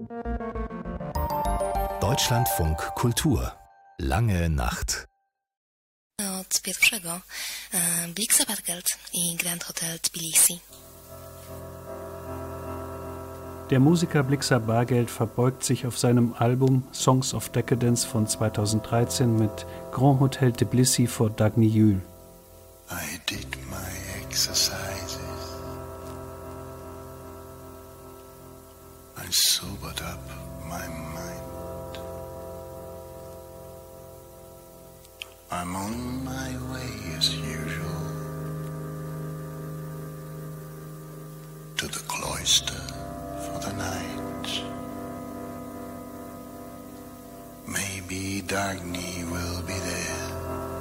Deutschlandfunk Kultur. Lange Nacht. Od pierwszego Blixa Bargeld i Grand Hotel Tbilisi. Der Musiker Blixa Bargeld verbeugt sich auf seinem Album Songs of Decadence von 2013 mit Grand Hotel Tbilisi vor Dagny Jül. I did my exercises. I sobered up my mind. I'm on my way as usual to the cloister for the night. Maybe Dagny will be there.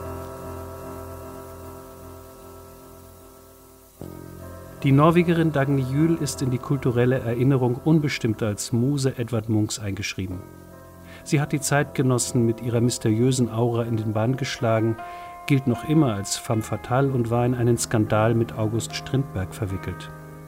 Die Norwegerin Dagny Jül ist in die kulturelle Erinnerung unbestimmt als Muse Edvard Munchs eingeschrieben. Sie hat die Zeitgenossen mit ihrer mysteriösen Aura in den Bann geschlagen, gilt noch immer als femme fatale und war in einen Skandal mit August Strindberg verwickelt.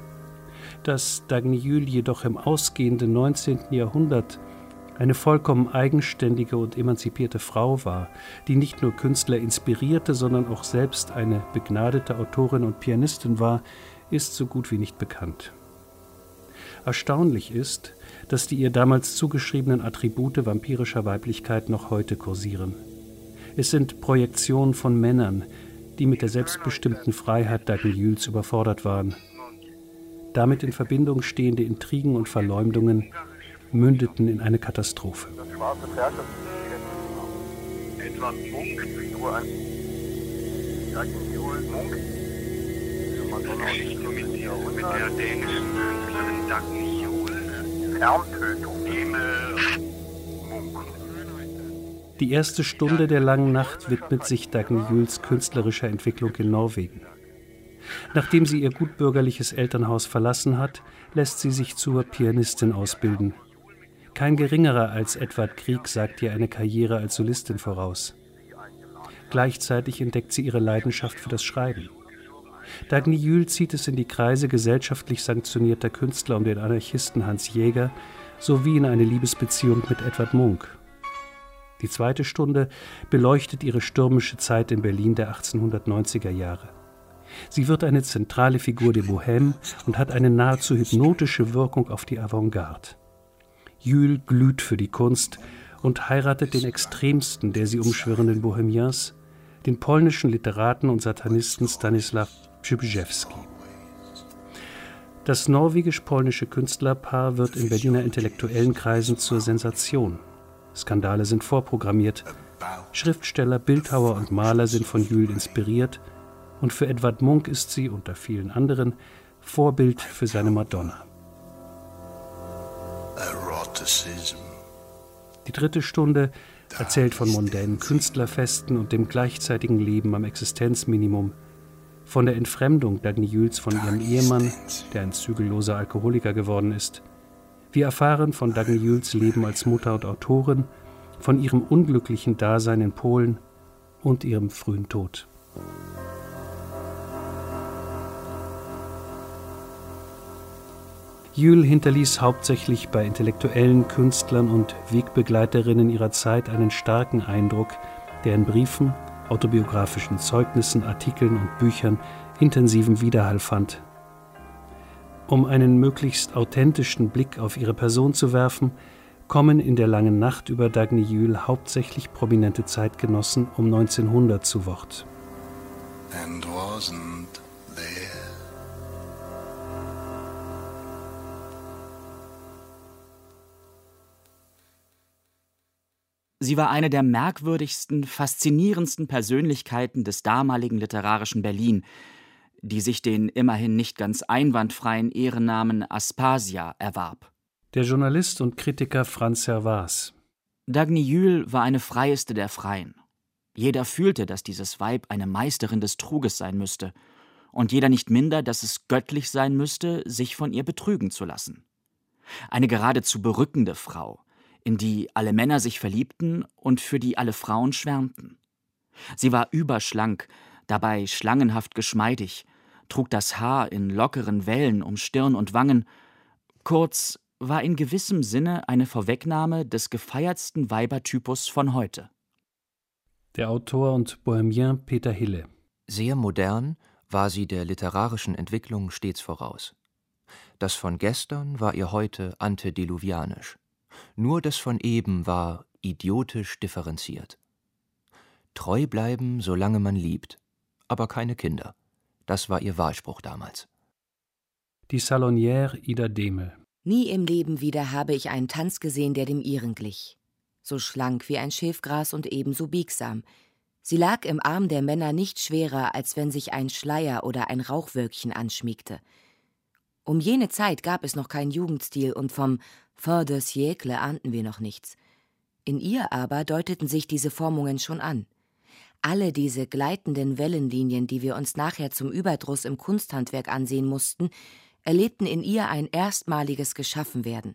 Dass Dagny Jül jedoch im ausgehenden 19. Jahrhundert eine vollkommen eigenständige und emanzipierte Frau war, die nicht nur Künstler inspirierte, sondern auch selbst eine begnadete Autorin und Pianistin war, ist so gut wie nicht bekannt. Erstaunlich ist, dass die ihr damals zugeschriebenen Attribute vampirischer Weiblichkeit noch heute kursieren. Es sind Projektionen von Männern, die mit der selbstbestimmten Freiheit Dagny Jüls überfordert waren. Damit in Verbindung stehende Intrigen und Verleumdungen mündeten in eine Katastrophe. Das schwarze Pferd, das ist Edvard Munch, Figur an Dagny Jül Munch. Geschichte mit der dänischen Künstlerin Dagny Jül. Ferntötung. Emil Munch. Die erste Stunde der langen Nacht widmet sich Dagny Jüls künstlerischer Entwicklung in Norwegen. Nachdem sie ihr gutbürgerliches Elternhaus verlassen hat, lässt sie sich zur Pianistin ausbilden. Kein geringerer als Edvard Grieg sagt ihr eine Karriere als Solistin voraus. Gleichzeitig entdeckt sie ihre Leidenschaft für das Schreiben. Dagny Jül zieht es in die Kreise gesellschaftlich sanktionierter Künstler um den Anarchisten Hans Jäger sowie in eine Liebesbeziehung mit Edvard Munch. Die zweite Stunde beleuchtet ihre stürmische Zeit in Berlin der 1890er Jahre. Sie wird eine zentrale Figur der Bohème und hat eine nahezu hypnotische Wirkung auf die Avantgarde. Jül glüht für die Kunst und heiratet den extremsten der sie umschwirrenden Bohemiens, den polnischen Literaten und Satanisten Stanisław Przybyszewski. Das norwegisch-polnische Künstlerpaar wird in Berliner intellektuellen Kreisen zur Sensation. Skandale sind vorprogrammiert. Schriftsteller, Bildhauer und Maler sind von Jül inspiriert und für Edvard Munch ist sie, unter vielen anderen, Vorbild für seine Madonna. Die dritte Stunde erzählt von mondänen Künstlerfesten und dem gleichzeitigen Leben am Existenzminimum, von der Entfremdung Dagny Jüls von ihrem Ehemann, der ein zügelloser Alkoholiker geworden ist. Wir erfahren von Dagny Jüls Leben als Mutter und Autorin, von ihrem unglücklichen Dasein in Polen und ihrem frühen Tod. Jül hinterließ hauptsächlich bei intellektuellen Künstlern und Wegbegleiterinnen ihrer Zeit einen starken Eindruck, der in Briefen, autobiografischen Zeugnissen, Artikeln und Büchern intensiven Widerhall fand. Um einen möglichst authentischen Blick auf ihre Person zu werfen, kommen in der langen Nacht über Dagny Jül hauptsächlich prominente Zeitgenossen um 1900 zu Wort. And wasn't there. Sie war eine der merkwürdigsten, faszinierendsten Persönlichkeiten des damaligen literarischen Berlin, die sich den immerhin nicht ganz einwandfreien Ehrennamen Aspasia erwarb. Der Journalist und Kritiker Franz Servaas. Dagny Jül war eine Freieste der Freien. Jeder fühlte, dass dieses Weib eine Meisterin des Truges sein müsste, und jeder nicht minder, dass es göttlich sein müsste, sich von ihr betrügen zu lassen. Eine geradezu berückende Frau, in die alle Männer sich verliebten und für die alle Frauen schwärmten. Sie war überschlank, dabei schlangenhaft geschmeidig, trug das Haar in lockeren Wellen um Stirn und Wangen. Kurz, war in gewissem Sinne eine Vorwegnahme des gefeiertsten Weibertypus von heute. Der Autor und Bohemien Peter Hille. Sehr modern war sie der literarischen Entwicklung stets voraus. Das von gestern war ihr heute antediluvianisch. Nur das von eben war idiotisch differenziert. Treu bleiben, solange man liebt, aber keine Kinder. Das war ihr Wahlspruch damals. Die Salonière Ida Demel. Nie im Leben wieder habe ich einen Tanz gesehen, der dem ihren glich. So schlank wie ein Schilfgras und ebenso biegsam. Sie lag im Arm der Männer nicht schwerer, als wenn sich ein Schleier oder ein Rauchwölkchen anschmiegte. Um jene Zeit gab es noch keinen Jugendstil und vom fin de siècle ahnten wir noch nichts. In ihr aber deuteten sich diese Formungen schon an. Alle diese gleitenden Wellenlinien, die wir uns nachher zum Überdruss im Kunsthandwerk ansehen mussten, erlebten in ihr ein erstmaliges Geschaffenwerden.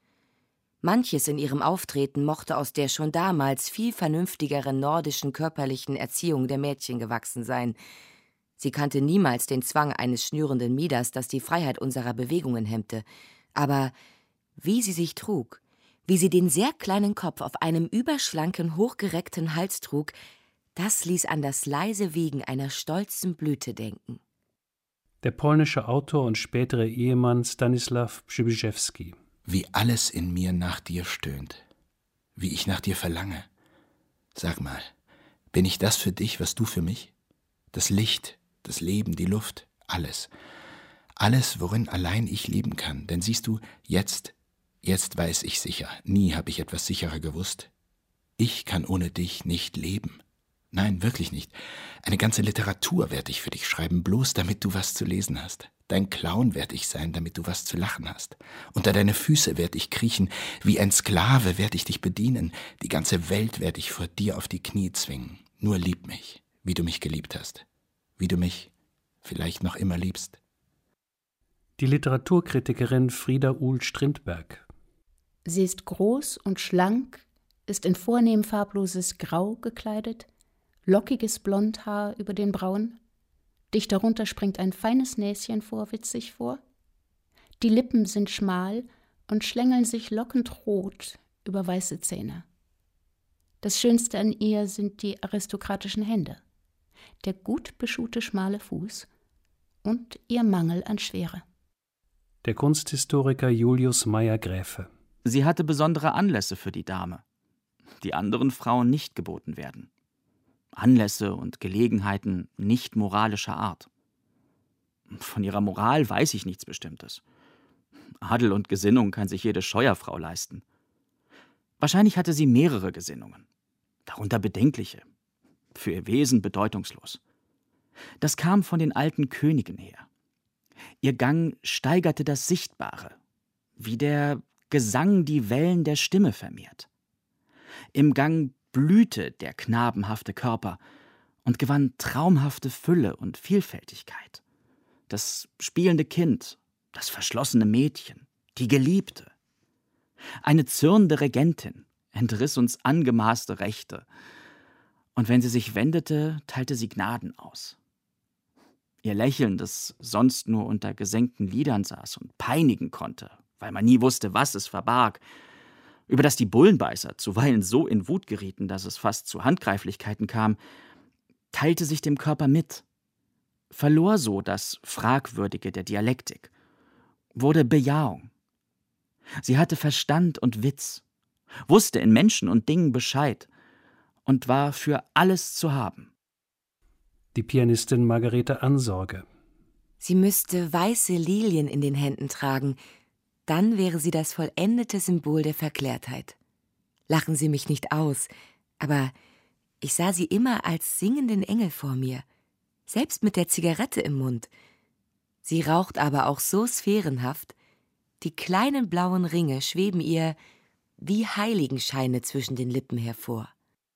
Manches in ihrem Auftreten mochte aus der schon damals viel vernünftigeren nordischen körperlichen Erziehung der Mädchen gewachsen sein. Sie kannte niemals den Zwang eines schnürenden Mieders, das die Freiheit unserer Bewegungen hemmte. Aber wie sie sich trug, wie sie den sehr kleinen Kopf auf einem überschlanken, hochgereckten Hals trug, das ließ an das leise Wiegen einer stolzen Blüte denken. Der polnische Autor und spätere Ehemann Stanisław Przybyszewski. Wie alles in mir nach dir stöhnt, wie ich nach dir verlange. Sag mal, bin ich das für dich, was du für mich? Das Licht, das Leben, die Luft, alles. Alles, worin allein ich leben kann. Denn siehst du, jetzt weiß ich sicher, nie habe ich etwas sicherer gewusst. Ich kann ohne dich nicht leben. Nein, wirklich nicht. Eine ganze Literatur werde ich für dich schreiben, bloß damit du was zu lesen hast. Dein Clown werde ich sein, damit du was zu lachen hast. Unter deine Füße werde ich kriechen, wie ein Sklave werde ich dich bedienen. Die ganze Welt werde ich vor dir auf die Knie zwingen. Nur lieb mich, wie du mich geliebt hast. Wie du mich vielleicht noch immer liebst. Die Literaturkritikerin Frieda Uhl-Strindberg. Sie ist groß und schlank, ist in vornehm farbloses Grau gekleidet, lockiges Blondhaar über den Brauen. Dicht darunter springt ein feines Näschen vorwitzig vor. Die Lippen sind schmal und schlängeln sich lockend rot über weiße Zähne. Das Schönste an ihr sind die aristokratischen Hände, der gut beschuhte schmale Fuß und ihr Mangel an Schwere. Der Kunsthistoriker Julius Meyer-Gräfe. Sie hatte besondere Anlässe für die Dame, die anderen Frauen nicht geboten werden. Anlässe und Gelegenheiten nicht moralischer Art. Von ihrer Moral weiß ich nichts Bestimmtes. Adel und Gesinnung kann sich jede Scheuerfrau leisten. Wahrscheinlich hatte sie mehrere Gesinnungen, darunter bedenkliche, für ihr Wesen bedeutungslos. Das kam von den alten Königen her. Ihr Gang steigerte das Sichtbare, wie der Gesang die Wellen der Stimme vermehrt. Im Gang blühte der knabenhafte Körper und gewann traumhafte Fülle und Vielfältigkeit. Das spielende Kind, das verschlossene Mädchen, die Geliebte. Eine zürnende Regentin entriss uns angemaßte Rechte, und wenn sie sich wendete, teilte sie Gnaden aus. Ihr Lächeln, das sonst nur unter gesenkten Lidern saß und peinigen konnte, weil man nie wusste, was es verbarg, über das die Bullenbeißer zuweilen so in Wut gerieten, dass es fast zu Handgreiflichkeiten kam, teilte sich dem Körper mit, verlor so das Fragwürdige der Dialektik, wurde Bejahung. Sie hatte Verstand und Witz, wusste in Menschen und Dingen Bescheid und war für alles zu haben. Die Pianistin Margarete Ansorge. Sie müsste weiße Lilien in den Händen tragen, dann wäre sie das vollendete Symbol der Verklärtheit. Lachen Sie mich nicht aus, aber ich sah sie immer als singenden Engel vor mir, selbst mit der Zigarette im Mund. Sie raucht aber auch so sphärenhaft, die kleinen blauen Ringe schweben ihr wie Heiligenscheine zwischen den Lippen hervor.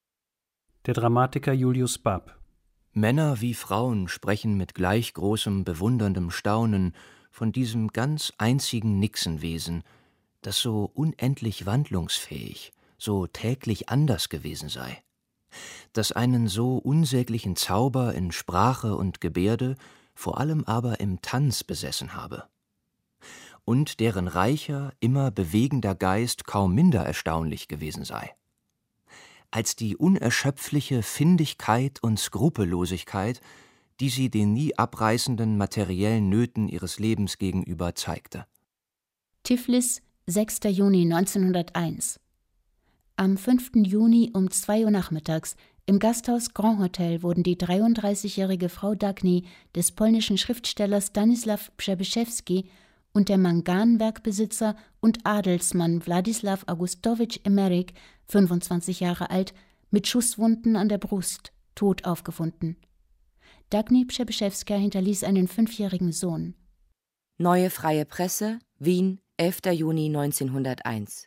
Der Dramatiker Julius Babb. Männer wie Frauen sprechen mit gleich großem, bewunderndem Staunen von diesem ganz einzigen Nixenwesen, das so unendlich wandlungsfähig, so täglich anders gewesen sei, das einen so unsäglichen Zauber in Sprache und Gebärde, vor allem aber im Tanz besessen habe. und deren reicher, immer bewegender Geist kaum minder erstaunlich gewesen sei. Als die unerschöpfliche Findigkeit und Skrupellosigkeit, die sie den nie abreißenden materiellen Nöten ihres Lebens gegenüber zeigte. Tiflis, 6. Juni 1901. Am 5. Juni um 2 Uhr nachmittags im Gasthaus Grand Hotel wurden die 33-jährige Frau Dagny des polnischen Schriftstellers Stanisław Przebyszewski und der Manganwerkbesitzer und Adelsmann Władysław Augustowicz Emmerich, 25 Jahre alt, mit Schusswunden an der Brust, tot aufgefunden. Dagny Przebyszewska hinterließ einen 5-jährigen Sohn. Neue Freie Presse, Wien, 11. Juni 1901.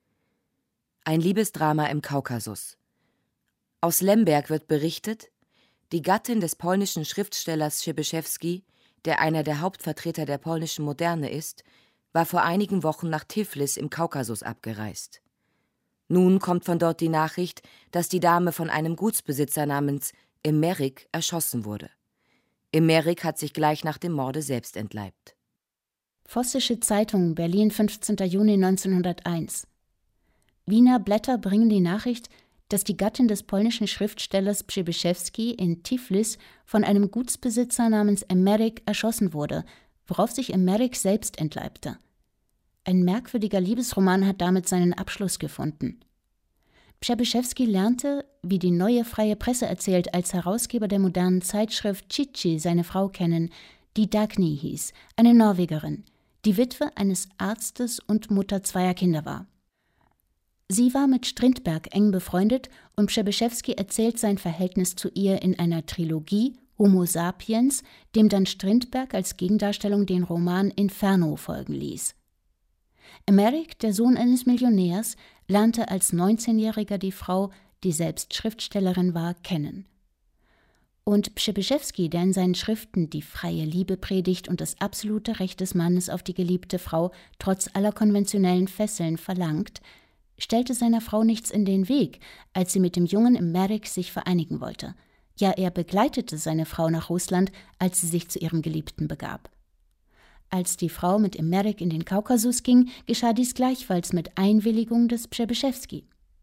Ein Liebesdrama im Kaukasus. Aus Lemberg wird berichtet, die Gattin des polnischen Schriftstellers Przebyszewski, der einer der Hauptvertreter der polnischen Moderne ist, war vor einigen Wochen nach Tiflis im Kaukasus abgereist. Nun kommt von dort die Nachricht, dass die Dame von einem Gutsbesitzer namens Emmerich erschossen wurde. Emmerich hat sich gleich nach dem Morde selbst entleibt. Vossische Zeitung, Berlin, 15. Juni 1901. Wiener Blätter bringen die Nachricht, dass die Gattin des polnischen Schriftstellers Przebyszewski in Tiflis von einem Gutsbesitzer namens Emmerich erschossen wurde, worauf sich Emmerich selbst entleibte. Ein merkwürdiger Liebesroman hat damit seinen Abschluss gefunden. Przebyszewski lernte, wie die Neue Freie Presse erzählt, als Herausgeber der modernen Zeitschrift Chichi seine Frau kennen, die Dagny hieß, eine Norwegerin, die Witwe eines Arztes und Mutter 2 Kinder war. Sie war mit Strindberg eng befreundet und Przebyszewski erzählt sein Verhältnis zu ihr in einer Trilogie Homo sapiens, dem dann Strindberg als Gegendarstellung den Roman Inferno folgen ließ. Emmerich, der Sohn eines Millionärs, lernte als 19-Jähriger die Frau, die selbst Schriftstellerin war, kennen. Und Przebyszewski, der in seinen Schriften die freie Liebe predigt und das absolute Recht des Mannes auf die geliebte Frau trotz aller konventionellen Fesseln verlangt, stellte seiner Frau nichts in den Weg, als sie mit dem jungen Emmerich sich vereinigen wollte. Ja, er begleitete seine Frau nach Russland, als sie sich zu ihrem Geliebten begab. Als die Frau mit Emmerich in den Kaukasus ging, geschah dies gleichfalls mit Einwilligung des Przebyszewski.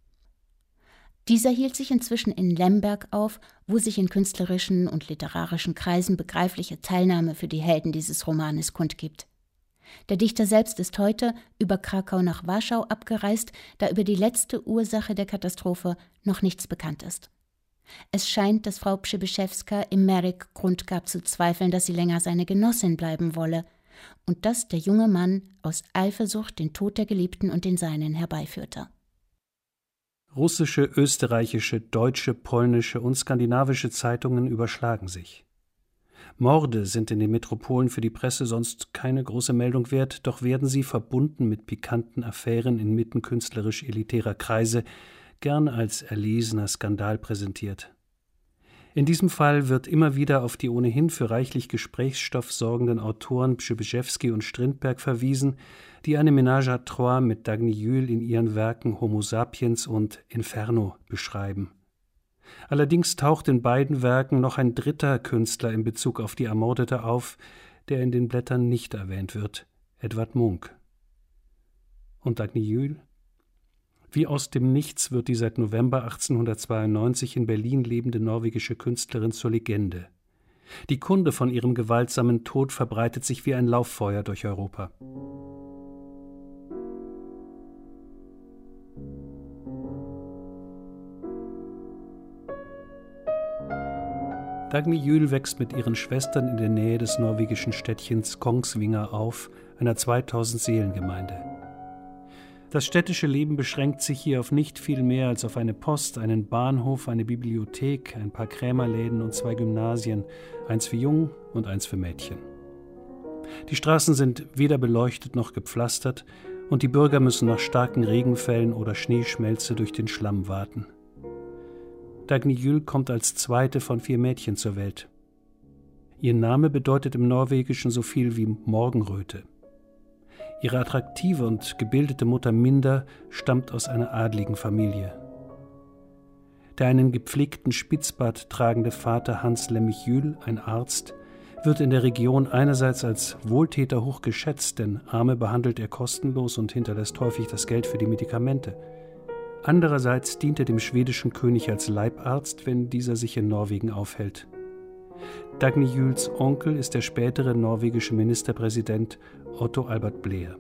Dieser hielt sich inzwischen in Lemberg auf, wo sich in künstlerischen und literarischen Kreisen begreifliche Teilnahme für die Helden dieses Romanes kundgibt. Der Dichter selbst ist heute über Krakau nach Warschau abgereist, da über die letzte Ursache der Katastrophe noch nichts bekannt ist. Es scheint, dass Frau Przebyszewska Emmerich Grund gab zu zweifeln, dass sie länger seine Genossin bleiben wolle und dass der junge Mann aus Eifersucht den Tod der Geliebten und den Seinen herbeiführte. Russische, österreichische, deutsche, polnische und skandinavische Zeitungen überschlagen sich. Morde sind in den Metropolen für die Presse sonst keine große Meldung wert, doch werden sie verbunden mit pikanten Affären inmitten künstlerisch elitärer Kreise gern als erlesener Skandal präsentiert. In diesem Fall wird immer wieder auf die ohnehin für reichlich Gesprächsstoff sorgenden Autoren Przebyszewski und Strindberg verwiesen, die eine Ménage à trois mit Dagny Jül in ihren Werken Homo sapiens und Inferno beschreiben. Allerdings taucht in beiden Werken noch ein dritter Künstler in Bezug auf die Ermordete auf, der in den Blättern nicht erwähnt wird, Edvard Munch. Und Dagny Jül? Wie aus dem Nichts wird die seit November 1892 in Berlin lebende norwegische Künstlerin zur Legende. Die Kunde von ihrem gewaltsamen Tod verbreitet sich wie ein Lauffeuer durch Europa. Dagny Jül wächst mit ihren Schwestern in der Nähe des norwegischen Städtchens Kongsvinger auf, einer 2000-Seelen-Gemeinde. Das städtische Leben beschränkt sich hier auf nicht viel mehr als auf eine Post, einen Bahnhof, eine Bibliothek, ein paar Krämerläden und 2 Gymnasien, eins für Jungen und eins für Mädchen. Die Straßen sind weder beleuchtet noch gepflastert und die Bürger müssen nach starken Regenfällen oder Schneeschmelze durch den Schlamm warten. Dagny Jül kommt als zweite von 4 Mädchen zur Welt. Ihr Name bedeutet im Norwegischen so viel wie Morgenröte. Ihre attraktive und gebildete Mutter Minder stammt aus einer adligen Familie. Der einen gepflegten Spitzbart tragende Vater Hans Lemmich Jül, ein Arzt, wird in der Region einerseits als Wohltäter hoch geschätzt, denn Arme behandelt er kostenlos und hinterlässt häufig das Geld für die Medikamente. Andererseits dient er dem schwedischen König als Leibarzt, wenn dieser sich in Norwegen aufhält. Dagny Juels Onkel ist der spätere norwegische Ministerpräsident Otto Albert Blair.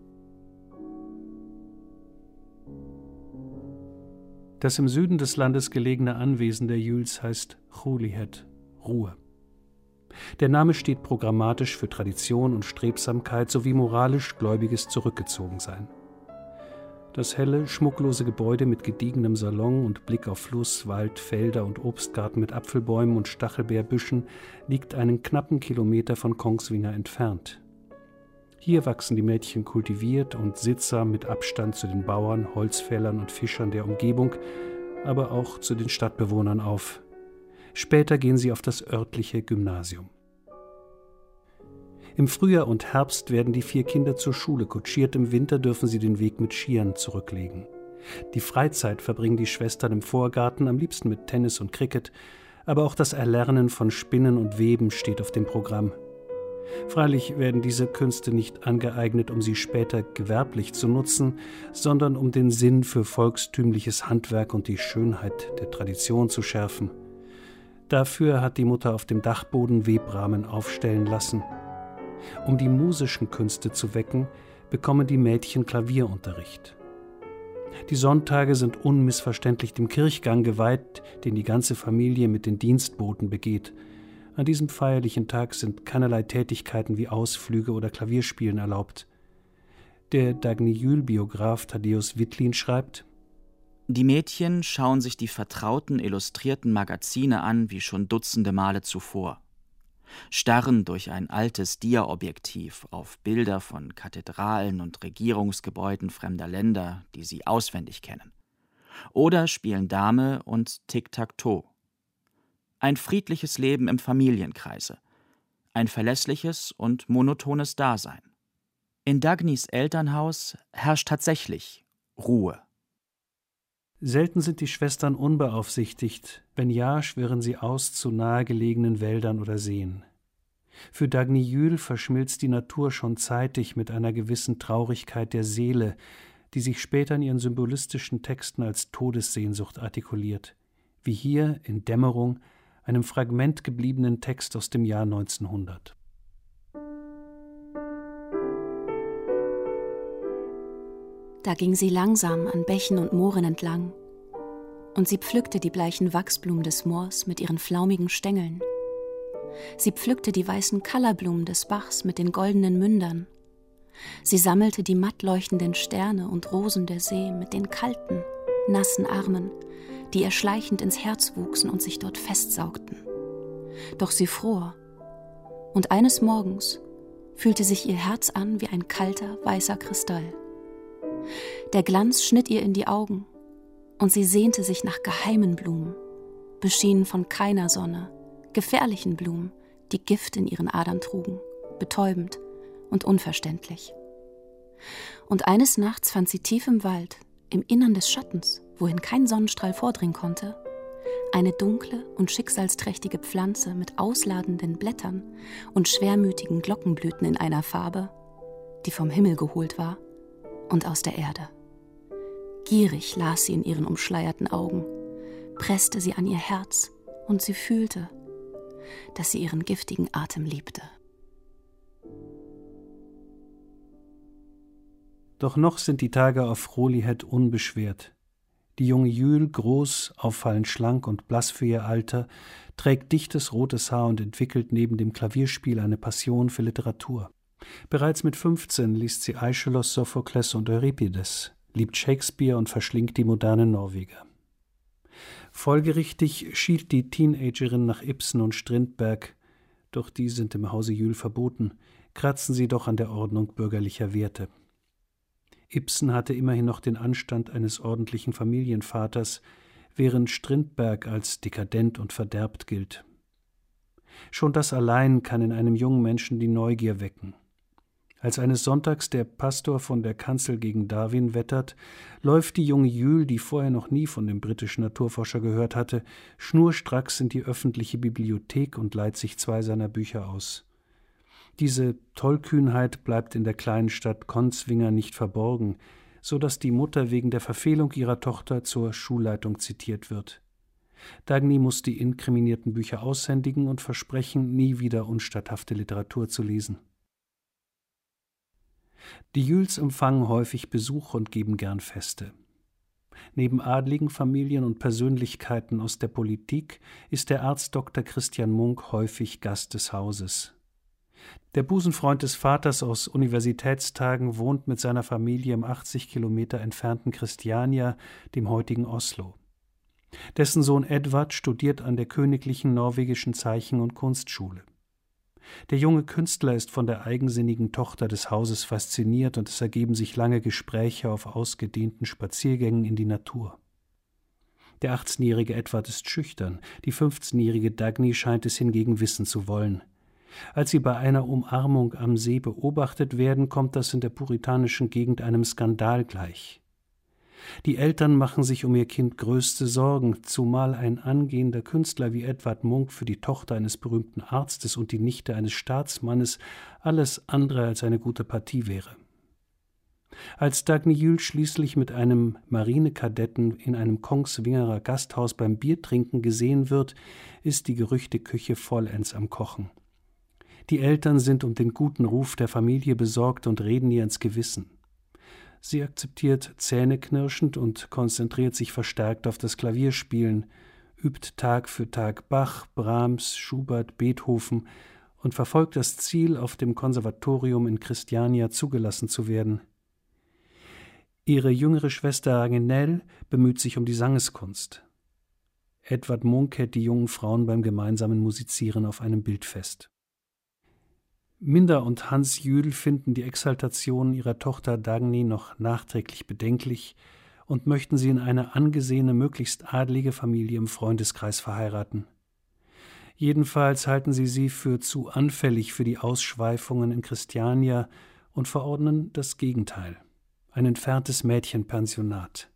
Das im Süden des Landes gelegene Anwesen der Juels heißt Holyhead, Ruhe. Der Name steht programmatisch für Tradition und Strebsamkeit sowie moralisch gläubiges Zurückgezogensein. Das helle, schmucklose Gebäude mit gediegenem Salon und Blick auf Fluss, Wald, Felder und Obstgarten mit Apfelbäumen und Stachelbeerbüschen liegt einen knappen Kilometer von Kongsvinger entfernt. Hier wachsen die Mädchen kultiviert und sittsam mit Abstand zu den Bauern, Holzfällern und Fischern der Umgebung, aber auch zu den Stadtbewohnern auf. Später gehen sie auf das örtliche Gymnasium. Im Frühjahr und Herbst werden die 4 Kinder zur Schule kutschiert, im Winter dürfen sie den Weg mit Skiern zurücklegen. Die Freizeit verbringen die Schwestern im Vorgarten, am liebsten mit Tennis und Cricket, aber auch das Erlernen von Spinnen und Weben steht auf dem Programm. Freilich werden diese Künste nicht angeeignet, um sie später gewerblich zu nutzen, sondern um den Sinn für volkstümliches Handwerk und die Schönheit der Tradition zu schärfen. Dafür hat die Mutter auf dem Dachboden Webrahmen aufstellen lassen. Um die musischen Künste zu wecken, bekommen die Mädchen Klavierunterricht. Die Sonntage sind unmissverständlich dem Kirchgang geweiht, den die ganze Familie mit den Dienstboten begeht. An diesem feierlichen Tag sind keinerlei Tätigkeiten wie Ausflüge oder Klavierspielen erlaubt. Der Dagny Juel-Biograf Thaddeus Wittlin schreibt: Die Mädchen schauen sich die vertrauten illustrierten Magazine an wie schon dutzende Male zuvor, starren durch ein altes Dia-Objektiv auf Bilder von Kathedralen und Regierungsgebäuden fremder Länder, die sie auswendig kennen. Oder spielen Dame und Tic-Tac-Toe. Ein friedliches Leben im Familienkreise. Ein verlässliches und monotones Dasein. In Dagnys Elternhaus herrscht tatsächlich Ruhe. Selten sind die Schwestern unbeaufsichtigt, wenn ja, schwirren sie aus zu nahegelegenen Wäldern oder Seen. Für Dagny Juel verschmilzt die Natur schon zeitig mit einer gewissen Traurigkeit der Seele, die sich später in ihren symbolistischen Texten als Todessehnsucht artikuliert, wie hier in Dämmerung, einem Fragment gebliebenen Text aus dem Jahr 1900. Da ging sie langsam an Bächen und Mooren entlang, und sie pflückte die bleichen Wachsblumen des Moors mit ihren flaumigen Stängeln. Sie pflückte die weißen Kallerblumen des Bachs mit den goldenen Mündern. Sie sammelte die matt leuchtenden Sterne und Rosen der See mit den kalten, nassen Armen, die ihr schleichend ins Herz wuchsen und sich dort festsaugten. Doch sie fror, und eines Morgens fühlte sich ihr Herz an wie ein kalter, weißer Kristall. Der Glanz schnitt ihr in die Augen, und sie sehnte sich nach geheimen Blumen, beschienen von keiner Sonne, gefährlichen Blumen, die Gift in ihren Adern trugen, betäubend und unverständlich. Und eines Nachts fand sie tief im Wald, im Innern des Schattens, wohin kein Sonnenstrahl vordringen konnte, eine dunkle und schicksalsträchtige Pflanze mit ausladenden Blättern und schwermütigen Glockenblüten in einer Farbe, die vom Himmel geholt war und aus der Erde. Gierig las sie in ihren umschleierten Augen, presste sie an ihr Herz, und sie fühlte, dass sie ihren giftigen Atem liebte. Doch noch sind die Tage auf Holyhead unbeschwert. Die junge Juel, groß, auffallend schlank und blass für ihr Alter, trägt dichtes rotes Haar und entwickelt neben dem Klavierspiel eine Passion für Literatur. Bereits mit 15 liest sie Aeschylus, Sophokles und Euripides, liebt Shakespeare und verschlingt die modernen Norweger. Folgerichtig schielt die Teenagerin nach Ibsen und Strindberg, doch die sind im Hause Juel verboten, kratzen sie doch an der Ordnung bürgerlicher Werte. Ibsen hatte immerhin noch den Anstand eines ordentlichen Familienvaters, während Strindberg als dekadent und verderbt gilt. Schon das allein kann in einem jungen Menschen die Neugier wecken. Als eines Sonntags der Pastor von der Kanzel gegen Darwin wettert, läuft die junge Jules, die vorher noch nie von dem britischen Naturforscher gehört hatte, schnurstracks in die öffentliche Bibliothek und leiht sich 2 seiner Bücher aus. Diese Tollkühnheit bleibt in der kleinen Stadt Kongsvinger nicht verborgen, so dass die Mutter wegen der Verfehlung ihrer Tochter zur Schulleitung zitiert wird. Dagny muss die inkriminierten Bücher aushändigen und versprechen, nie wieder unstatthafte Literatur zu lesen. Die Jules empfangen häufig Besuch und geben gern Feste. Neben adligen Familien und Persönlichkeiten aus der Politik ist der Arzt Dr. Christian Munk häufig Gast des Hauses. Der Busenfreund des Vaters aus Universitätstagen wohnt mit seiner Familie im 80 Kilometer entfernten Christiania, dem heutigen Oslo. Dessen Sohn Edvard studiert an der Königlichen Norwegischen Zeichen- und Kunstschule. Der junge Künstler ist von der eigensinnigen Tochter des Hauses fasziniert und es ergeben sich lange Gespräche auf ausgedehnten Spaziergängen in die Natur. Der 18-jährige Edvard ist schüchtern, die 15-jährige Dagny scheint es hingegen wissen zu wollen. Als sie bei einer Umarmung am See beobachtet werden, kommt das in der puritanischen Gegend einem Skandal gleich. Die Eltern machen sich um ihr Kind größte Sorgen, zumal ein angehender Künstler wie Edvard Munch für die Tochter eines berühmten Arztes und die Nichte eines Staatsmannes alles andere als eine gute Partie wäre. Als Dagny Jules schließlich mit einem Marinekadetten in einem Kongsvingerer Gasthaus beim Biertrinken gesehen wird, ist die Gerüchteküche vollends am Kochen. Die Eltern sind um den guten Ruf der Familie besorgt und reden ihr ins Gewissen. Sie akzeptiert zähneknirschend und konzentriert sich verstärkt auf das Klavierspielen, übt Tag für Tag Bach, Brahms, Schubert, Beethoven und verfolgt das Ziel, auf dem Konservatorium in Christiania zugelassen zu werden. Ihre jüngere Schwester Ragnell bemüht sich um die Sangeskunst. Edvard Munch hält die jungen Frauen beim gemeinsamen Musizieren auf einem Bild fest. Minder und Hans Jühl finden die Exaltation ihrer Tochter Dagny noch nachträglich bedenklich und möchten sie in eine angesehene, möglichst adlige Familie im Freundeskreis verheiraten. Jedenfalls halten sie für zu anfällig für die Ausschweifungen in Christiania und verordnen das Gegenteil: ein entferntes Mädchenpensionat.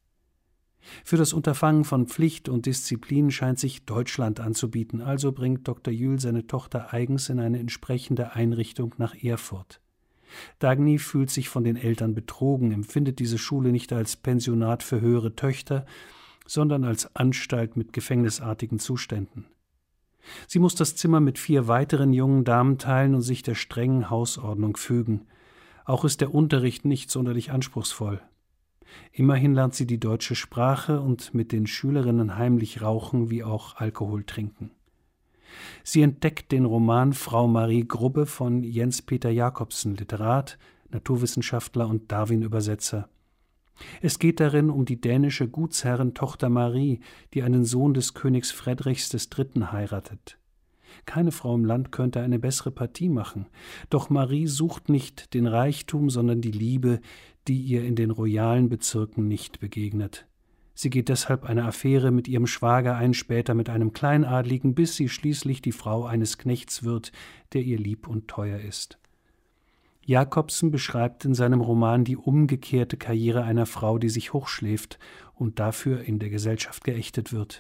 Für das Unterfangen von Pflicht und Disziplin scheint sich Deutschland anzubieten, also bringt Dr. Jühl seine Tochter eigens in eine entsprechende Einrichtung nach Erfurt. Dagny fühlt sich von den Eltern betrogen, empfindet diese Schule nicht als Pensionat für höhere Töchter, sondern als Anstalt mit gefängnisartigen Zuständen. Sie muss das Zimmer mit 4 weiteren jungen Damen teilen und sich der strengen Hausordnung fügen. Auch ist der Unterricht nicht sonderlich anspruchsvoll. Immerhin lernt sie die deutsche Sprache und mit den Schülerinnen heimlich rauchen wie auch Alkohol trinken. Sie entdeckt den Roman Frau Marie Grubbe von Jens Peter Jacobsen, Literat, Naturwissenschaftler und Darwin-Übersetzer. Es geht darin um die dänische Gutsherrin Tochter Marie, die einen Sohn des Königs Friedrichs III. Heiratet. Keine Frau im Land könnte eine bessere Partie machen, doch Marie sucht nicht den Reichtum, sondern die Liebe, die ihr in den royalen Bezirken nicht begegnet. Sie geht deshalb eine Affäre mit ihrem Schwager ein, später mit einem Kleinadligen, bis sie schließlich die Frau eines Knechts wird, der ihr lieb und teuer ist. Jacobsen beschreibt in seinem Roman die umgekehrte Karriere einer Frau, die sich hochschläft und dafür in der Gesellschaft geächtet wird.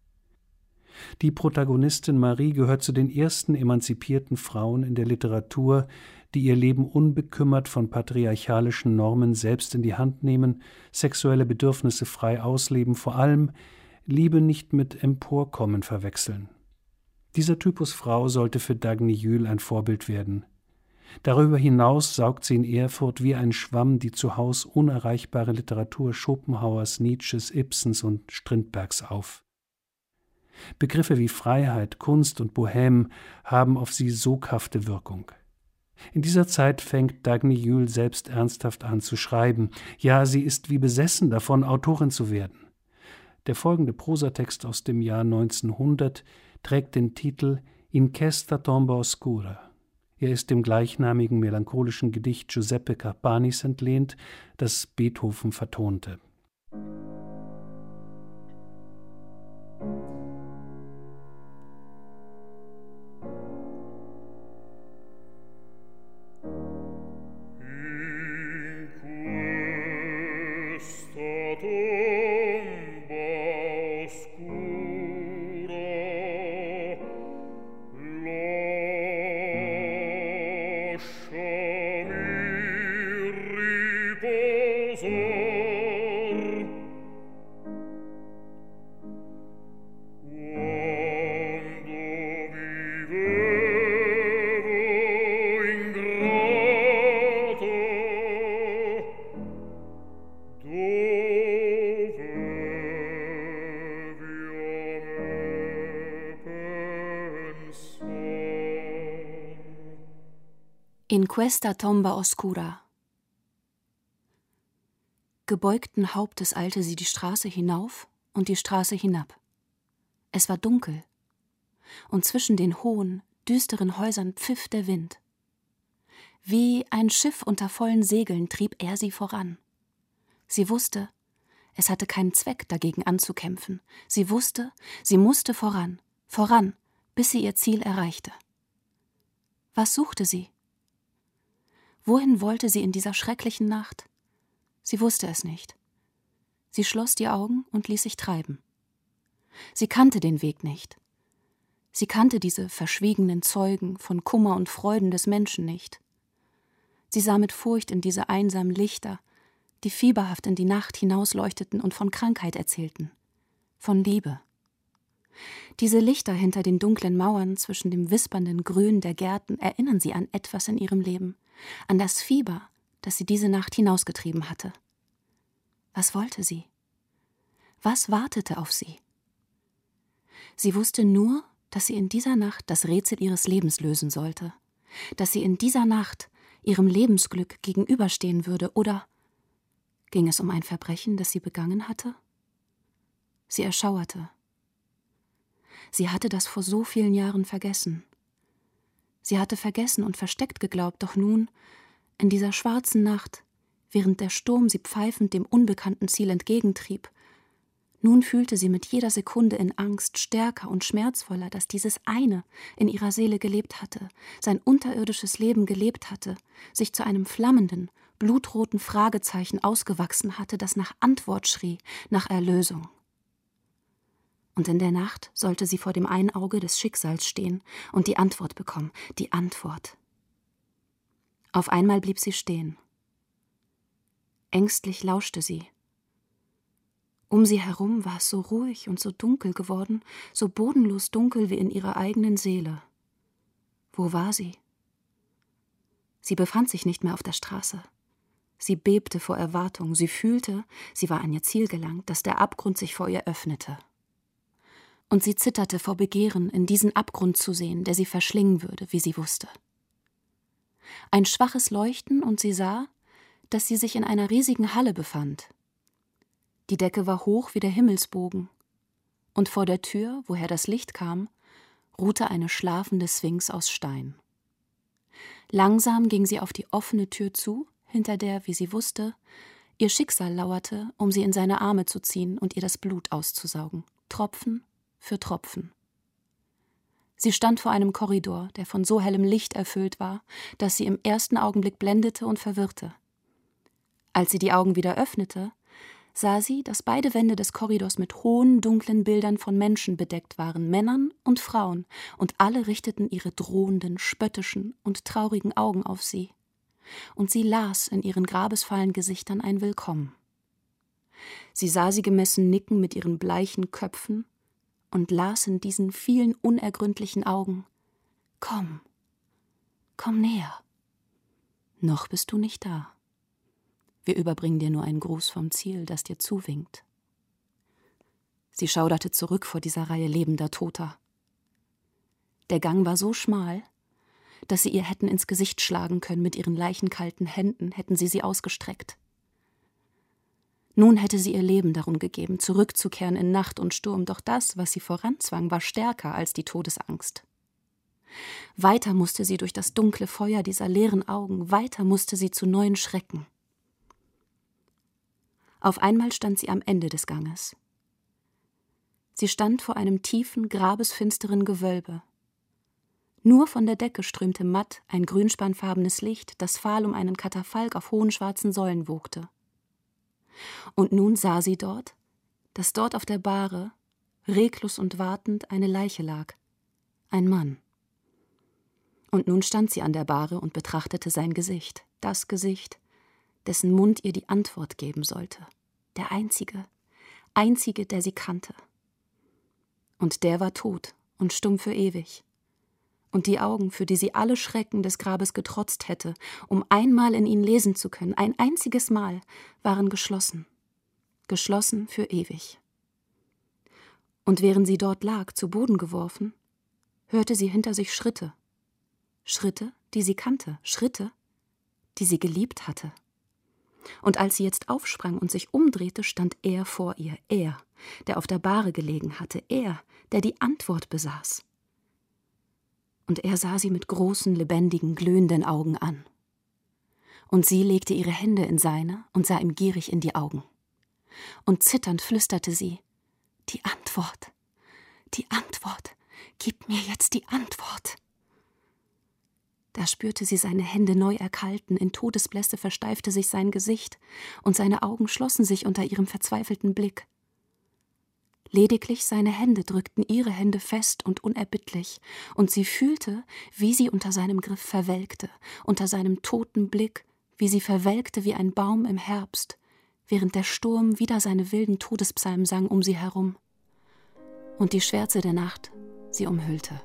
Die Protagonistin Marie gehört zu den ersten emanzipierten Frauen in der Literatur, die ihr Leben unbekümmert von patriarchalischen Normen selbst in die Hand nehmen, sexuelle Bedürfnisse frei ausleben, vor allem Liebe nicht mit Emporkommen verwechseln. Dieser Typus Frau sollte für Dagny Juhl ein Vorbild werden. Darüber hinaus saugt sie in Erfurt wie ein Schwamm die zu Haus unerreichbare Literatur Schopenhauers, Nietzsches, Ibsens und Strindbergs auf. Begriffe wie Freiheit, Kunst und Bohème haben auf sie soghafte Wirkung. In dieser Zeit fängt Dagny Juhl selbst ernsthaft an zu schreiben. Ja, sie ist wie besessen davon, Autorin zu werden. Der folgende Prosatext aus dem Jahr 1900 trägt den Titel In questa tomba oscura. Er ist dem gleichnamigen melancholischen Gedicht Giuseppe Carpanis entlehnt, das Beethoven vertonte. In questa tomba oscura. Gebeugten Hauptes eilte sie die Straße hinauf und die Straße hinab. Es war dunkel, und zwischen den hohen, düsteren Häusern pfiff der Wind. Wie ein Schiff unter vollen Segeln trieb er sie voran. Sie wusste, es hatte keinen Zweck, dagegen anzukämpfen. Sie wusste, sie musste voran, voran, bis sie ihr Ziel erreichte. Was suchte sie? Wohin wollte sie in dieser schrecklichen Nacht? Sie wusste es nicht. Sie schloss die Augen und ließ sich treiben. Sie kannte den Weg nicht. Sie kannte diese verschwiegenen Zeugen von Kummer und Freuden des Menschen nicht. Sie sah mit Furcht in diese einsamen Lichter, die fieberhaft in die Nacht hinausleuchteten und von Krankheit erzählten, von Liebe. Diese Lichter hinter den dunklen Mauern zwischen dem wispernden Grün der Gärten erinnern sie an etwas in ihrem Leben, an das Fieber, das sie diese Nacht hinausgetrieben hatte. Was wollte sie? Was wartete auf sie? Sie wusste nur, dass sie in dieser Nacht das Rätsel ihres Lebens lösen sollte, dass sie in dieser Nacht ihrem Lebensglück gegenüberstehen würde, oder ging es um ein Verbrechen, das sie begangen hatte? Sie erschauerte. Sie hatte das vor so vielen Jahren vergessen. Sie hatte vergessen und versteckt geglaubt, doch nun, in dieser schwarzen Nacht, während der Sturm sie pfeifend dem unbekannten Ziel entgegentrieb, nun fühlte sie mit jeder Sekunde in Angst stärker und schmerzvoller, dass dieses eine in ihrer Seele gelebt hatte, sein unterirdisches Leben gelebt hatte, sich zu einem flammenden, blutroten Fragezeichen ausgewachsen hatte, das nach Antwort schrie, nach Erlösung. Und in der Nacht sollte sie vor dem einen Auge des Schicksals stehen und die Antwort bekommen, die Antwort. Auf einmal blieb sie stehen. Ängstlich lauschte sie. Um sie herum war es so ruhig und so dunkel geworden, so bodenlos dunkel wie in ihrer eigenen Seele. Wo war sie? Sie befand sich nicht mehr auf der Straße. Sie bebte vor Erwartung, sie fühlte, sie war an ihr Ziel gelangt, dass der Abgrund sich vor ihr öffnete. Und sie zitterte vor Begehren, in diesen Abgrund zu sehen, der sie verschlingen würde, wie sie wusste. Ein schwaches Leuchten, und sie sah, dass sie sich in einer riesigen Halle befand. Die Decke war hoch wie der Himmelsbogen, und vor der Tür, woher das Licht kam, ruhte eine schlafende Sphinx aus Stein. Langsam ging sie auf die offene Tür zu, hinter der, wie sie wusste, ihr Schicksal lauerte, um sie in seine Arme zu ziehen und ihr das Blut auszusaugen, Tropfen für Tropfen. Sie stand vor einem Korridor, der von so hellem Licht erfüllt war, dass sie im ersten Augenblick blendete und verwirrte. Als sie die Augen wieder öffnete, sah sie, dass beide Wände des Korridors mit hohen, dunklen Bildern von Menschen bedeckt waren, Männern und Frauen, und alle richteten ihre drohenden, spöttischen und traurigen Augen auf sie. Und sie las in ihren grabesfahlen Gesichtern ein Willkommen. Sie sah sie gemessen nicken mit ihren bleichen Köpfen und las in diesen vielen unergründlichen Augen: Komm, komm näher. Noch bist du nicht da. Wir überbringen dir nur einen Gruß vom Ziel, das dir zuwinkt. Sie schauderte zurück vor dieser Reihe lebender Toter. Der Gang war so schmal, dass sie ihr hätten ins Gesicht schlagen können mit ihren leichenkalten Händen, hätten sie ausgestreckt. Nun hätte sie ihr Leben darum gegeben, zurückzukehren in Nacht und Sturm, doch das, was sie voranzwang, war stärker als die Todesangst. Weiter musste sie durch das dunkle Feuer dieser leeren Augen, weiter musste sie zu neuen Schrecken. Auf einmal stand sie am Ende des Ganges. Sie stand vor einem tiefen, grabesfinsteren Gewölbe. Nur von der Decke strömte matt ein grünspannfarbenes Licht, das fahl um einen Katafalk auf hohen schwarzen Säulen wogte. Und nun sah sie dort, dass dort auf der Bahre, reglos und wartend, eine Leiche lag. Ein Mann. Und nun stand sie an der Bahre und betrachtete sein Gesicht, das Gesicht, dessen Mund ihr die Antwort geben sollte. Der einzige, der sie kannte. Und der war tot und stumm für ewig. Und die Augen, für die sie alle Schrecken des Grabes getrotzt hätte, um einmal in ihnen lesen zu können, ein einziges Mal, waren geschlossen. Geschlossen für ewig. Und während sie dort lag, zu Boden geworfen, hörte sie hinter sich Schritte. Schritte, die sie kannte, Schritte, die sie geliebt hatte. Und als sie jetzt aufsprang und sich umdrehte, stand er vor ihr, er, der auf der Bahre gelegen hatte, er, der die Antwort besaß. Und er sah sie mit großen, lebendigen, glühenden Augen an. Und sie legte ihre Hände in seine und sah ihm gierig in die Augen. Und zitternd flüsterte sie: Die Antwort, gib mir jetzt die Antwort. Da spürte sie seine Hände neu erkalten, in Todesblässe versteifte sich sein Gesicht, und seine Augen schlossen sich unter ihrem verzweifelten Blick. Lediglich seine Hände drückten ihre Hände fest und unerbittlich, und sie fühlte, wie sie unter seinem Griff verwelkte, unter seinem toten Blick, wie sie verwelkte wie ein Baum im Herbst, während der Sturm wieder seine wilden Todespsalmen sang um sie herum, und die Schwärze der Nacht sie umhüllte.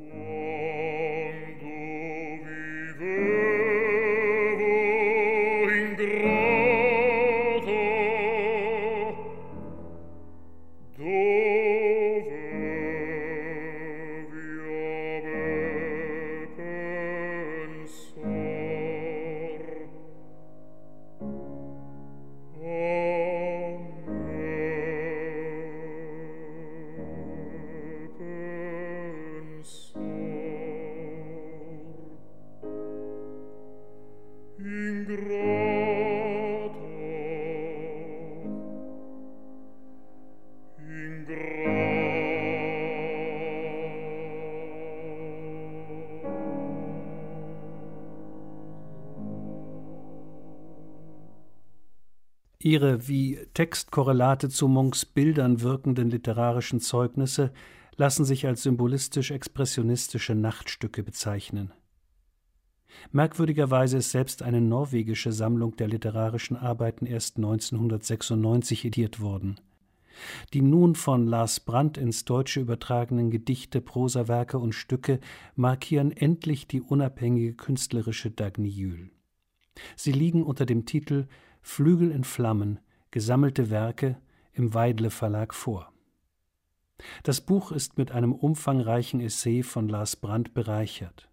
Ihre wie Textkorrelate zu Munks Bildern wirkenden literarischen Zeugnisse lassen sich als symbolistisch-expressionistische Nachtstücke bezeichnen. Merkwürdigerweise ist selbst eine norwegische Sammlung der literarischen Arbeiten erst 1996 ediert worden. Die nun von Lars Brandt ins Deutsche übertragenen Gedichte, Prosawerke und Stücke markieren endlich die unabhängige künstlerische Dagny Juel. Sie liegen unter dem Titel »Flügel in Flammen – Gesammelte Werke« im Weidle Verlag vor. Das Buch ist mit einem umfangreichen Essay von Lars Brandt bereichert.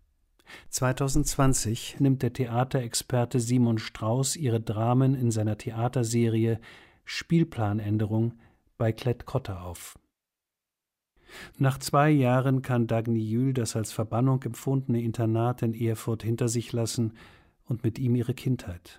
2020 nimmt der Theaterexperte Simon Strauß ihre Dramen in seiner Theaterserie »Spielplanänderung« bei Klett-Cotta auf. Nach 2 Jahren kann Dagny Juel das als Verbannung empfundene Internat in Erfurt hinter sich lassen und mit ihm ihre Kindheit.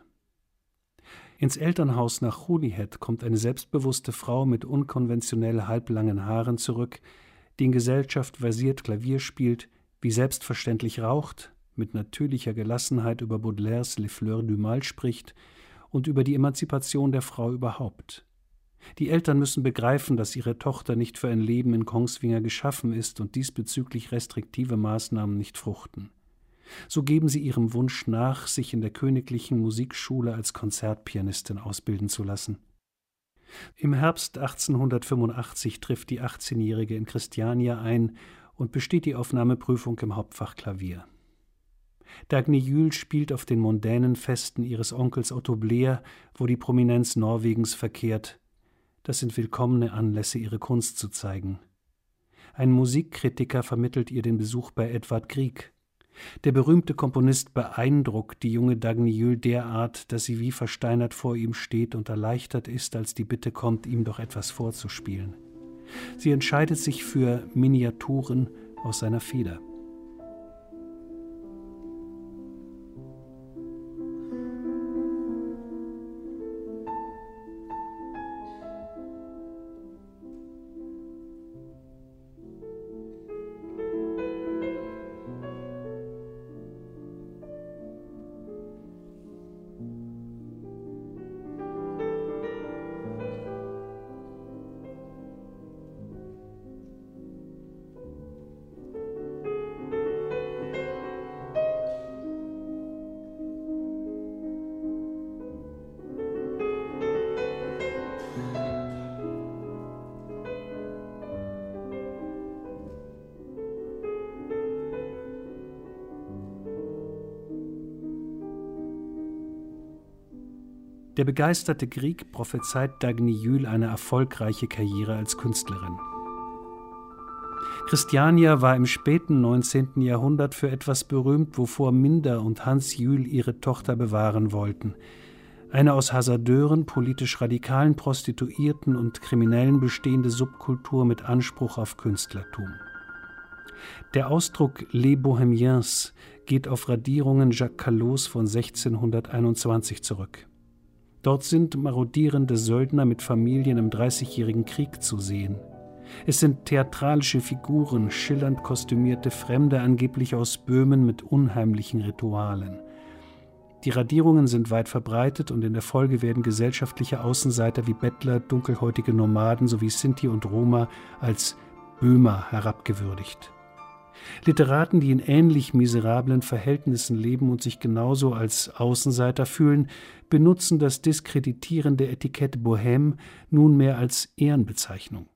Ins Elternhaus nach Holyhead kommt eine selbstbewusste Frau mit unkonventionell halblangen Haaren zurück, die in Gesellschaft versiert Klavier spielt, wie selbstverständlich raucht, mit natürlicher Gelassenheit über Baudelaires Les Fleurs du Mal spricht und über die Emanzipation der Frau überhaupt. Die Eltern müssen begreifen, dass ihre Tochter nicht für ein Leben in Kongsvinger geschaffen ist und diesbezüglich restriktive Maßnahmen nicht fruchten. So geben sie ihrem Wunsch nach, sich in der Königlichen Musikschule als Konzertpianistin ausbilden zu lassen. Im Herbst 1885 trifft die 18-Jährige in Christiania ein und besteht die Aufnahmeprüfung im Hauptfach Klavier. Dagny Juel spielt auf den mondänen Festen ihres Onkels Otto Bleer, wo die Prominenz Norwegens verkehrt. Das sind willkommene Anlässe, ihre Kunst zu zeigen. Ein Musikkritiker vermittelt ihr den Besuch bei Edvard Grieg. Der berühmte Komponist beeindruckt die junge Dagny Juel derart, dass sie wie versteinert vor ihm steht und erleichtert ist, als die Bitte kommt, ihm doch etwas vorzuspielen. Sie entscheidet sich für Miniaturen aus seiner Feder. Der begeisterte Grieg prophezeit Dagny Jühl eine erfolgreiche Karriere als Künstlerin. Christiania war im späten 19. Jahrhundert für etwas berühmt, wovor Minder und Hans Jühl ihre Tochter bewahren wollten. Eine aus Hasardeuren, politisch radikalen Prostituierten und Kriminellen bestehende Subkultur mit Anspruch auf Künstlertum. Der Ausdruck Les Bohémiens geht auf Radierungen Jacques Callots von 1621 zurück. Dort sind marodierende Söldner mit Familien im Dreißigjährigen Krieg zu sehen. Es sind theatralische Figuren, schillernd kostümierte Fremde, angeblich aus Böhmen mit unheimlichen Ritualen. Die Radierungen sind weit verbreitet und in der Folge werden gesellschaftliche Außenseiter wie Bettler, dunkelhäutige Nomaden sowie Sinti und Roma als Böhmer herabgewürdigt. Literaten, die in ähnlich miserablen Verhältnissen leben und sich genauso als Außenseiter fühlen, benutzen das diskreditierende Etikett Bohème nunmehr als Ehrenbezeichnung.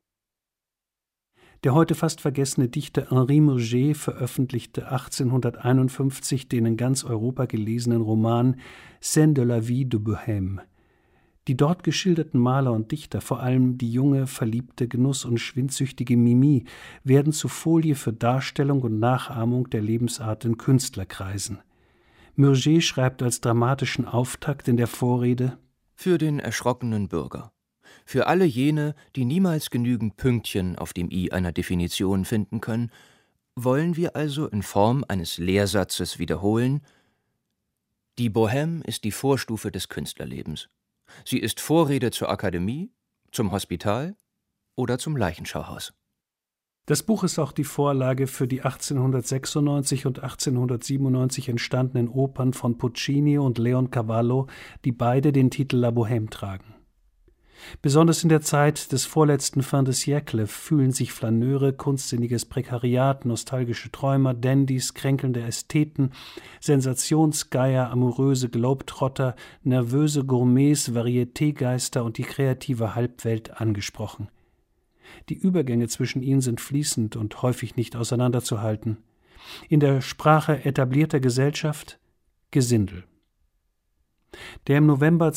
Der heute fast vergessene Dichter Henri Murger veröffentlichte 1851 den in ganz Europa gelesenen Roman Scènes de la vie de Bohème. Die dort geschilderten Maler und Dichter, vor allem die junge, verliebte, genuss- und schwindsüchtige Mimi, werden zu Folie für Darstellung und Nachahmung der Lebensart in Künstlerkreisen. Murger schreibt als dramatischen Auftakt in der Vorrede: Für den erschrockenen Bürger, für alle jene, die niemals genügend Pünktchen auf dem i einer Definition finden können, wollen wir also in Form eines Lehrsatzes wiederholen: Die Bohème ist die Vorstufe des Künstlerlebens. Sie ist Vorrede zur Akademie, zum Hospital oder zum Leichenschauhaus. Das Buch ist auch die Vorlage für die 1896 und 1897 entstandenen Opern von Puccini und Leoncavallo, die beide den Titel La Bohème tragen. Besonders in der Zeit des vorletzten Fin de siècle fühlen sich Flaneure, kunstsinnliches Prekariat, nostalgische Träumer, Dandys, kränkelnde Ästheten, Sensationsgeier, amoröse Globetrotter, nervöse Gourmets, Varieté-Geister und die kreative Halbwelt angesprochen. Die Übergänge zwischen ihnen sind fließend und häufig nicht auseinanderzuhalten. In der Sprache etablierter Gesellschaft Gesindel. Der im November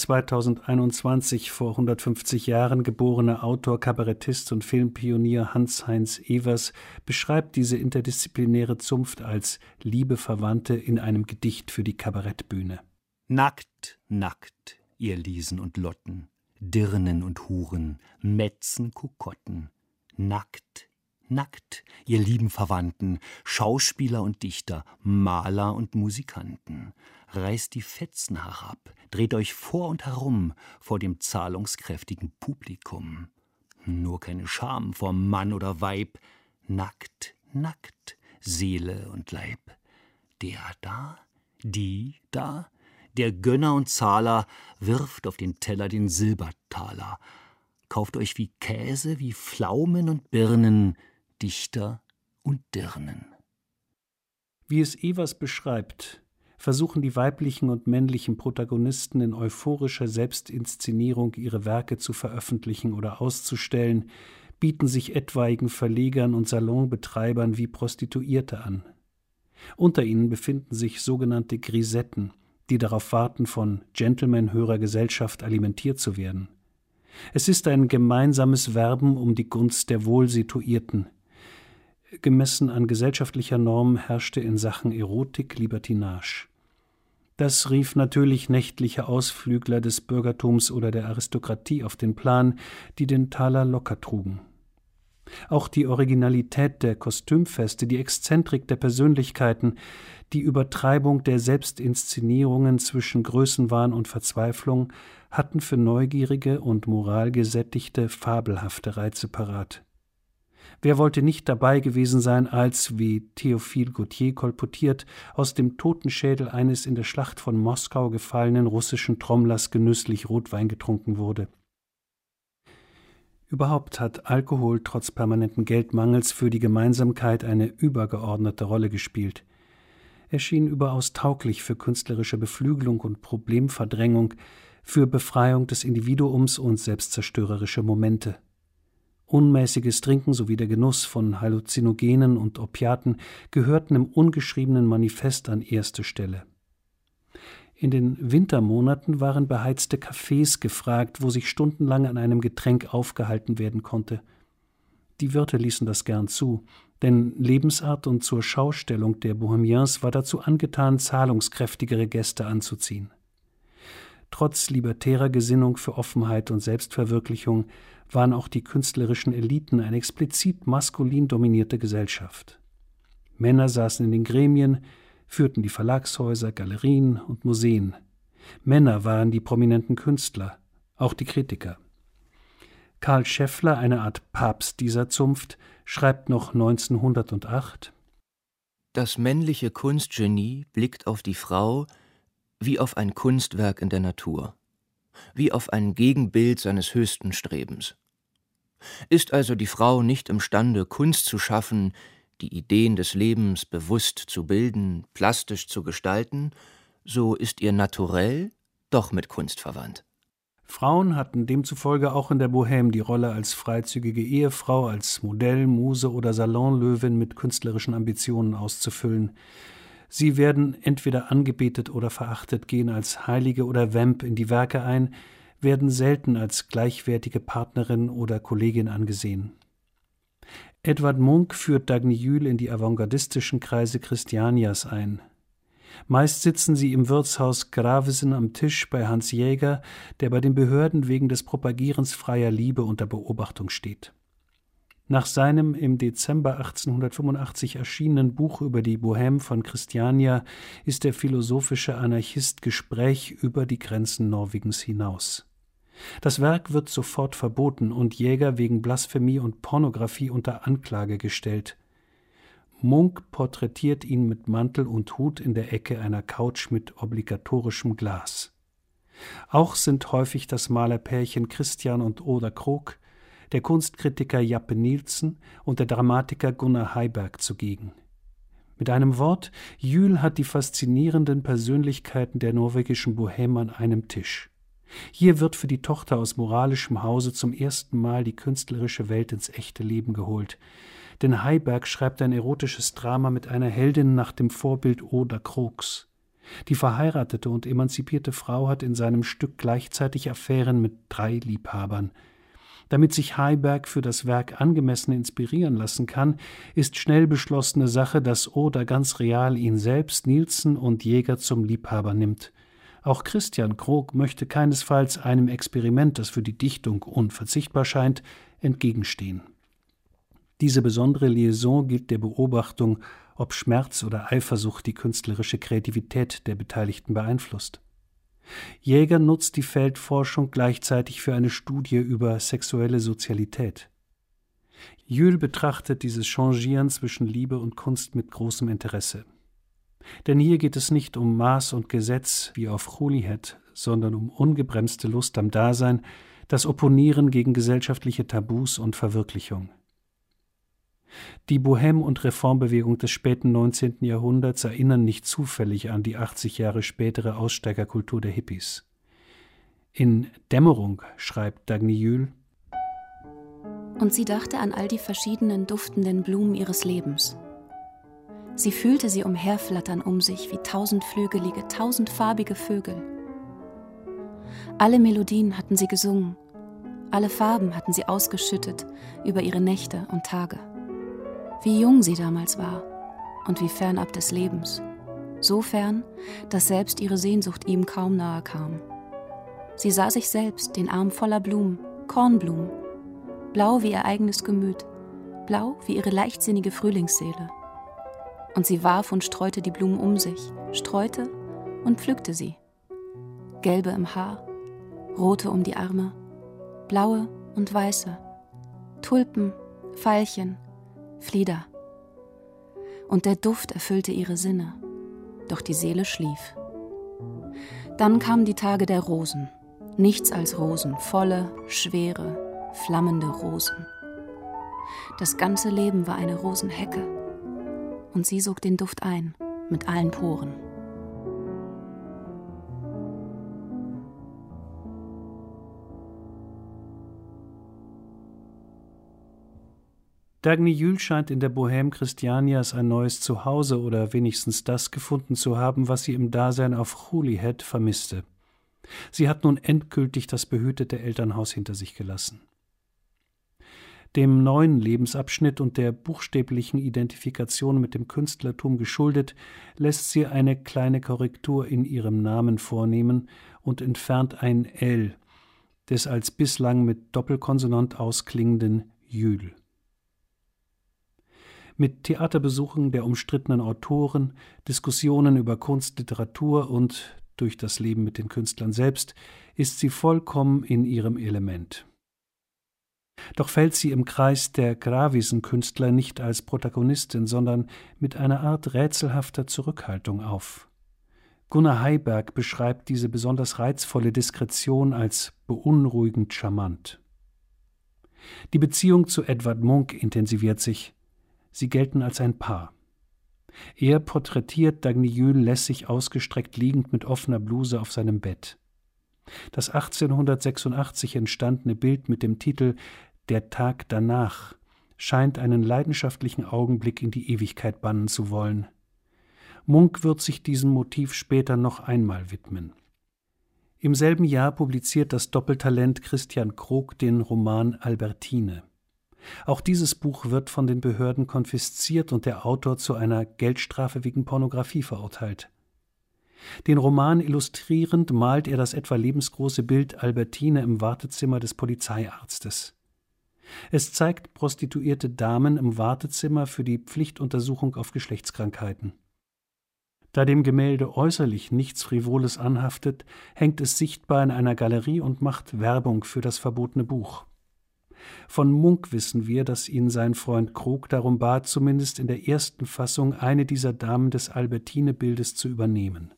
2021 vor 150 Jahren geborene Autor, Kabarettist und Filmpionier Hans-Heinz Ewers beschreibt diese interdisziplinäre Zunft als liebe Verwandte in einem Gedicht für die Kabarettbühne. Nackt, nackt, ihr Liesen und Lotten, Dirnen und Huren, Metzen, Kokotten, nackt, nackt, ihr lieben Verwandten, Schauspieler und Dichter, Maler und Musikanten, reißt die Fetzen herab, dreht euch vor und herum vor dem zahlungskräftigen Publikum. Nur keine Scham vor Mann oder Weib, nackt, nackt, Seele und Leib. Der da, die da, der Gönner und Zahler wirft auf den Teller den Silbertaler, kauft euch wie Käse, wie Pflaumen und Birnen, Dichter und Dirnen. Wie es Ewers beschreibt, versuchen die weiblichen und männlichen Protagonisten in euphorischer Selbstinszenierung ihre Werke zu veröffentlichen oder auszustellen, bieten sich etwaigen Verlegern und Salonbetreibern wie Prostituierte an. Unter ihnen befinden sich sogenannte Grisetten, die darauf warten, von Gentlemen höherer Gesellschaft alimentiert zu werden. Es ist ein gemeinsames Werben um die Gunst der Wohlsituierten. Gemessen an gesellschaftlicher Norm herrschte in Sachen Erotik Libertinage. Das rief natürlich nächtliche Ausflügler des Bürgertums oder der Aristokratie auf den Plan, die den Taler locker trugen. Auch die Originalität der Kostümfeste, die Exzentrik der Persönlichkeiten, die Übertreibung der Selbstinszenierungen zwischen Größenwahn und Verzweiflung hatten für Neugierige und moralgesättigte fabelhafte Reize parat. Wer wollte nicht dabei gewesen sein, als, wie Théophile Gautier kolportiert, aus dem Totenschädel eines in der Schlacht von Moskau gefallenen russischen Trommlers genüsslich Rotwein getrunken wurde? Überhaupt hat Alkohol trotz permanenten Geldmangels für die Gemeinsamkeit eine übergeordnete Rolle gespielt. Er schien überaus tauglich für künstlerische Beflügelung und Problemverdrängung, für Befreiung des Individuums und selbstzerstörerische Momente. Unmäßiges Trinken sowie der Genuss von Halluzinogenen und Opiaten gehörten im ungeschriebenen Manifest an erste Stelle. In den Wintermonaten waren beheizte Cafés gefragt, wo sich stundenlang an einem Getränk aufgehalten werden konnte. Die Wirte ließen das gern zu, denn Lebensart und zur Schaustellung der Bohemiens war dazu angetan, zahlungskräftigere Gäste anzuziehen. Trotz libertärer Gesinnung für Offenheit und Selbstverwirklichung waren auch die künstlerischen Eliten eine explizit maskulin dominierte Gesellschaft. Männer saßen in den Gremien, führten die Verlagshäuser, Galerien und Museen. Männer waren die prominenten Künstler, auch die Kritiker. Karl Scheffler, eine Art Papst dieser Zunft, schreibt noch 1908: Das männliche Kunstgenie blickt auf die Frau wie auf ein Kunstwerk in der Natur, wie auf ein Gegenbild seines höchsten Strebens. Ist also die Frau nicht imstande, Kunst zu schaffen, die Ideen des Lebens bewusst zu bilden, plastisch zu gestalten, so ist ihr Naturell doch mit Kunst verwandt. Frauen hatten demzufolge auch in der Bohème die Rolle als freizügige Ehefrau, als Modell, Muse oder Salonlöwin mit künstlerischen Ambitionen auszufüllen. Sie werden entweder angebetet oder verachtet, gehen als Heilige oder Vamp in die Werke ein, werden selten als gleichwertige Partnerin oder Kollegin angesehen. Edvard Munch führt Dagny Jühl in die avantgardistischen Kreise Christianias ein. Meist sitzen sie im Wirtshaus Gravesen am Tisch bei Hans Jäger, der bei den Behörden wegen des Propagierens freier Liebe unter Beobachtung steht. Nach seinem im Dezember 1885 erschienenen Buch über die Bohème von Christiania ist der philosophische Anarchist Gespräch über die Grenzen Norwegens hinaus. Das Werk wird sofort verboten und Jäger wegen Blasphemie und Pornografie unter Anklage gestellt. Munch porträtiert ihn mit Mantel und Hut in der Ecke einer Couch mit obligatorischem Glas. Auch sind häufig das Malerpärchen Christian und Oda Krog, der Kunstkritiker Jappe Nielsen und der Dramatiker Gunnar Heiberg zugegen. Mit einem Wort, Jühl hat die faszinierenden Persönlichkeiten der norwegischen Bohème an einem Tisch. Hier wird für die Tochter aus moralischem Hause zum ersten Mal die künstlerische Welt ins echte Leben geholt. Denn Heiberg schreibt ein erotisches Drama mit einer Heldin nach dem Vorbild Oda Krogs. Die verheiratete und emanzipierte Frau hat in seinem Stück gleichzeitig Affären mit 3 Liebhabern. Damit sich Heiberg für das Werk angemessen inspirieren lassen kann, ist schnell beschlossene Sache, dass Oda ganz real ihn selbst, Nielsen und Jäger zum Liebhaber nimmt. Auch Christian Krog möchte keinesfalls einem Experiment, das für die Dichtung unverzichtbar scheint, entgegenstehen. Diese besondere Liaison gilt der Beobachtung, ob Schmerz oder Eifersucht die künstlerische Kreativität der Beteiligten beeinflusst. Jäger nutzt die Feldforschung gleichzeitig für eine Studie über sexuelle Sozialität. Jühl betrachtet dieses Changieren zwischen Liebe und Kunst mit großem Interesse. Denn hier geht es nicht um Maß und Gesetz wie auf Holyhead, sondern um ungebremste Lust am Dasein, das Opponieren gegen gesellschaftliche Tabus und Verwirklichung. Die Bohème- und Reformbewegung des späten 19. Jahrhunderts erinnern nicht zufällig an die 80 Jahre spätere Aussteigerkultur der Hippies. In Dämmerung schreibt Dagny Jühl: Und sie dachte an all die verschiedenen duftenden Blumen ihres Lebens. Sie fühlte sie umherflattern um sich wie tausendflügelige, tausendfarbige Vögel. Alle Melodien hatten sie gesungen, alle Farben hatten sie ausgeschüttet über ihre Nächte und Tage. Wie jung sie damals war und wie fernab des Lebens. So fern, dass selbst ihre Sehnsucht ihm kaum nahe kam. Sie sah sich selbst, den Arm voller Blumen, Kornblumen, blau wie ihr eigenes Gemüt, blau wie ihre leichtsinnige Frühlingsseele. Und sie warf und streute die Blumen um sich, streute und pflückte sie. Gelbe im Haar, rote um die Arme, blaue und weiße, Tulpen, Veilchen, Flieder. Und der Duft erfüllte ihre Sinne, doch die Seele schlief. Dann kamen die Tage der Rosen, nichts als Rosen, volle, schwere, flammende Rosen. Das ganze Leben war eine Rosenhecke, und sie sog den Duft ein, mit allen Poren. Dagny Jühl scheint in der Bohème Christianias ein neues Zuhause oder wenigstens das gefunden zu haben, was sie im Dasein auf Holyhead vermisste. Sie hat nun endgültig das behütete Elternhaus hinter sich gelassen. Dem neuen Lebensabschnitt und der buchstäblichen Identifikation mit dem Künstlertum geschuldet, lässt sie eine kleine Korrektur in ihrem Namen vornehmen und entfernt ein L des als bislang mit Doppelkonsonant ausklingenden Jühl. Mit Theaterbesuchen der umstrittenen Autoren, Diskussionen über Kunst, Literatur und durch das Leben mit den Künstlern selbst ist sie vollkommen in ihrem Element. Doch fällt sie im Kreis der Gravisen-Künstler nicht als Protagonistin, sondern mit einer Art rätselhafter Zurückhaltung auf. Gunnar Heiberg beschreibt diese besonders reizvolle Diskretion als beunruhigend charmant. Die Beziehung zu Edvard Munch intensiviert sich. Sie gelten als ein Paar. Er porträtiert Dagny Jühl lässig ausgestreckt liegend mit offener Bluse auf seinem Bett. Das 1886 entstandene Bild mit dem Titel »Der Tag danach« scheint einen leidenschaftlichen Augenblick in die Ewigkeit bannen zu wollen. Munch wird sich diesem Motiv später noch einmal widmen. Im selben Jahr publiziert das Doppeltalent Christian Krog den Roman »Albertine«. Auch dieses Buch wird von den Behörden konfisziert und der Autor zu einer Geldstrafe wegen Pornografie verurteilt. Den Roman illustrierend malt er das etwa lebensgroße Bild Albertine im Wartezimmer des Polizeiarztes. Es zeigt prostituierte Damen im Wartezimmer für die Pflichtuntersuchung auf Geschlechtskrankheiten. Da dem Gemälde äußerlich nichts Frivoles anhaftet, hängt es sichtbar in einer Galerie und macht Werbung für das verbotene Buch. Von Munch wissen wir, dass ihn sein Freund Krog darum bat, zumindest in der ersten Fassung eine dieser Damen des Albertine-Bildes zu übernehmen.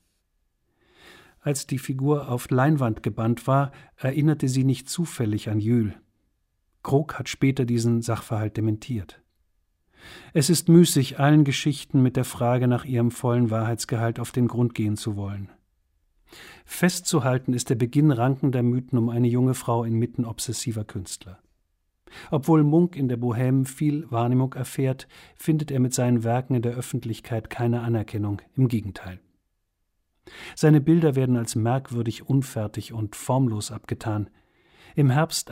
Als die Figur auf Leinwand gebannt war, erinnerte sie nicht zufällig an Jühl. Krog hat später diesen Sachverhalt dementiert. Es ist müßig, allen Geschichten mit der Frage nach ihrem vollen Wahrheitsgehalt auf den Grund gehen zu wollen. Festzuhalten ist der Beginn rankender Mythen um eine junge Frau inmitten obsessiver Künstler. Obwohl Munch in der Bohème viel Wahrnehmung erfährt, findet er mit seinen Werken in der Öffentlichkeit keine Anerkennung, im Gegenteil. Seine Bilder werden als merkwürdig unfertig und formlos abgetan. Im Herbst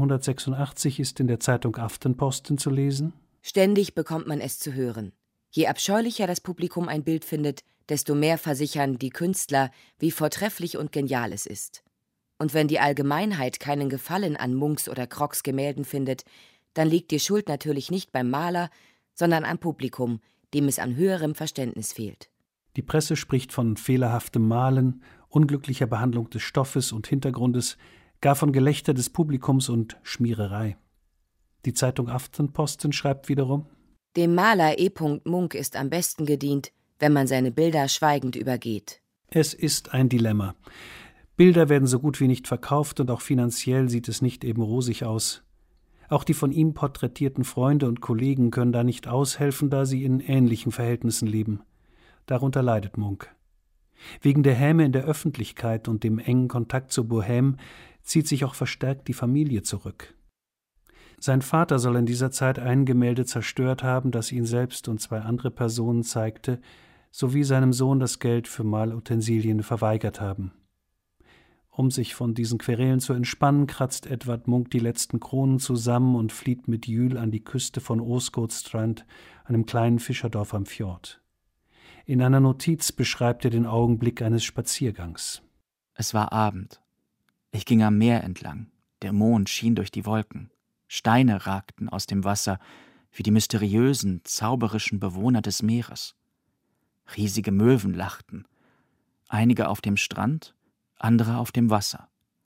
1886 ist in der Zeitung Aftenposten zu lesen: Ständig bekommt man es zu hören. Je abscheulicher das Publikum ein Bild findet, desto mehr versichern die Künstler, wie vortrefflich und genial es ist. Und wenn die Allgemeinheit keinen Gefallen an Munchs oder Krogs Gemälden findet, dann liegt die Schuld natürlich nicht beim Maler, sondern am Publikum, dem es an höherem Verständnis fehlt. Die Presse spricht von fehlerhaftem Malen, unglücklicher Behandlung des Stoffes und Hintergrundes, gar von Gelächter des Publikums und Schmiererei. Die Zeitung Aftenposten schreibt wiederum: Dem Maler E. Munch ist am besten gedient, wenn man seine Bilder schweigend übergeht. Es ist ein Dilemma. Bilder werden so gut wie nicht verkauft und auch finanziell sieht es nicht eben rosig aus. Auch die von ihm porträtierten Freunde und Kollegen können da nicht aushelfen, da sie in ähnlichen Verhältnissen leben. Darunter leidet Munch. Wegen der Häme in der Öffentlichkeit und dem engen Kontakt zur Bohème zieht sich auch verstärkt die Familie zurück. Sein Vater soll in dieser Zeit ein Gemälde zerstört haben, das ihn selbst und 2 andere Personen zeigte, sowie seinem Sohn das Geld für Malutensilien verweigert haben. Um sich von diesen Querelen zu entspannen, kratzt Edvard Munch die letzten Kronen zusammen und flieht mit Jühl an die Küste von Åsgårdstrand, einem kleinen Fischerdorf am Fjord. In einer Notiz beschreibt er den Augenblick eines Spaziergangs. Es war Abend. Ich ging am Meer entlang. Der Mond schien durch die Wolken. Steine ragten aus dem Wasser wie die mysteriösen, zauberischen Bewohner des Meeres. Riesige Möwen lachten. Einige auf dem Strand, andere auf dem Wasser.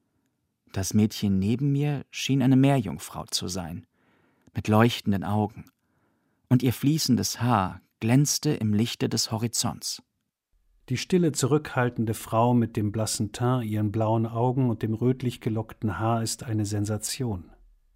Das Mädchen neben mir schien eine Meerjungfrau zu sein, mit leuchtenden Augen, und ihr fließendes Haar glänzte im Lichte des Horizonts. Die stille, zurückhaltende Frau mit dem blassen Teint, ihren blauen Augen und dem rötlich gelockten Haar ist eine Sensation.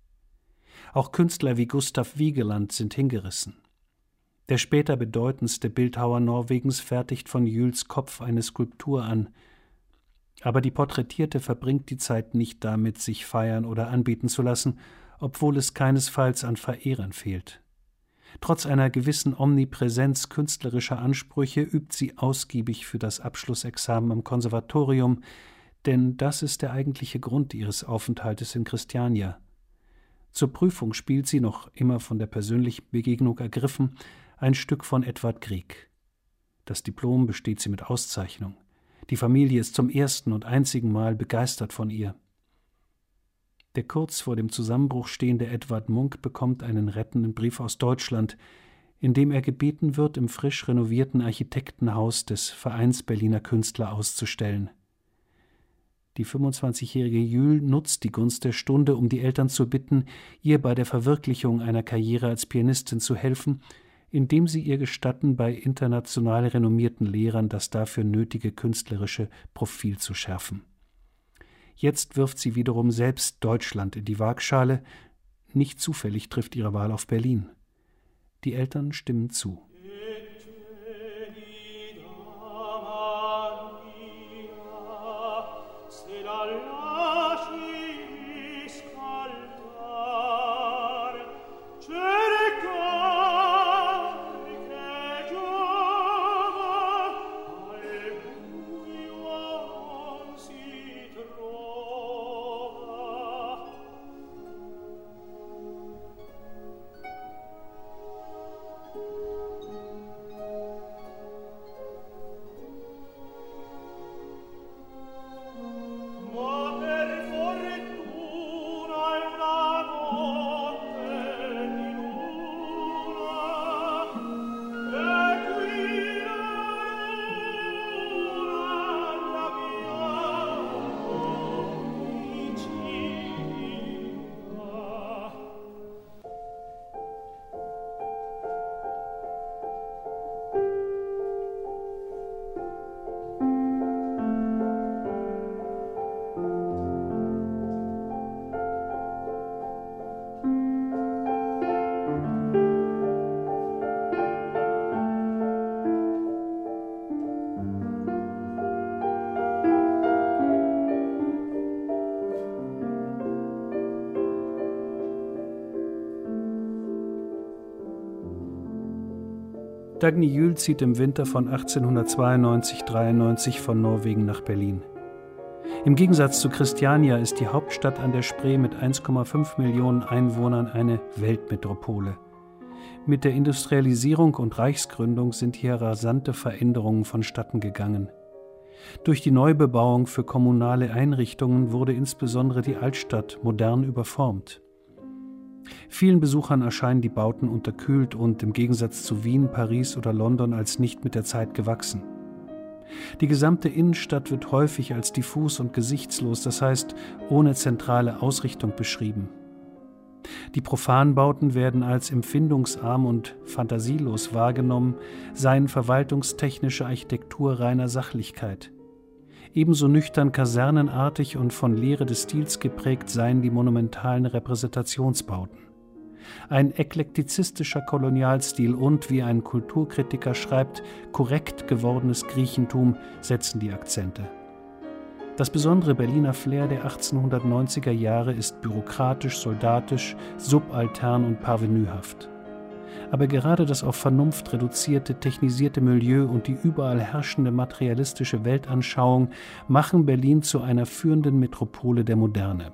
Auch Künstler wie Gustav Vigeland sind hingerissen. Der später bedeutendste Bildhauer Norwegens fertigt von Jühls Kopf eine Skulptur an, aber die Porträtierte verbringt die Zeit nicht damit, sich feiern oder anbeten zu lassen, obwohl es keinesfalls an Verehrern fehlt. Trotz einer gewissen Omnipräsenz künstlerischer Ansprüche übt sie ausgiebig für das Abschlussexamen am Konservatorium, denn das ist der eigentliche Grund ihres Aufenthaltes in Kristiania. Zur Prüfung spielt sie, noch immer von der persönlichen Begegnung ergriffen, ein Stück von Edvard Grieg. Das Diplom besteht sie mit Auszeichnung. Die Familie ist zum ersten und einzigen Mal begeistert von ihr. Der kurz vor dem Zusammenbruch stehende Edvard Munch bekommt einen rettenden Brief aus Deutschland, in dem er gebeten wird, im frisch renovierten Architektenhaus des Vereins Berliner Künstler auszustellen. Die 25-jährige Jühl nutzt die Gunst der Stunde, um die Eltern zu bitten, ihr bei der Verwirklichung einer Karriere als Pianistin zu helfen, indem sie ihr gestatten, bei international renommierten Lehrern das dafür nötige künstlerische Profil zu schärfen. Jetzt wirft sie wiederum selbst Deutschland in die Waagschale. Nicht zufällig trifft ihre Wahl auf Berlin. Die Eltern stimmen zu. Dagny Jühl zieht im Winter von 1892/93 von Norwegen nach Berlin. Im Gegensatz zu Kristiania ist die Hauptstadt an der Spree mit 1,5 Millionen Einwohnern eine Weltmetropole. Mit der Industrialisierung und Reichsgründung sind hier rasante Veränderungen vonstatten gegangen. Durch die Neubebauung für kommunale Einrichtungen wurde insbesondere die Altstadt modern überformt. Vielen Besuchern erscheinen die Bauten unterkühlt und im Gegensatz zu Wien, Paris oder London als nicht mit der Zeit gewachsen. Die gesamte Innenstadt wird häufig als diffus und gesichtslos, das heißt ohne zentrale Ausrichtung beschrieben. Die Profanbauten werden als empfindungsarm und fantasielos wahrgenommen, seien verwaltungstechnische Architektur reiner Sachlichkeit. Ebenso nüchtern kasernenartig und von Lehre des Stils geprägt seien die monumentalen Repräsentationsbauten. Ein eklektizistischer Kolonialstil und, wie ein Kulturkritiker schreibt, korrekt gewordenes Griechentum setzen die Akzente. Das besondere Berliner Flair der 1890er Jahre ist bürokratisch, soldatisch, subaltern und parvenühaft. Aber gerade das auf Vernunft reduzierte, technisierte Milieu und die überall herrschende materialistische Weltanschauung machen Berlin zu einer führenden Metropole der Moderne.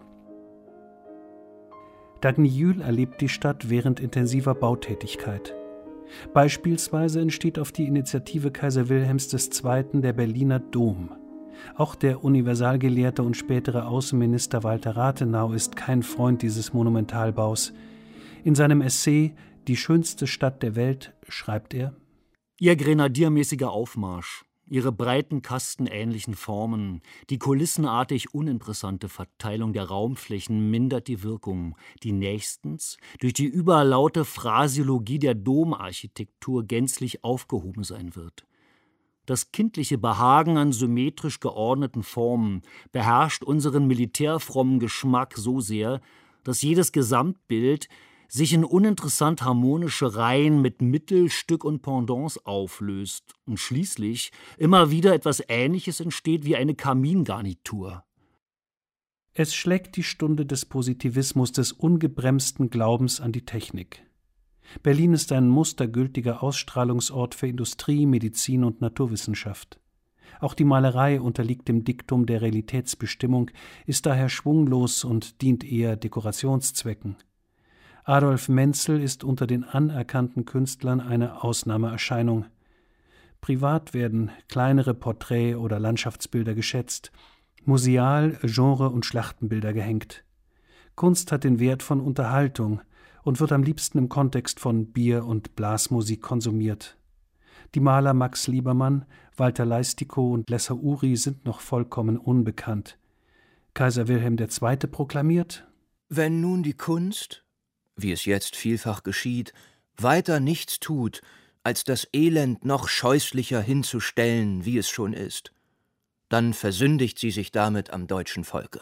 Dagny Jühl erlebt die Stadt während intensiver Bautätigkeit. Beispielsweise entsteht auf die Initiative Kaiser Wilhelms II. Der Berliner Dom. Auch der Universalgelehrte und spätere Außenminister Walter Rathenau ist kein Freund dieses Monumentalbaus. In seinem Essay »Die schönste Stadt der Welt« schreibt er: Ihr grenadiermäßiger Aufmarsch, ihre breiten kastenähnlichen Formen, die kulissenartig uninteressante Verteilung der Raumflächen mindert die Wirkung, die nächstens durch die überlaute Phrasiologie der Domarchitektur gänzlich aufgehoben sein wird. Das kindliche Behagen an symmetrisch geordneten Formen beherrscht unseren militärfrommen Geschmack so sehr, dass jedes Gesamtbild sich in uninteressant harmonische Reihen mit Mittelstück und Pendants auflöst und schließlich immer wieder etwas Ähnliches entsteht wie eine Kamingarnitur. Es schlägt die Stunde des Positivismus, des ungebremsten Glaubens an die Technik. Berlin ist ein mustergültiger Ausstrahlungsort für Industrie, Medizin und Naturwissenschaft. Auch die Malerei unterliegt dem Diktum der Realitätsbestimmung, ist daher schwunglos und dient eher Dekorationszwecken. Adolf Menzel ist unter den anerkannten Künstlern eine Ausnahmeerscheinung. Privat werden kleinere Porträt- oder Landschaftsbilder geschätzt, museal Genre- und Schlachtenbilder gehängt. Kunst hat den Wert von Unterhaltung und wird am liebsten im Kontext von Bier- und Blasmusik konsumiert. Die Maler Max Liebermann, Walter Leistikow und Lessa Uri sind noch vollkommen unbekannt. Kaiser Wilhelm II. Proklamiert: Wenn nun die Kunst, wie es jetzt vielfach geschieht, weiter nichts tut, als das Elend noch scheußlicher hinzustellen, wie es schon ist, dann versündigt sie sich damit am deutschen Volke.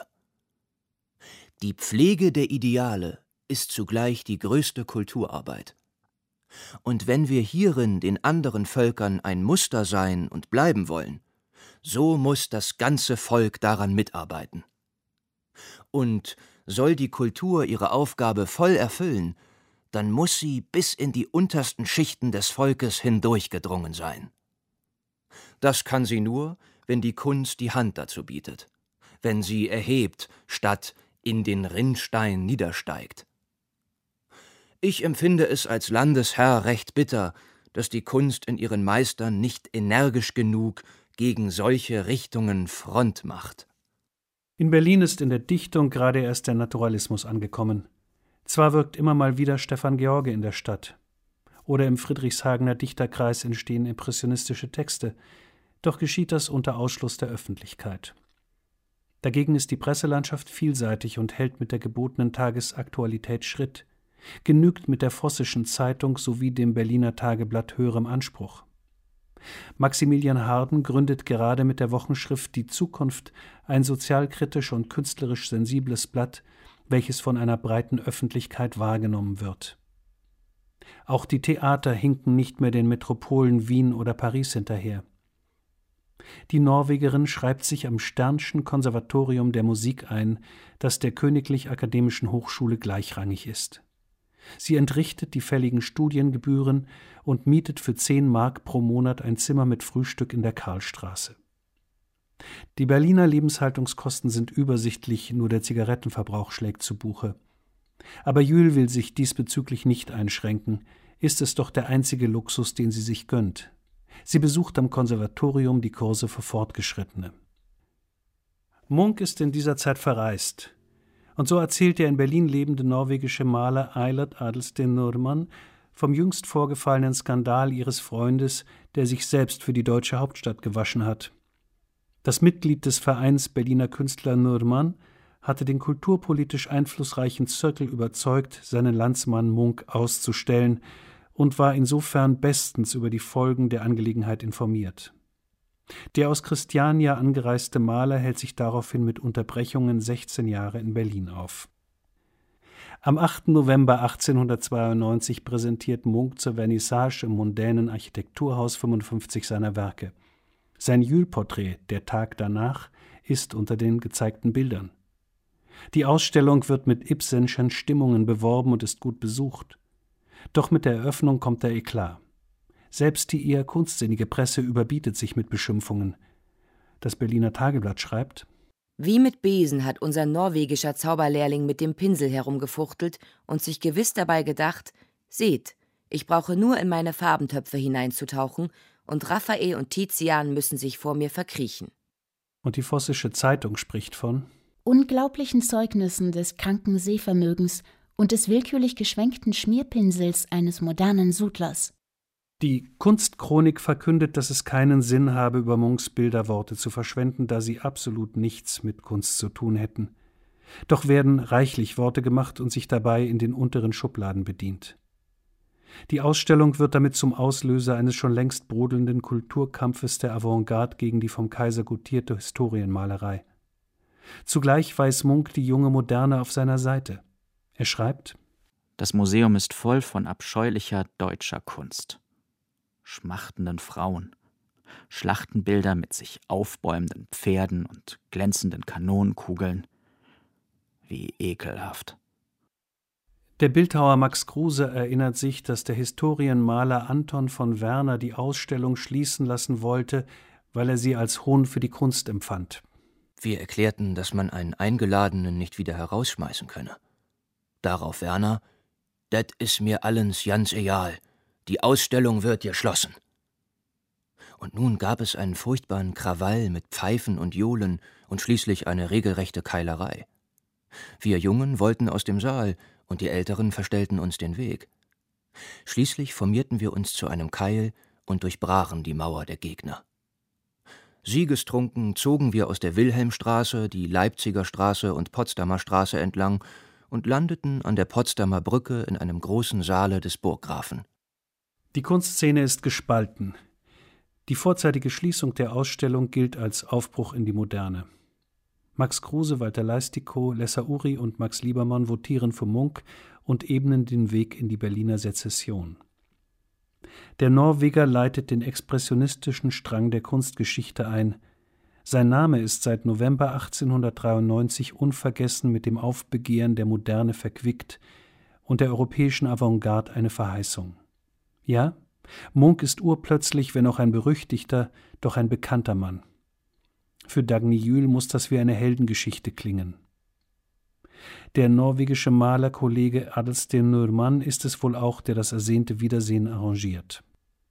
Die Pflege der Ideale ist zugleich die größte Kulturarbeit. Und wenn wir hierin den anderen Völkern ein Muster sein und bleiben wollen, so muss das ganze Volk daran mitarbeiten. Und soll die Kultur ihre Aufgabe voll erfüllen, dann muss sie bis in die untersten Schichten des Volkes hindurchgedrungen sein. Das kann sie nur, wenn die Kunst die Hand dazu bietet, wenn sie erhebt, statt in den Rinnstein niedersteigt. Ich empfinde es als Landesherr recht bitter, dass die Kunst in ihren Meistern nicht energisch genug gegen solche Richtungen Front macht. In Berlin ist in der Dichtung gerade erst der Naturalismus angekommen. Zwar wirkt immer mal wieder Stefan George in der Stadt. Oder im Friedrichshagener Dichterkreis entstehen impressionistische Texte, doch geschieht das unter Ausschluss der Öffentlichkeit. Dagegen ist die Presselandschaft vielseitig und hält mit der gebotenen Tagesaktualität Schritt, genügt mit der Vossischen Zeitung sowie dem Berliner Tageblatt höherem Anspruch. Maximilian Harden gründet gerade mit der Wochenschrift Die Zukunft ein sozialkritisch und künstlerisch sensibles Blatt, welches von einer breiten Öffentlichkeit wahrgenommen wird. Auch die Theater hinken nicht mehr den Metropolen Wien oder Paris hinterher. Die Norwegerin schreibt sich am Stern'schen Konservatorium der Musik ein, das der Königlich Akademischen Hochschule gleichrangig ist. Sie entrichtet die fälligen Studiengebühren und mietet für 10 Mark pro Monat ein Zimmer mit Frühstück in der Karlstraße. Die Berliner Lebenshaltungskosten sind übersichtlich, nur der Zigarettenverbrauch schlägt zu Buche. Aber Jules will sich diesbezüglich nicht einschränken, ist es doch der einzige Luxus, den sie sich gönnt. Sie besucht am Konservatorium die Kurse für Fortgeschrittene. Munch ist in dieser Zeit verreist. Und so erzählt der in Berlin lebende norwegische Maler Eilert Adelsten Normann vom jüngst vorgefallenen Skandal ihres Freundes, der sich selbst für die deutsche Hauptstadt gewaschen hat. Das Mitglied des Vereins Berliner Künstler Normann hatte den kulturpolitisch einflussreichen Zirkel überzeugt, seinen Landsmann Munch auszustellen und war insofern bestens über die Folgen der Angelegenheit informiert. Der aus Christiania angereiste Maler hält sich daraufhin mit Unterbrechungen 16 Jahre in Berlin auf. Am 8. November 1892 präsentiert Munch zur Vernissage im mondänen Architekturhaus 55 seiner Werke. Sein Jules-Porträt, Der Tag danach, ist unter den gezeigten Bildern. Die Ausstellung wird mit Ibsenschen Stimmungen beworben und ist gut besucht. Doch mit der Eröffnung kommt der Eklat. Selbst die eher kunstsinnige Presse überbietet sich mit Beschimpfungen. Das Berliner Tageblatt schreibt: Wie mit Besen hat unser norwegischer Zauberlehrling mit dem Pinsel herumgefuchtelt und sich gewiss dabei gedacht: Seht, ich brauche nur in meine Farbentöpfe hineinzutauchen, und Raphael und Tizian müssen sich vor mir verkriechen. Und die Vossische Zeitung spricht von unglaublichen Zeugnissen des kranken Sehvermögens und des willkürlich geschwenkten Schmierpinsels eines modernen Sudlers. Die Kunstchronik verkündet, dass es keinen Sinn habe, über Munchs Bilderworte zu verschwenden, da sie absolut nichts mit Kunst zu tun hätten. Doch werden reichlich Worte gemacht und sich dabei in den unteren Schubladen bedient. Die Ausstellung wird damit zum Auslöser eines schon längst brodelnden Kulturkampfes der Avantgarde gegen die vom Kaiser gutierte Historienmalerei. Zugleich weiß Munch die junge Moderne auf seiner Seite. Er schreibt: Das Museum ist voll von abscheulicher deutscher Kunst. Schmachtenden Frauen, Schlachtenbilder mit sich aufbäumenden Pferden und glänzenden Kanonenkugeln. Wie ekelhaft. Der Bildhauer Max Kruse erinnert sich, dass der Historienmaler Anton von Werner die Ausstellung schließen lassen wollte, weil er sie als Hohn für die Kunst empfand. Wir erklärten, dass man einen Eingeladenen nicht wieder herausschmeißen könne. Darauf Werner: „Dat is mir allens ganz egal. Die Ausstellung wird geschlossen." Und nun gab es einen furchtbaren Krawall mit Pfeifen und Johlen und schließlich eine regelrechte Keilerei. Wir Jungen wollten aus dem Saal, und die Älteren verstellten uns den Weg. Schließlich formierten wir uns zu einem Keil und durchbrachen die Mauer der Gegner. Siegestrunken zogen wir aus der Wilhelmstraße, die Leipziger Straße und Potsdamer Straße entlang und landeten an der Potsdamer Brücke in einem großen Saale des Burggrafen. Die Kunstszene ist gespalten. Die vorzeitige Schließung der Ausstellung gilt als Aufbruch in die Moderne. Max Kruse, Walter Leistikow, Lessa Uri und Max Liebermann votieren für Munch und ebnen den Weg in die Berliner Sezession. Der Norweger leitet den expressionistischen Strang der Kunstgeschichte ein. Sein Name ist seit November 1893 unvergessen mit dem Aufbegehren der Moderne verquickt und der europäischen Avantgarde eine Verheißung. Ja, Munch ist urplötzlich, wenn auch ein berüchtigter, doch ein bekannter Mann. Für Dagny Jühl muss das wie eine Heldengeschichte klingen. Der norwegische Malerkollege Adelsten Normann ist es wohl auch, der das ersehnte Wiedersehen arrangiert.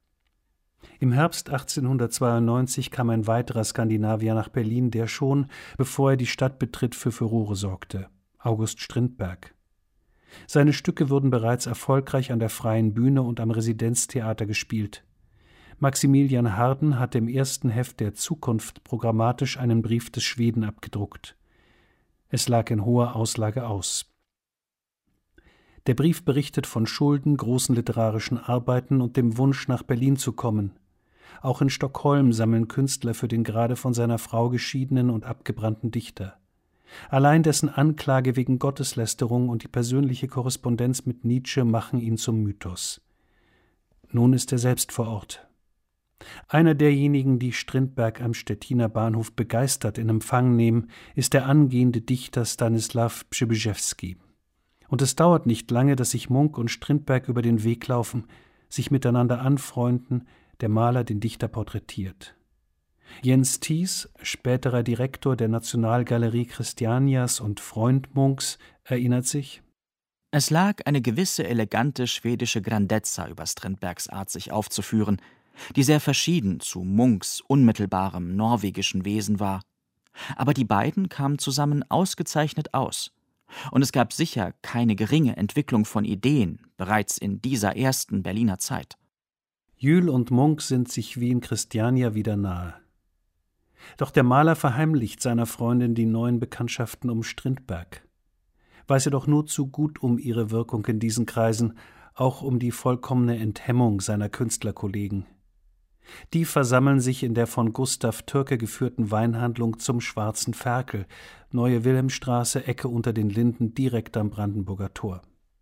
Im Herbst 1892 kam ein weiterer Skandinavier nach Berlin, der schon, bevor er die Stadt betritt, für Furore sorgte: August Strindberg. Seine Stücke wurden bereits erfolgreich an der Freien Bühne und am Residenztheater gespielt. Maximilian Harden hatte im ersten Heft der Zukunft programmatisch einen Brief des Schweden abgedruckt. Es lag in hoher Auslage aus. Der Brief berichtet von Schulden, großen literarischen Arbeiten und dem Wunsch, nach Berlin zu kommen. Auch in Stockholm sammeln Künstler für den gerade von seiner Frau geschiedenen und abgebrannten Dichter. Allein dessen Anklage wegen Gotteslästerung und die persönliche Korrespondenz mit Nietzsche machen ihn zum Mythos. Nun ist er selbst vor Ort. Einer derjenigen, die Strindberg am Stettiner Bahnhof begeistert in Empfang nehmen, ist der angehende Dichter Stanislaw Przybyszewski. Und es dauert nicht lange, dass sich Munch und Strindberg über den Weg laufen, sich miteinander anfreunden, der Maler den Dichter porträtiert. Jens Thies, späterer Direktor der Nationalgalerie Christianias und Freund Munchs, erinnert sich: Es lag eine gewisse elegante schwedische Grandezza über Strindbergs Art, sich aufzuführen, die sehr verschieden zu Munchs unmittelbarem norwegischen Wesen war. Aber die beiden kamen zusammen ausgezeichnet aus. Und es gab sicher keine geringe Entwicklung von Ideen, bereits in dieser ersten Berliner Zeit. Jühl und Munch sind sich wie in Christiania wieder nahe. Doch der Maler verheimlicht seiner Freundin die neuen Bekanntschaften um Strindberg. Weiß er doch nur zu gut um ihre Wirkung in diesen Kreisen, auch um die vollkommene Enthemmung seiner Künstlerkollegen. Die versammeln sich in der von Gustav Türke geführten Weinhandlung zum Schwarzen Ferkel, Neue Wilhelmstraße, Ecke Unter den Linden, direkt am Brandenburger Tor.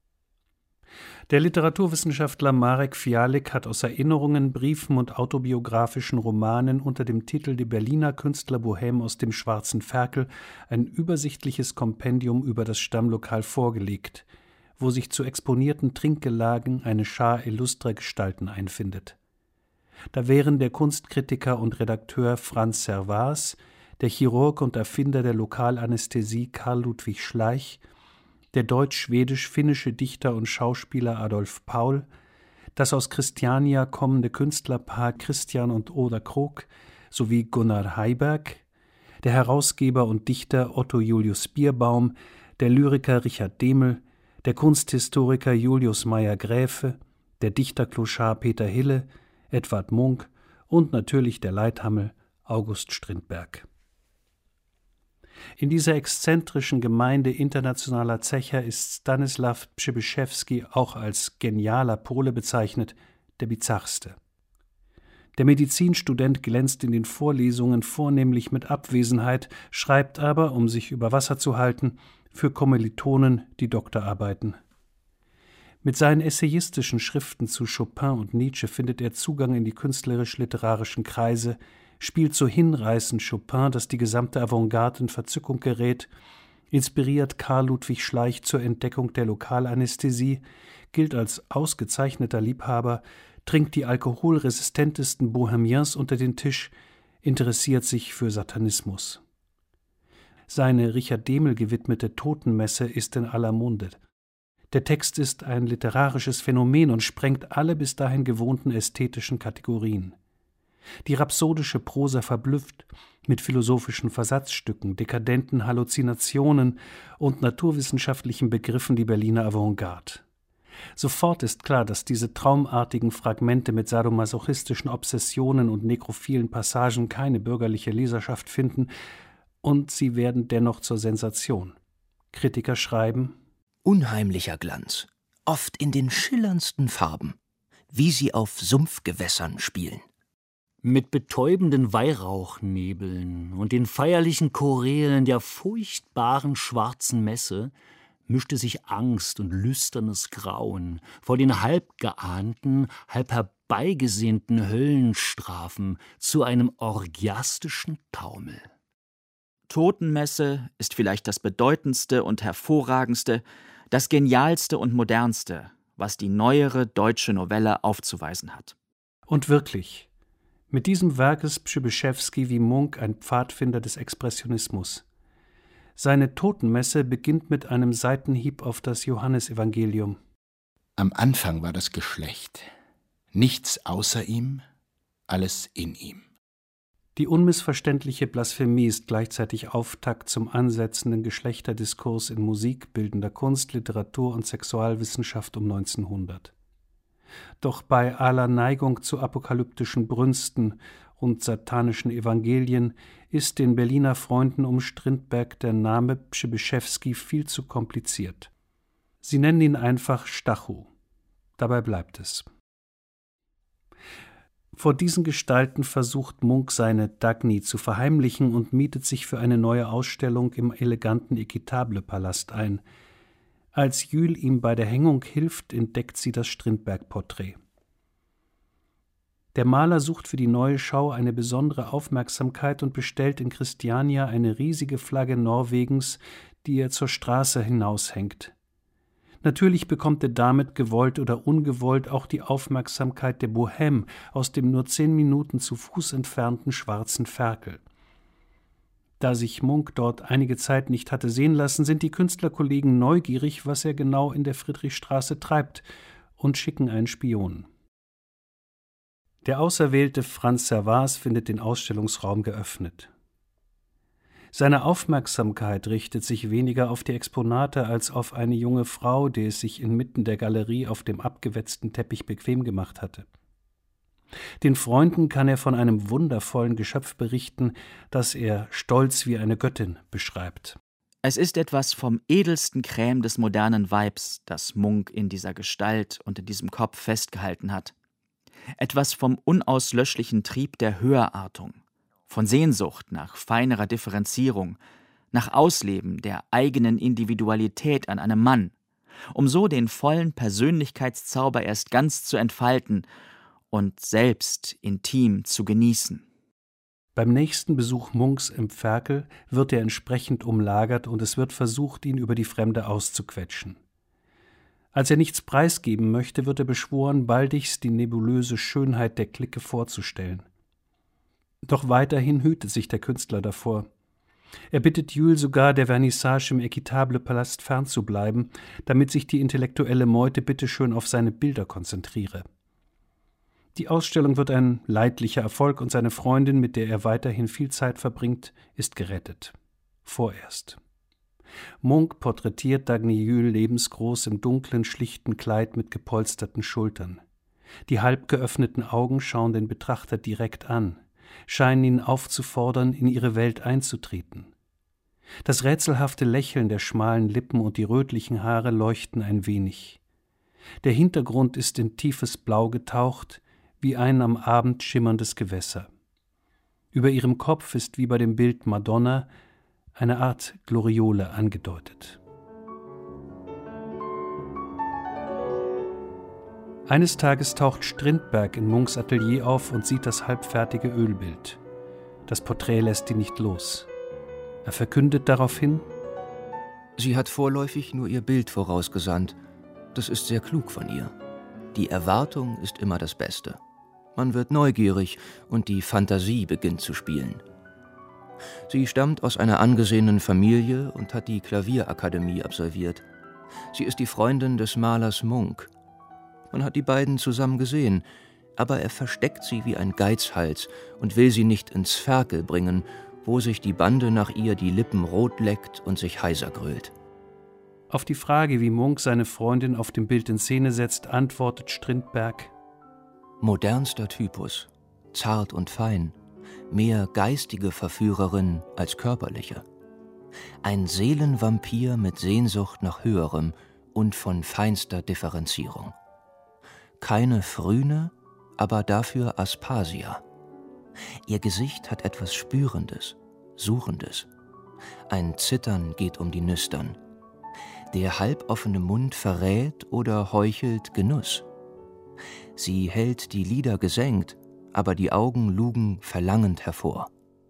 Der Literaturwissenschaftler Marek Fialik hat aus Erinnerungen, Briefen und autobiografischen Romanen unter dem Titel Die Berliner Künstlerbohème aus dem Schwarzen Ferkel ein übersichtliches Kompendium über das Stammlokal vorgelegt, wo sich zu exponierten Trinkgelagen eine Schar illustrer Gestalten einfindet. Da wären der Kunstkritiker und Redakteur Franz Servaas, der Chirurg und Erfinder der Lokalanästhesie Karl Ludwig Schleich, der deutsch-schwedisch-finnische Dichter und Schauspieler Adolf Paul, das aus Christiania kommende Künstlerpaar Christian und Oda Krog sowie Gunnar Heiberg, der Herausgeber und Dichter Otto Julius Bierbaum, der Lyriker Richard Demel, der Kunsthistoriker Julius Meyer-Gräfe, der Dichterkloschar Peter Hille, Edvard Munch und natürlich der Leithammel August Strindberg. In dieser exzentrischen Gemeinde internationaler Zecher ist Stanislaw Przybyszewski auch als genialer Pole bezeichnet, der bizarrste. Der Medizinstudent glänzt in den Vorlesungen vornehmlich mit Abwesenheit, schreibt aber, um sich über Wasser zu halten, für Kommilitonen die Doktorarbeiten. Mit seinen essayistischen Schriften zu Chopin und Nietzsche findet er Zugang in die künstlerisch-literarischen Kreise, spielt so hinreißend Chopin, dass die gesamte Avantgarde in Verzückung gerät, Inspiriert Karl Ludwig Schleich zur Entdeckung der Lokalanästhesie, gilt als ausgezeichneter Liebhaber, trinkt die alkoholresistentesten Bohemiens unter den Tisch, interessiert sich für Satanismus. Seine Richard Dehmel gewidmete Totenmesse ist in aller Munde. Der Text ist ein literarisches Phänomen und sprengt alle bis dahin gewohnten ästhetischen Kategorien. Die rhapsodische Prosa verblüfft mit philosophischen Versatzstücken, dekadenten Halluzinationen und naturwissenschaftlichen Begriffen die Berliner Avantgarde. Sofort ist klar, dass diese traumartigen Fragmente mit sadomasochistischen Obsessionen und nekrophilen Passagen keine bürgerliche Leserschaft finden, und sie werden dennoch zur Sensation. Kritiker schreiben: Unheimlicher Glanz, oft in den schillerndsten Farben, wie sie auf Sumpfgewässern spielen. Mit betäubenden Weihrauchnebeln und den feierlichen Chorälen der furchtbaren schwarzen Messe mischte sich Angst und lüsternes Grauen vor den halb geahnten, halb herbeigesehnten Höllenstrafen zu einem orgiastischen Taumel. Totenmesse ist vielleicht das bedeutendste und hervorragendste, das genialste und modernste, was die neuere deutsche Novelle aufzuweisen hat. Und wirklich, mit diesem Werk ist Przybyszewski wie Munch ein Pfadfinder des Expressionismus. Seine Totenmesse beginnt mit einem Seitenhieb auf das Johannesevangelium. Am Anfang war das Geschlecht. Nichts außer ihm, alles in ihm. Die unmissverständliche Blasphemie ist gleichzeitig Auftakt zum ansetzenden Geschlechterdiskurs in Musik, bildender Kunst, Literatur und Sexualwissenschaft um 1900. Doch bei aller Neigung zu apokalyptischen Brünsten und satanischen Evangelien ist den Berliner Freunden um Strindberg der Name Przybyszewski viel zu kompliziert. Sie nennen ihn einfach Stachu. Dabei bleibt es. Vor diesen Gestalten versucht Munch seine Dagny zu verheimlichen und mietet sich für eine neue Ausstellung im eleganten Equitable-Palast ein. Als Jules ihm bei der Hängung hilft, entdeckt sie das Strindberg-Porträt. Der Maler sucht für die neue Schau eine besondere Aufmerksamkeit und bestellt in Christiania eine riesige Flagge Norwegens, die er zur Straße hinaushängt. Natürlich bekommt er damit, gewollt oder ungewollt, auch die Aufmerksamkeit der Bohème aus dem nur 10 Minuten zu Fuß entfernten Schwarzen Ferkel. Da sich Munch dort einige Zeit nicht hatte sehen lassen, sind die Künstlerkollegen neugierig, was er genau in der Friedrichstraße treibt, und schicken einen Spion. Der auserwählte Franz Servaz findet den Ausstellungsraum geöffnet. Seine Aufmerksamkeit richtet sich weniger auf die Exponate als auf eine junge Frau, die es sich inmitten der Galerie auf dem abgewetzten Teppich bequem gemacht hatte. Den Freunden kann er von einem wundervollen Geschöpf berichten, das er stolz wie eine Göttin beschreibt. Es ist etwas vom edelsten Crème des modernen Weibs, das Munch in dieser Gestalt und in diesem Kopf festgehalten hat. Etwas vom unauslöschlichen Trieb der Höherartung, von Sehnsucht nach feinerer Differenzierung, nach Ausleben der eigenen Individualität an einem Mann, um so den vollen Persönlichkeitszauber erst ganz zu entfalten und selbst intim zu genießen. Beim nächsten Besuch Munchs im Ferkel wird er entsprechend umlagert und es wird versucht, ihn über die Fremde auszuquetschen. Als er nichts preisgeben möchte, wird er beschworen, baldigst die nebulöse Schönheit der Clique vorzustellen. Doch weiterhin hütet sich der Künstler davor. Er bittet Jules sogar, der Vernissage im Equitable-Palast fernzubleiben, damit sich die intellektuelle Meute bitteschön auf seine Bilder konzentriere. Die Ausstellung wird ein leidlicher Erfolg und seine Freundin, mit der er weiterhin viel Zeit verbringt, ist gerettet. Vorerst. Munch porträtiert Dagny Jules lebensgroß im dunklen, schlichten Kleid mit gepolsterten Schultern. Die halb geöffneten Augen schauen den Betrachter direkt an, scheinen ihn aufzufordern, in ihre Welt einzutreten. Das rätselhafte Lächeln der schmalen Lippen und die rötlichen Haare leuchten ein wenig. Der Hintergrund ist in tiefes Blau getaucht, wie ein am Abend schimmerndes Gewässer. Über ihrem Kopf ist wie bei dem Bild Madonna eine Art Gloriole angedeutet. Eines Tages taucht Strindberg in Munchs Atelier auf und sieht das halbfertige Ölbild. Das Porträt lässt ihn nicht los. Er verkündet daraufhin: Sie hat vorläufig nur ihr Bild vorausgesandt. Das ist sehr klug von ihr. Die Erwartung ist immer das Beste. Man wird neugierig und die Fantasie beginnt zu spielen. Sie stammt aus einer angesehenen Familie und hat die Klavierakademie absolviert. Sie ist die Freundin des Malers Munch. Man hat die beiden zusammen gesehen, aber er versteckt sie wie ein Geizhals und will sie nicht ins Ferkel bringen, wo sich die Bande nach ihr die Lippen rot leckt und sich heiser grölt. Auf die Frage, wie Munch seine Freundin auf dem Bild in Szene setzt, antwortet Strindberg: Modernster Typus, zart und fein, mehr geistige Verführerin als körperliche. Ein Seelenvampir mit Sehnsucht nach Höherem und von feinster Differenzierung. Keine Phryne, aber dafür Aspasia. Ihr Gesicht hat etwas Spürendes, Suchendes. Ein Zittern geht um die Nüstern. Der halboffene Mund verrät oder heuchelt Genuss. Sie hält die Lider gesenkt, aber die Augen lugen verlangend hervor.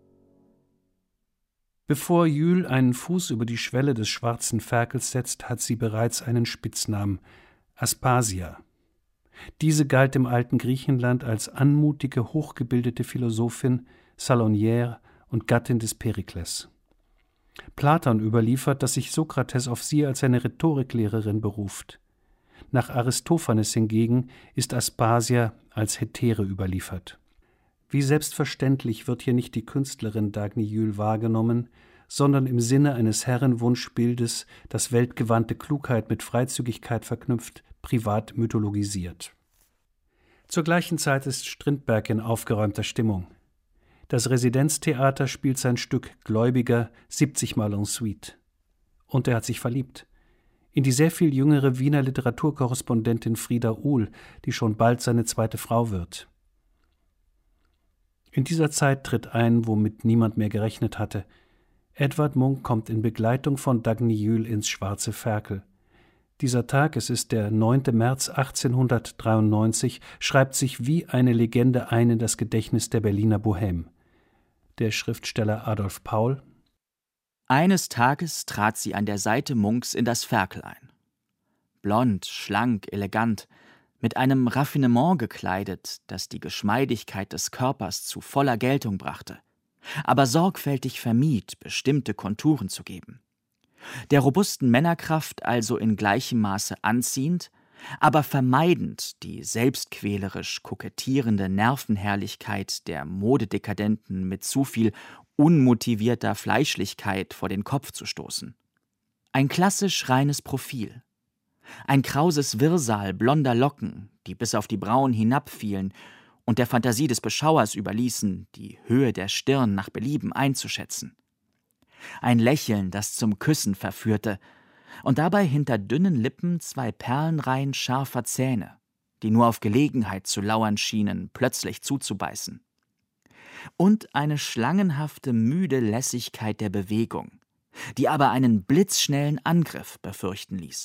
Bevor Jules einen Fuß über die Schwelle des schwarzen Ferkels setzt, hat sie bereits einen Spitznamen: Aspasia. Diese galt im alten Griechenland als anmutige, hochgebildete Philosophin, Salonière und Gattin des Perikles. Platon überliefert, dass sich Sokrates auf sie als seine Rhetoriklehrerin beruft. Nach Aristophanes hingegen ist Aspasia als Hetäre überliefert. Wie selbstverständlich wird hier nicht die Künstlerin Dagny Juel wahrgenommen, sondern im Sinne eines Herrenwunschbildes, das weltgewandte Klugheit mit Freizügigkeit verknüpft, privat mythologisiert. Zur gleichen Zeit ist Strindberg in aufgeräumter Stimmung. Das Residenztheater spielt sein Stück Gläubiger 70-mal en suite. Und er hat sich verliebt. In die sehr viel jüngere Wiener Literaturkorrespondentin Frieda Uhl, die schon bald seine zweite Frau wird. In dieser Zeit tritt ein, womit niemand mehr gerechnet hatte. Edvard Munch kommt in Begleitung von Dagny Juel ins Schwarze Ferkel. Dieser Tag, es ist der 9. März 1893, schreibt sich wie eine Legende ein in das Gedächtnis der Berliner Bohème. Der Schriftsteller Adolf Paul: Eines Tages trat sie an der Seite Munchs in das Ferkel ein. Blond, schlank, elegant, mit einem Raffinement gekleidet, das die Geschmeidigkeit des Körpers zu voller Geltung brachte, aber sorgfältig vermied, bestimmte Konturen zu geben. Der robusten Männerkraft also in gleichem Maße anziehend, aber vermeidend die selbstquälerisch kokettierende Nervenherrlichkeit der Modedekadenten mit zu viel unmotivierter Fleischlichkeit vor den Kopf zu stoßen. Ein klassisch reines Profil. Ein krauses Wirrsal blonder Locken, die bis auf die Brauen hinabfielen und der Fantasie des Beschauers überließen, die Höhe der Stirn nach Belieben einzuschätzen. Ein Lächeln, das zum Küssen verführte, und dabei hinter dünnen Lippen 2 Perlenreihen scharfer Zähne, die nur auf Gelegenheit zu lauern schienen, plötzlich zuzubeißen. Und eine schlangenhafte, müde Lässigkeit der Bewegung, die aber einen blitzschnellen Angriff befürchten ließ.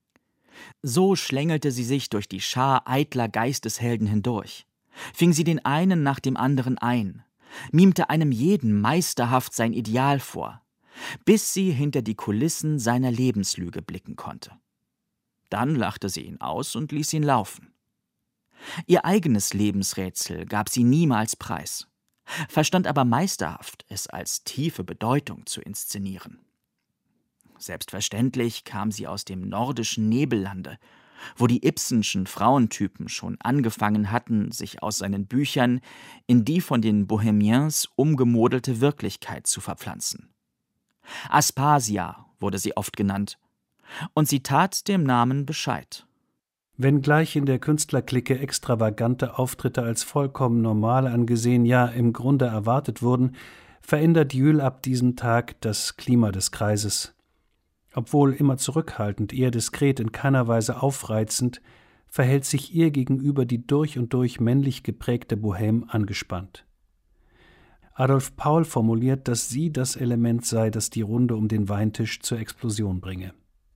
So schlängelte sie sich durch die Schar eitler Geisteshelden hindurch, fing sie den einen nach dem anderen ein, mimte einem jeden meisterhaft sein Ideal vor, bis sie hinter die Kulissen seiner Lebenslüge blicken konnte. Dann lachte sie ihn aus und ließ ihn laufen. Ihr eigenes Lebensrätsel gab sie niemals preis, verstand aber meisterhaft, es als tiefe Bedeutung zu inszenieren. Selbstverständlich kam sie aus dem nordischen Nebellande, wo die Ibsenschen Frauentypen schon angefangen hatten, sich aus seinen Büchern in die von den Bohemiens umgemodelte Wirklichkeit zu verpflanzen. Aspasia wurde sie oft genannt, und sie tat dem Namen Bescheid. Wenngleich in der Künstlerklicke extravagante Auftritte als vollkommen normal angesehen, ja im Grunde erwartet wurden, verändert Juel ab diesem Tag das Klima des Kreises. Obwohl immer zurückhaltend, eher diskret, in keiner Weise aufreizend, verhält sich ihr gegenüber die durch und durch männlich geprägte Bohème angespannt. Adolf Paul formuliert, dass sie das Element sei, das die Runde um den Weintisch zur Explosion bringe.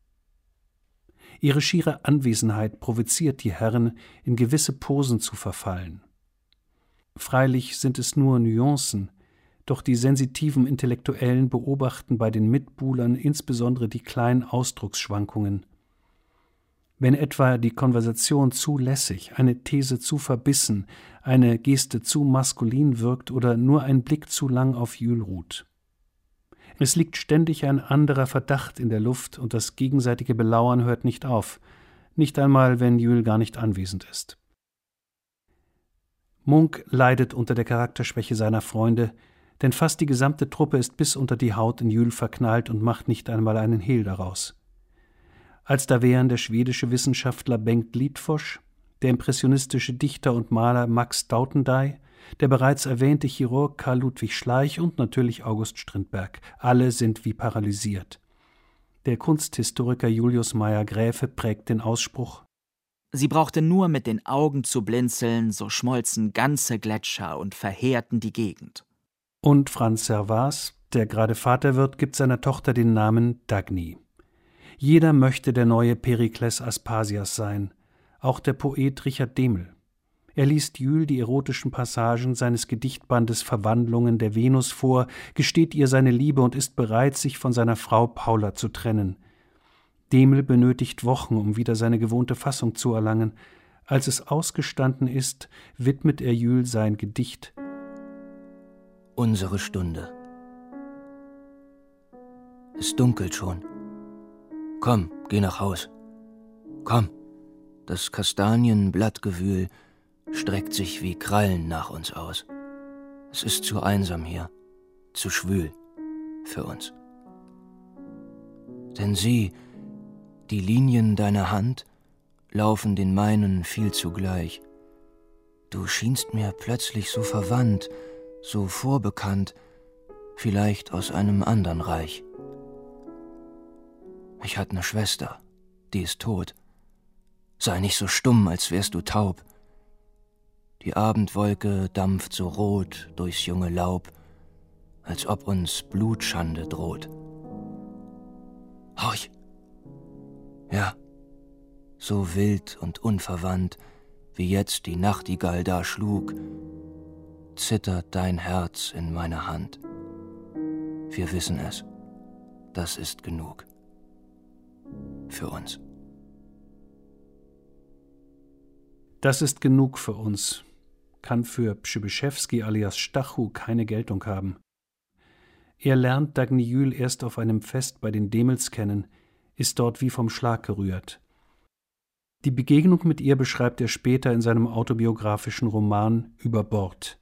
Ihre schiere Anwesenheit provoziert die Herren, in gewisse Posen zu verfallen. Freilich sind es nur Nuancen, doch die sensitiven Intellektuellen beobachten bei den Mitbuhlern insbesondere die kleinen Ausdrucksschwankungen. Wenn etwa die Konversation zu lässig, eine These zu verbissen, eine Geste zu maskulin wirkt oder nur ein Blick zu lang auf Jules ruht. Es liegt ständig ein anderer Verdacht in der Luft und das gegenseitige Belauern hört nicht auf, nicht einmal, wenn Jules gar nicht anwesend ist. Munch leidet unter der Charakterschwäche seiner Freunde, denn fast die gesamte Truppe ist bis unter die Haut in Jules verknallt und macht nicht einmal einen Hehl daraus. Als da wären der schwedische Wissenschaftler Bengt Lidforss, der impressionistische Dichter und Maler Max Dautendey, der bereits erwähnte Chirurg Karl Ludwig Schleich und natürlich August Strindberg. Alle sind wie paralysiert. Der Kunsthistoriker Julius Meyer-Gräfe prägt den Ausspruch: Sie brauchte nur mit den Augen zu blinzeln, so schmolzen ganze Gletscher und verheerten die Gegend. Und Franz Servaas, der gerade Vater wird, gibt seiner Tochter den Namen Dagny. Jeder möchte der neue Perikles Aspasias sein, auch der Poet Richard Dehmel. Er liest Jules die erotischen Passagen seines Gedichtbandes Verwandlungen der Venus vor, gesteht ihr seine Liebe und ist bereit, sich von seiner Frau Paula zu trennen. Dehmel benötigt Wochen, um wieder seine gewohnte Fassung zu erlangen. Als es ausgestanden ist, widmet er Jules sein Gedicht Unsere Stunde. Es dunkelt schon. Komm, geh nach Haus. Komm, das Kastanienblattgewühl streckt sich wie Krallen nach uns aus. Es ist zu einsam hier, zu schwül für uns. Denn sieh, die Linien deiner Hand laufen den meinen viel zugleich. Du schienst mir plötzlich so verwandt, so vorbekannt, vielleicht aus einem andern Reich. Ich hatte eine Schwester, die ist tot. Sei nicht so stumm, als wärst du taub. Die Abendwolke dampft so rot durchs junge Laub, als ob uns Blutschande droht. Horch! Ja, so wild und unverwandt, wie jetzt die Nachtigall da schlug, zittert dein Herz in meiner Hand. Wir wissen es, das ist genug. Für uns. Das ist genug für uns, kann für Przybyszewski alias Stachu keine Geltung haben. Er lernt Dagny Jules erst auf einem Fest bei den Dehmels kennen, ist dort wie vom Schlag gerührt. Die Begegnung mit ihr beschreibt er später in seinem autobiografischen Roman Über Bord.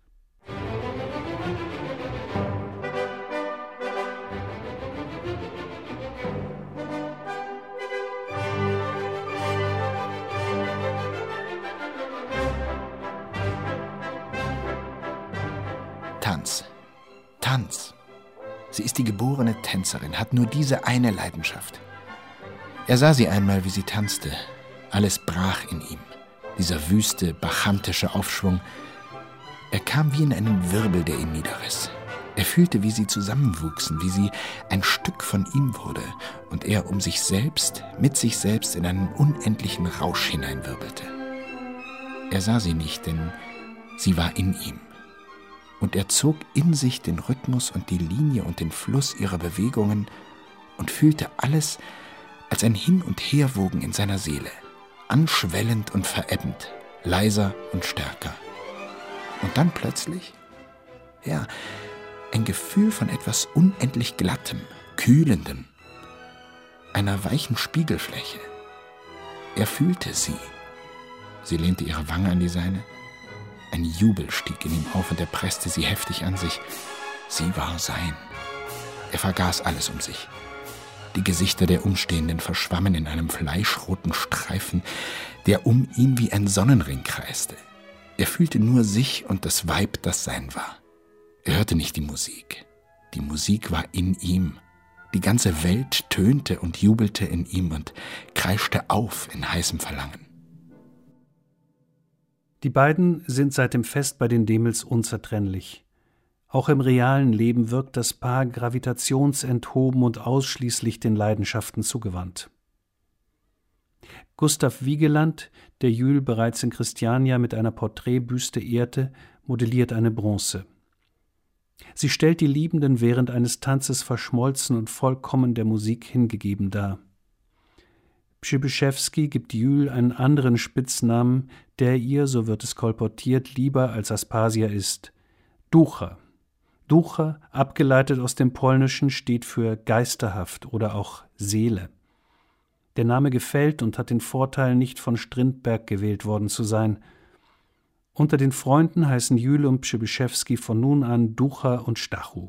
Tanz. Sie ist die geborene Tänzerin, hat nur diese eine Leidenschaft. Er sah sie einmal, wie sie tanzte. Alles brach in ihm. Dieser wüste, bacchantische Aufschwung. Er kam wie in einen Wirbel, der ihn niederriss. Er fühlte, wie sie zusammenwuchsen, wie sie ein Stück von ihm wurde und er um sich selbst, mit sich selbst in einen unendlichen Rausch hineinwirbelte. Er sah sie nicht, denn sie war in ihm. Und er zog in sich den Rhythmus und die Linie und den Fluss ihrer Bewegungen und fühlte alles als ein Hin- und Herwogen in seiner Seele, anschwellend und verebbend, leiser und stärker. Und dann plötzlich, ein Gefühl von etwas unendlich Glattem, Kühlendem, einer weichen Spiegelfläche. Er fühlte sie. Sie lehnte ihre Wange an die seine. Ein Jubel stieg in ihm auf und er presste sie heftig an sich. Sie war sein. Er vergaß alles um sich. Die Gesichter der Umstehenden verschwammen in einem fleischroten Streifen, der um ihn wie ein Sonnenring kreiste. Er fühlte nur sich und das Weib, das sein war. Er hörte nicht die Musik. Die Musik war in ihm. Die ganze Welt tönte und jubelte in ihm und kreischte auf in heißem Verlangen. Die beiden sind seit dem Fest bei den Dehmels unzertrennlich. Auch im realen Leben wirkt das Paar gravitationsenthoben und ausschließlich den Leidenschaften zugewandt. Gustav Vigeland, der Jules bereits in Christiania mit einer Porträtbüste ehrte, modelliert eine Bronze. Sie stellt die Liebenden während eines Tanzes verschmolzen und vollkommen der Musik hingegeben dar. Przybyszewski gibt Jules einen anderen Spitznamen, der ihr, so wird es kolportiert, lieber als Aspasia ist: Ducha. Ducha, abgeleitet aus dem Polnischen, steht für geisterhaft oder auch Seele. Der Name gefällt und hat den Vorteil, nicht von Strindberg gewählt worden zu sein. Unter den Freunden heißen Jules und Przybyszewski von nun an Ducha und Stachu.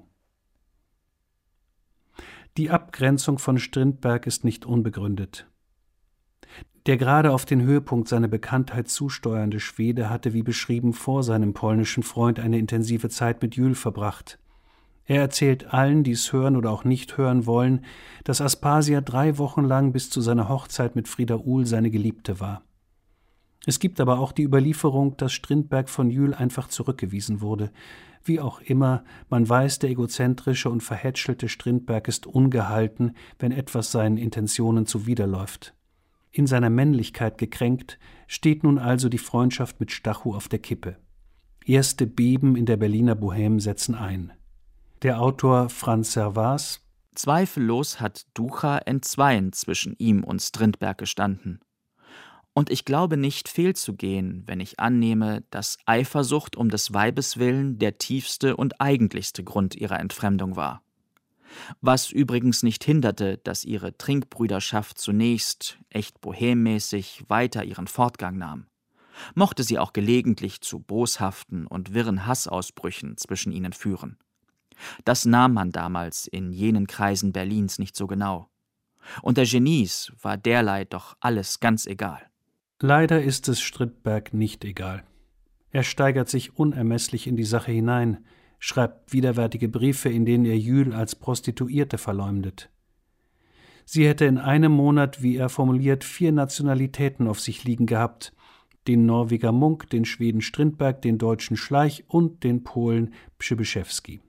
Die Abgrenzung von Strindberg ist nicht unbegründet. Der gerade auf den Höhepunkt seiner Bekanntheit zusteuernde Schwede hatte, wie beschrieben, vor seinem polnischen Freund eine intensive Zeit mit Jules verbracht. Er erzählt allen, die es hören oder auch nicht hören wollen, dass Aspasia 3 Wochen lang bis zu seiner Hochzeit mit Frieda Uhl seine Geliebte war. Es gibt aber auch die Überlieferung, dass Strindberg von Jules einfach zurückgewiesen wurde. Wie auch immer, man weiß, der egozentrische und verhätschelte Strindberg ist ungehalten, wenn etwas seinen Intentionen zuwiderläuft. In seiner Männlichkeit gekränkt, steht nun also die Freundschaft mit Stachu auf der Kippe. Erste Beben in der Berliner Bohème setzen ein. Der Autor Franz Servaz: Zweifellos hat Ducha entzweien zwischen ihm und Strindberg gestanden. Und ich glaube nicht fehlzugehen, wenn ich annehme, dass Eifersucht um des Weibes willen der tiefste und eigentlichste Grund ihrer Entfremdung war. Was übrigens nicht hinderte, dass ihre Trinkbrüderschaft zunächst, echt bohemmäßig, weiter ihren Fortgang nahm. Mochte sie auch gelegentlich zu boshaften und wirren Hassausbrüchen zwischen ihnen führen. Das nahm man damals in jenen Kreisen Berlins nicht so genau. Unter Genies war derlei doch alles ganz egal. Leider ist es Strindberg nicht egal. Er steigert sich unermesslich in die Sache hinein, schreibt widerwärtige Briefe, in denen er Jules als Prostituierte verleumdet. Sie hätte in einem Monat, wie er formuliert, 4 Nationalitäten auf sich liegen gehabt: den Norweger Munk, den Schweden Strindberg, den Deutschen Schleich und den Polen Przybyszewski.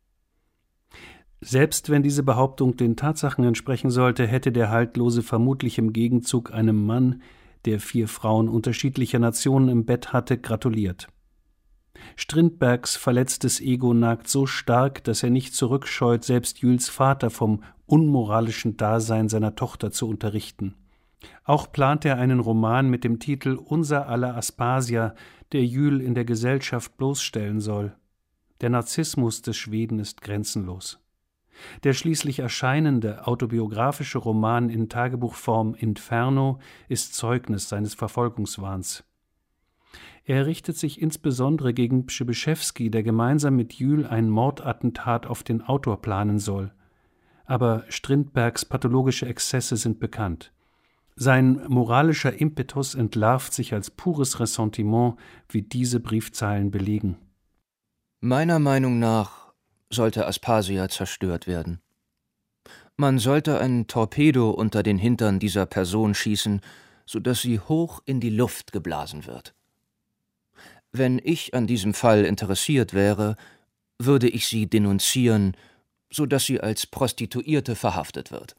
Selbst wenn diese Behauptung den Tatsachen entsprechen sollte, hätte der Haltlose vermutlich im Gegenzug einem Mann, der 4 Frauen unterschiedlicher Nationen im Bett hatte, gratuliert. Strindbergs verletztes Ego nagt so stark, dass er nicht zurückscheut, selbst Jules Vater vom unmoralischen Dasein seiner Tochter zu unterrichten. Auch plant er einen Roman mit dem Titel Unser aller Aspasia, der Jules in der Gesellschaft bloßstellen soll. Der Narzissmus des Schweden ist grenzenlos. Der schließlich erscheinende autobiografische Roman in Tagebuchform Inferno ist Zeugnis seines Verfolgungswahns. Er richtet sich insbesondere gegen Przybyszewski, der gemeinsam mit Jules ein Mordattentat auf den Autor planen soll. Aber Strindbergs pathologische Exzesse sind bekannt. Sein moralischer Impetus entlarvt sich als pures Ressentiment, wie diese Briefzeilen belegen. Meiner Meinung nach sollte Aspasia zerstört werden. Man sollte ein Torpedo unter den Hintern dieser Person schießen, sodass sie hoch in die Luft geblasen wird. Wenn ich an diesem Fall interessiert wäre, würde ich sie denunzieren, sodass sie als Prostituierte verhaftet wird.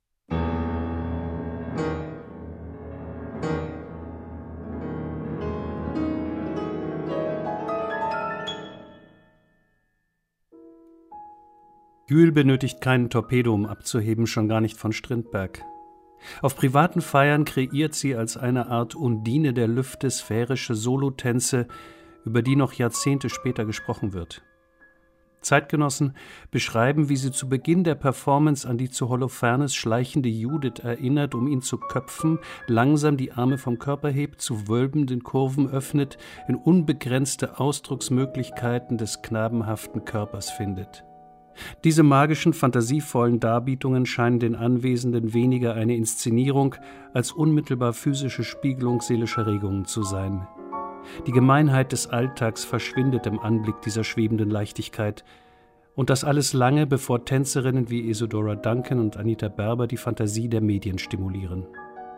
Jules benötigt keinen Torpedo, um abzuheben, schon gar nicht von Strindberg. Auf privaten Feiern kreiert sie als eine Art Undine der Lüfte sphärische Solotänze, über die noch Jahrzehnte später gesprochen wird. Zeitgenossen beschreiben, wie sie zu Beginn der Performance an die zu Holofernes schleichende Judith erinnert, um ihn zu köpfen, langsam die Arme vom Körper hebt, zu wölbenden Kurven öffnet, in unbegrenzte Ausdrucksmöglichkeiten des knabenhaften Körpers findet. Diese magischen, fantasievollen Darbietungen scheinen den Anwesenden weniger eine Inszenierung als unmittelbar physische Spiegelung seelischer Regungen zu sein. Die Gemeinheit des Alltags verschwindet im Anblick dieser schwebenden Leichtigkeit. Und das alles lange, bevor Tänzerinnen wie Isadora Duncan und Anita Berber die Fantasie der Medien stimulieren.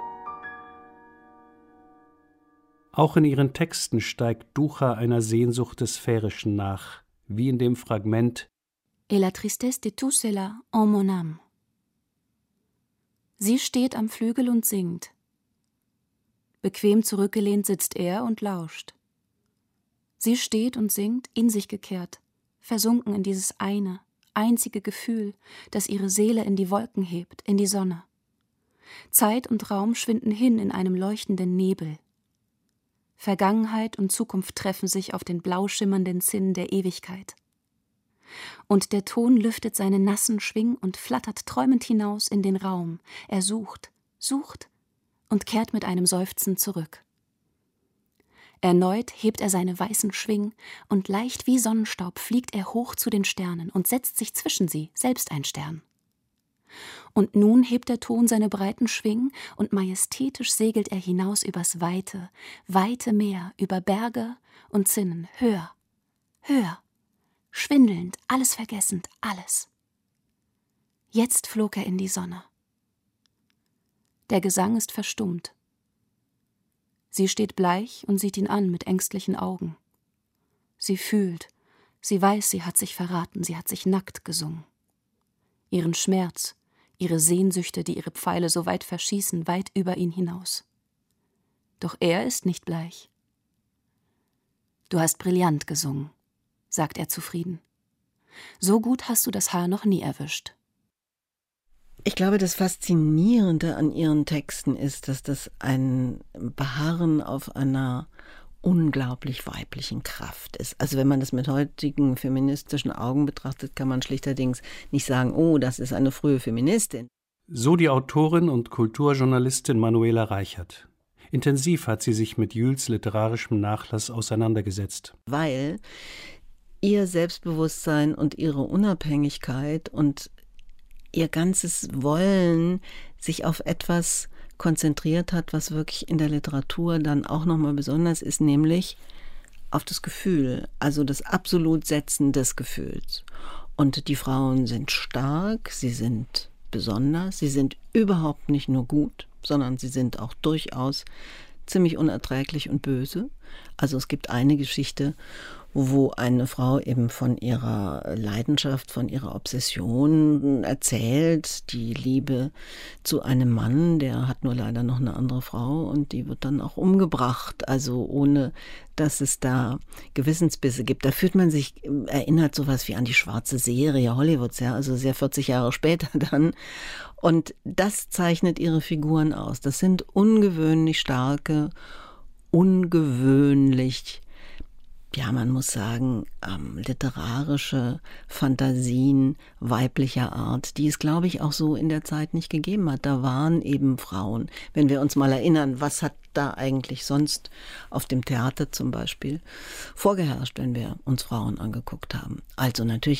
Auch in ihren Texten steigt Ducha einer Sehnsucht des Sphärischen nach, wie in dem Fragment Et la tristesse de tout cela en mon âme. Sie steht am Flügel und singt. Bequem zurückgelehnt sitzt er und lauscht. Sie steht und singt, in sich gekehrt, versunken in dieses eine, einzige Gefühl, das ihre Seele in die Wolken hebt, in die Sonne. Zeit und Raum schwinden hin in einem leuchtenden Nebel. Vergangenheit und Zukunft treffen sich auf den blau schimmernden Zinn der Ewigkeit. Und der Ton lüftet seine nassen Schwing und flattert träumend hinaus in den Raum. Er sucht, sucht und kehrt mit einem Seufzen zurück. Erneut hebt er seine weißen Schwing und leicht wie Sonnenstaub fliegt er hoch zu den Sternen und setzt sich zwischen sie, selbst ein Stern. Und nun hebt der Ton seine breiten Schwingen und majestätisch segelt er hinaus übers weite, weite Meer, über Berge und Zinnen, höher, höher, schwindelnd, alles vergessend, alles. Jetzt flog er in die Sonne. Der Gesang ist verstummt. Sie steht bleich und sieht ihn an mit ängstlichen Augen. Sie fühlt, sie weiß, sie hat sich verraten, sie hat sich nackt gesungen. Ihren Schmerz, ihre Sehnsüchte, die ihre Pfeile so weit verschießen, weit über ihn hinaus. Doch er ist nicht bleich. »Du hast brillant gesungen«, sagt er zufrieden. »So gut hast du das Haar noch nie erwischt.« Ich glaube, das Faszinierende an ihren Texten ist, dass das ein Beharren auf einer unglaublich weiblichen Kraft ist. Also wenn man das mit heutigen feministischen Augen betrachtet, kann man schlichterdings nicht sagen, oh, das ist eine frühe Feministin. So die Autorin und Kulturjournalistin Manuela Reichert. Intensiv hat sie sich mit Jules literarischem Nachlass auseinandergesetzt. Weil ihr Selbstbewusstsein und ihre Unabhängigkeit und ihr ganzes Wollen sich auf etwas konzentriert hat, was wirklich in der Literatur dann auch nochmal besonders ist, nämlich auf das Gefühl, also das Absolutsetzen des Gefühls. Und die Frauen sind stark, sie sind besonders, sie sind überhaupt nicht nur gut, sondern sie sind auch durchaus ziemlich unerträglich und böse. Also es gibt eine Geschichte, wo eine Frau eben von ihrer Leidenschaft, von ihrer Obsession erzählt, die Liebe zu einem Mann, der hat nur leider noch eine andere Frau und die wird dann auch umgebracht, also ohne, dass es da Gewissensbisse gibt. Da fühlt man sich, erinnert sowas wie an die schwarze Serie Hollywoods, ja, also sehr 40 Jahre später dann. Und das zeichnet ihre Figuren aus. Das sind ungewöhnlich starke, ungewöhnlich, ja, man muss sagen, literarische Fantasien weiblicher Art, die es, glaube ich, auch so in der Zeit nicht gegeben hat. Da waren eben Frauen. Wenn wir uns mal erinnern, was hat da eigentlich sonst auf dem Theater zum Beispiel vorgeherrscht, wenn wir uns Frauen angeguckt haben? Also natürlich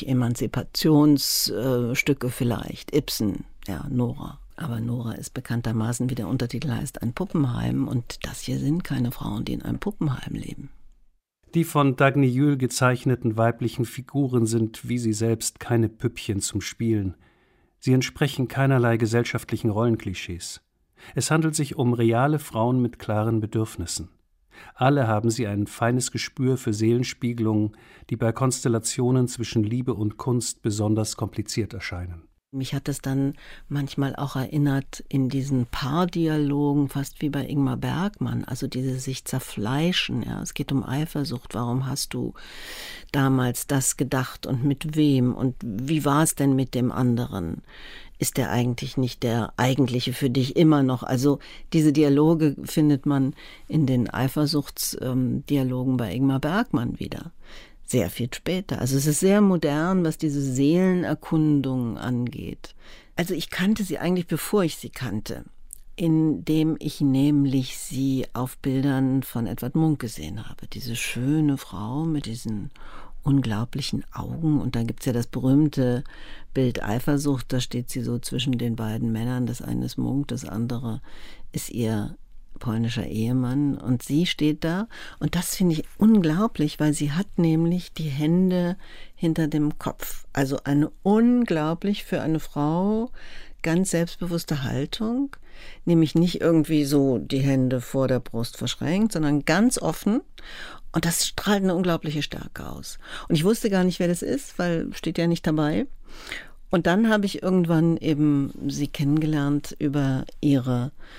Emanzipationsstücke vielleicht, Ibsen, ja, Nora. Aber Nora ist bekanntermaßen, wie der Untertitel heißt, ein Puppenheim. Und das hier sind keine Frauen, die in einem Puppenheim leben. Die von Dagny Juel gezeichneten weiblichen Figuren sind, wie sie selbst, keine Püppchen zum Spielen. Sie entsprechen keinerlei gesellschaftlichen Rollenklischees. Es handelt sich um reale Frauen mit klaren Bedürfnissen. Alle haben sie ein feines Gespür für Seelenspiegelungen, die bei Konstellationen zwischen Liebe und Kunst besonders kompliziert erscheinen. Mich hat es dann manchmal auch erinnert in diesen Paardialogen, fast wie bei Ingmar Bergman, also diese sich zerfleischen. Ja. Es geht um Eifersucht. Warum hast du damals das gedacht und mit wem? Und wie war es denn mit dem anderen? Ist der eigentlich nicht der eigentliche für dich immer noch? Also diese Dialoge findet man in den Eifersuchtsdialogen bei Ingmar Bergman wieder. Sehr viel später. Also es ist sehr modern, was diese Seelenerkundung angeht. Also ich kannte sie eigentlich, bevor ich sie kannte, indem ich nämlich sie auf Bildern von Edvard Munch gesehen habe. Diese schöne Frau mit diesen unglaublichen Augen. Und dann gibt es ja das berühmte Bild Eifersucht. Da steht sie so zwischen den beiden Männern. Das eine ist Munch, das andere ist ihr polnischer Ehemann, und sie steht da, und das finde ich unglaublich, weil sie hat nämlich die Hände hinter dem Kopf, also eine unglaublich für eine Frau ganz selbstbewusste Haltung, nämlich nicht irgendwie so die Hände vor der Brust verschränkt, sondern ganz offen, und das strahlt eine unglaubliche Stärke aus. Und ich wusste gar nicht, wer das ist, weil steht ja nicht dabei. Und dann habe ich irgendwann eben sie kennengelernt über ihre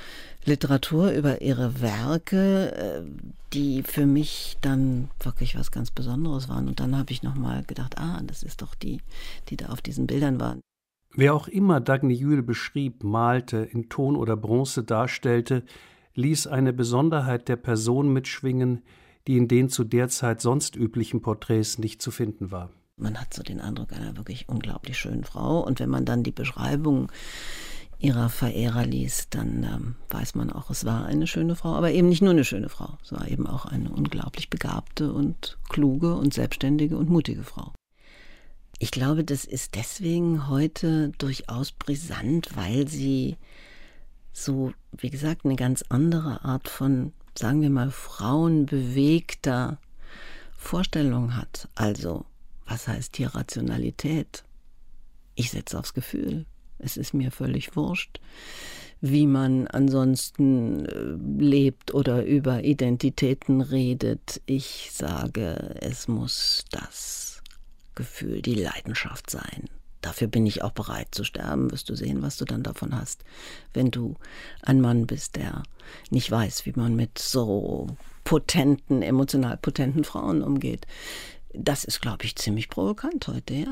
Literatur, über ihre Werke, die für mich dann wirklich was ganz Besonderes waren. Und dann habe ich nochmal gedacht, das ist doch die da auf diesen Bildern waren. Wer auch immer Dagny Juel beschrieb, malte, in Ton oder Bronze darstellte, ließ eine Besonderheit der Person mitschwingen, die in den zu der Zeit sonst üblichen Porträts nicht zu finden war. Man hat so den Eindruck einer wirklich unglaublich schönen Frau. Und wenn man dann die Beschreibung ihrer Verehrer liest, dann weiß man auch, es war eine schöne Frau, aber eben nicht nur eine schöne Frau. Es war eben auch eine unglaublich begabte und kluge und selbstständige und mutige Frau. Ich glaube, das ist deswegen heute durchaus brisant, weil sie so, wie gesagt, eine ganz andere Art von, sagen wir mal, frauenbewegter Vorstellung hat. Also, was heißt hier Rationalität? Ich setze aufs Gefühl. Es ist mir völlig wurscht, wie man ansonsten lebt oder über Identitäten redet. Ich sage, es muss das Gefühl, die Leidenschaft sein. Dafür bin ich auch bereit zu sterben, wirst du sehen, was du dann davon hast, wenn du ein Mann bist, der nicht weiß, wie man mit so potenten, emotional potenten Frauen umgeht. Das ist, glaube ich, ziemlich provokant heute, ja.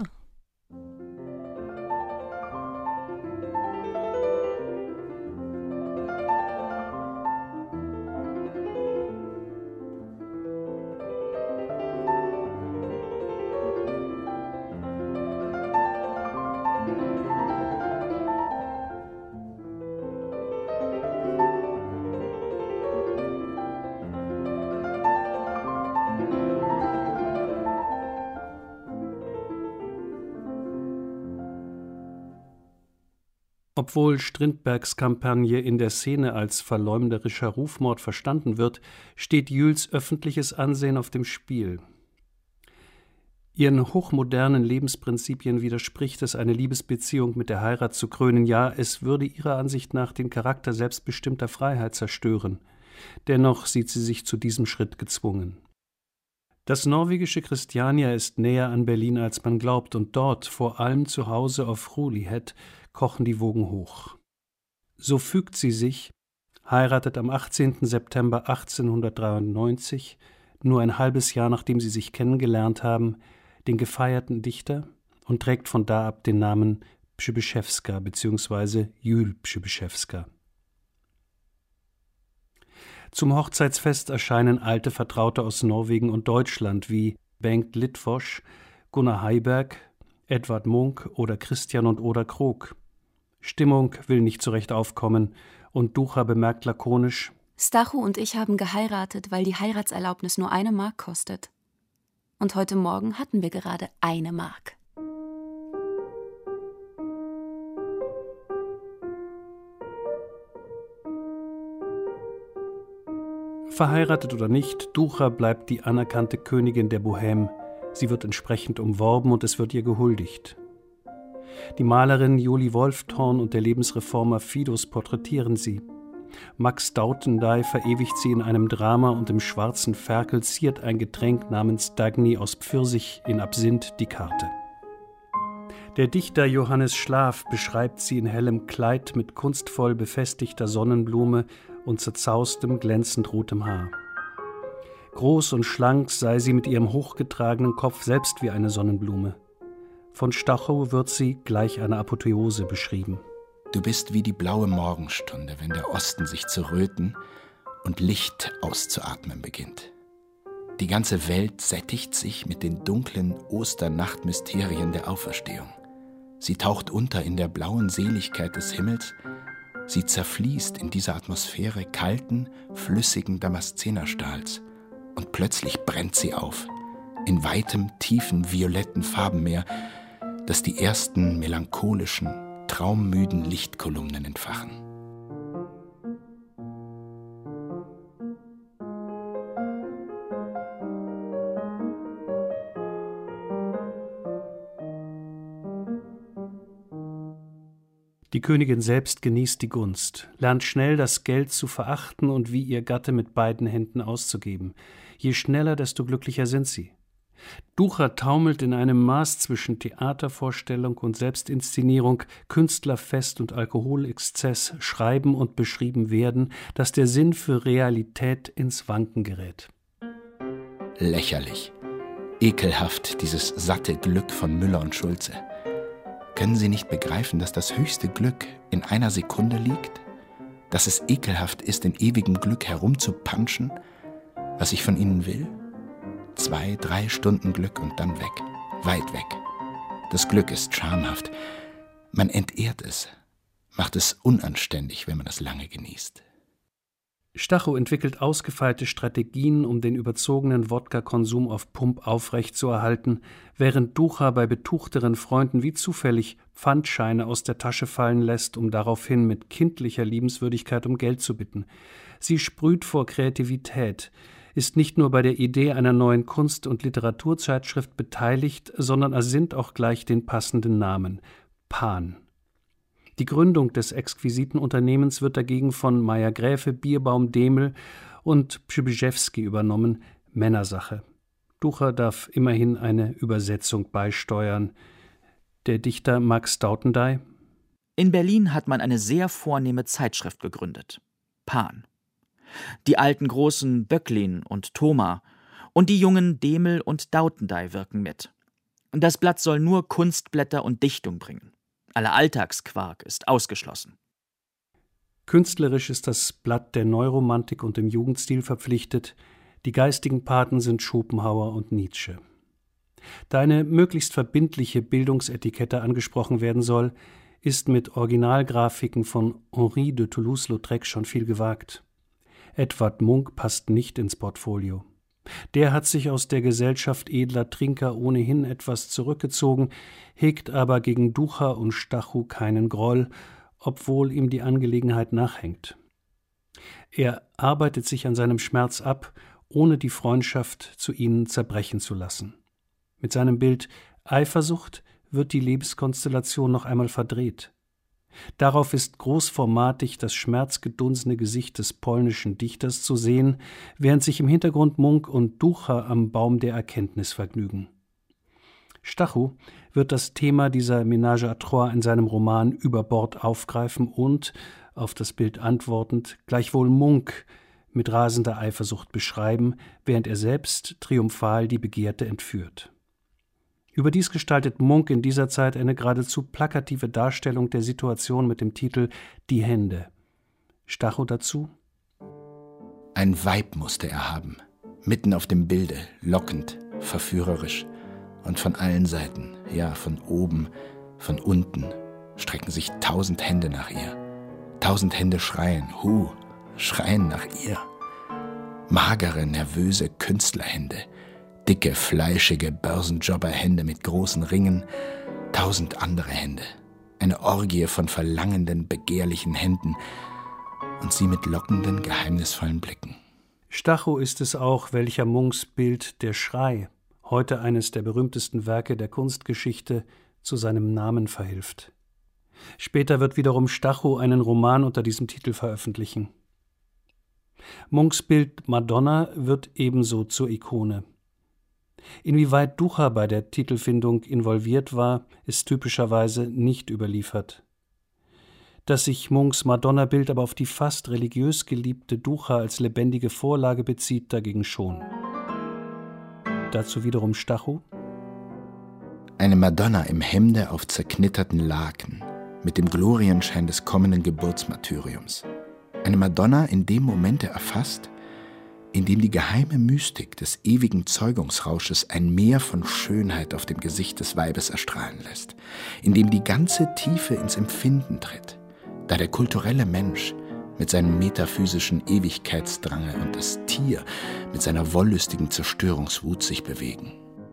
Obwohl Strindbergs Kampagne in der Szene als verleumderischer Rufmord verstanden wird, steht Juels öffentliches Ansehen auf dem Spiel. Ihren hochmodernen Lebensprinzipien widerspricht es, eine Liebesbeziehung mit der Heirat zu krönen. Ja, es würde ihrer Ansicht nach den Charakter selbstbestimmter Freiheit zerstören. Dennoch sieht sie sich zu diesem Schritt gezwungen. Das norwegische Christiania ist näher an Berlin, als man glaubt, und dort, vor allem zu Hause auf Holyhead, kochen die Wogen hoch. So fügt sie sich, heiratet am 18. September 1893, nur ein halbes Jahr nachdem sie sich kennengelernt haben, den gefeierten Dichter und trägt von da ab den Namen Przybyszewska bzw. Juel Przybyszewska. Zum Hochzeitsfest erscheinen alte Vertraute aus Norwegen und Deutschland wie Bengt Littfosch, Gunnar Heiberg, Edvard Munch oder Christian und Oda Krog. Stimmung will nicht so recht aufkommen und Ducha bemerkt lakonisch: Stacho und ich haben geheiratet, weil die Heiratserlaubnis nur 1 Mark kostet. Und heute Morgen hatten wir gerade 1 Mark. Verheiratet oder nicht, Ducha bleibt die anerkannte Königin der Bohème. Sie wird entsprechend umworben und es wird ihr gehuldigt. Die Malerin Jolie Wolfthorn und der Lebensreformer Fidus porträtieren sie. Max Dautendey verewigt sie in einem Drama und im schwarzen Ferkel ziert ein Getränk namens Dagny aus Pfirsich in Absinth die Karte. Der Dichter Johannes Schlaf beschreibt sie in hellem Kleid mit kunstvoll befestigter Sonnenblume und zerzaustem, glänzend rotem Haar. Groß und schlank sei sie mit ihrem hochgetragenen Kopf selbst wie eine Sonnenblume. Von Stachow wird sie gleich einer Apotheose beschrieben. Du bist wie die blaue Morgenstunde, wenn der Osten sich zu röten und Licht auszuatmen beginnt. Die ganze Welt sättigt sich mit den dunklen Osternachtmysterien der Auferstehung. Sie taucht unter in der blauen Seligkeit des Himmels. Sie zerfließt in dieser Atmosphäre kalten, flüssigen Damaszenerstahls. Und plötzlich brennt sie auf, in weitem, tiefen, violetten Farbenmeer, das die ersten melancholischen, traummüden Lichtkolumnen entfachen. Die Königin selbst genießt die Gunst, lernt schnell das Geld zu verachten und wie ihr Gatte mit beiden Händen auszugeben. Je schneller, desto glücklicher sind sie. Ducher taumelt in einem Maß zwischen Theatervorstellung und Selbstinszenierung, Künstlerfest und Alkoholexzess, Schreiben und beschrieben werden, dass der Sinn für Realität ins Wanken gerät. Lächerlich, ekelhaft, dieses satte Glück von Müller und Schulze. Können Sie nicht begreifen, dass das höchste Glück in einer Sekunde liegt? Dass es ekelhaft ist, in ewigem Glück herumzupanschen? Was ich von Ihnen will? 2, 3 Stunden Glück und dann weg, weit weg. Das Glück ist schamhaft. Man entehrt es, macht es unanständig, wenn man es lange genießt. Stacho entwickelt ausgefeilte Strategien, um den überzogenen Wodka-Konsum auf Pump aufrechtzuerhalten, während Ducher bei betuchteren Freunden wie zufällig Pfandscheine aus der Tasche fallen lässt, um daraufhin mit kindlicher Liebenswürdigkeit um Geld zu bitten. Sie sprüht vor Kreativität, ist nicht nur bei der Idee einer neuen Kunst- und Literaturzeitschrift beteiligt, sondern ersinnt auch gleich den passenden Namen: Pan. Die Gründung des exquisiten Unternehmens wird dagegen von Meyer-Gräfe, Bierbaum, Demel und Przybyszewski übernommen, Männersache. Ducher darf immerhin eine Übersetzung beisteuern. Der Dichter Max Dautendey: In Berlin hat man eine sehr vornehme Zeitschrift gegründet, Pan. Die alten Großen Böcklin und Thoma und die jungen Demel und Dautendey wirken mit. Das Blatt soll nur Kunstblätter und Dichtung bringen. Aller Alltagsquark ist ausgeschlossen. Künstlerisch ist das Blatt der Neuromantik und dem Jugendstil verpflichtet. Die geistigen Paten sind Schopenhauer und Nietzsche. Da eine möglichst verbindliche Bildungsetikette angesprochen werden soll, ist mit Originalgrafiken von Henri de Toulouse-Lautrec schon viel gewagt. Edvard Munch passt nicht ins Portfolio. Der hat sich aus der Gesellschaft edler Trinker ohnehin etwas zurückgezogen, hegt aber gegen Ducher und Stacho keinen Groll, obwohl ihm die Angelegenheit nachhängt. Er arbeitet sich an seinem Schmerz ab, ohne die Freundschaft zu ihnen zerbrechen zu lassen. Mit seinem Bild Eifersucht wird die Lebenskonstellation noch einmal verdreht. Darauf ist großformatig das schmerzgedunsene Gesicht des polnischen Dichters zu sehen, während sich im Hintergrund Munch und Ducher am Baum der Erkenntnis vergnügen. Stacho wird das Thema dieser Ménage à trois in seinem Roman über Bord aufgreifen und, auf das Bild antwortend, gleichwohl Munch mit rasender Eifersucht beschreiben, während er selbst triumphal die Begehrte entführt. Überdies gestaltet Munch in dieser Zeit eine geradezu plakative Darstellung der Situation mit dem Titel »Die Hände«. Stacho dazu: Ein Weib musste er haben, mitten auf dem Bilde, lockend, verführerisch. Und von allen Seiten, ja, von oben, von unten, strecken sich 1000 Hände nach ihr. 1000 Hände schreien, schreien nach ihr. Magere, nervöse Künstlerhände, dicke, fleischige Börsenjobberhände mit großen Ringen, 1000 andere Hände, eine Orgie von verlangenden, begehrlichen Händen und sie mit lockenden, geheimnisvollen Blicken. Stacho ist es auch, welcher Munchs Bild Der Schrei, heute eines der berühmtesten Werke der Kunstgeschichte, zu seinem Namen verhilft. Später wird wiederum Stacho einen Roman unter diesem Titel veröffentlichen. Munchs Bild Madonna wird ebenso zur Ikone. Inwieweit Ducher bei der Titelfindung involviert war, ist typischerweise nicht überliefert. Dass sich Munchs Madonna-Bild aber auf die fast religiös geliebte Ducher als lebendige Vorlage bezieht, dagegen schon. Dazu wiederum Stacho: Eine Madonna im Hemde auf zerknitterten Laken, mit dem Glorienschein des kommenden Geburtsmartyriums. Eine Madonna in dem Momente erfasst, in dem die geheime Mystik des ewigen Zeugungsrausches ein Meer von Schönheit auf dem Gesicht des Weibes erstrahlen lässt, in dem die ganze Tiefe ins Empfinden tritt, da der kulturelle Mensch mit seinem metaphysischen Ewigkeitsdrange und das Tier mit seiner wollüstigen Zerstörungswut sich bewegen.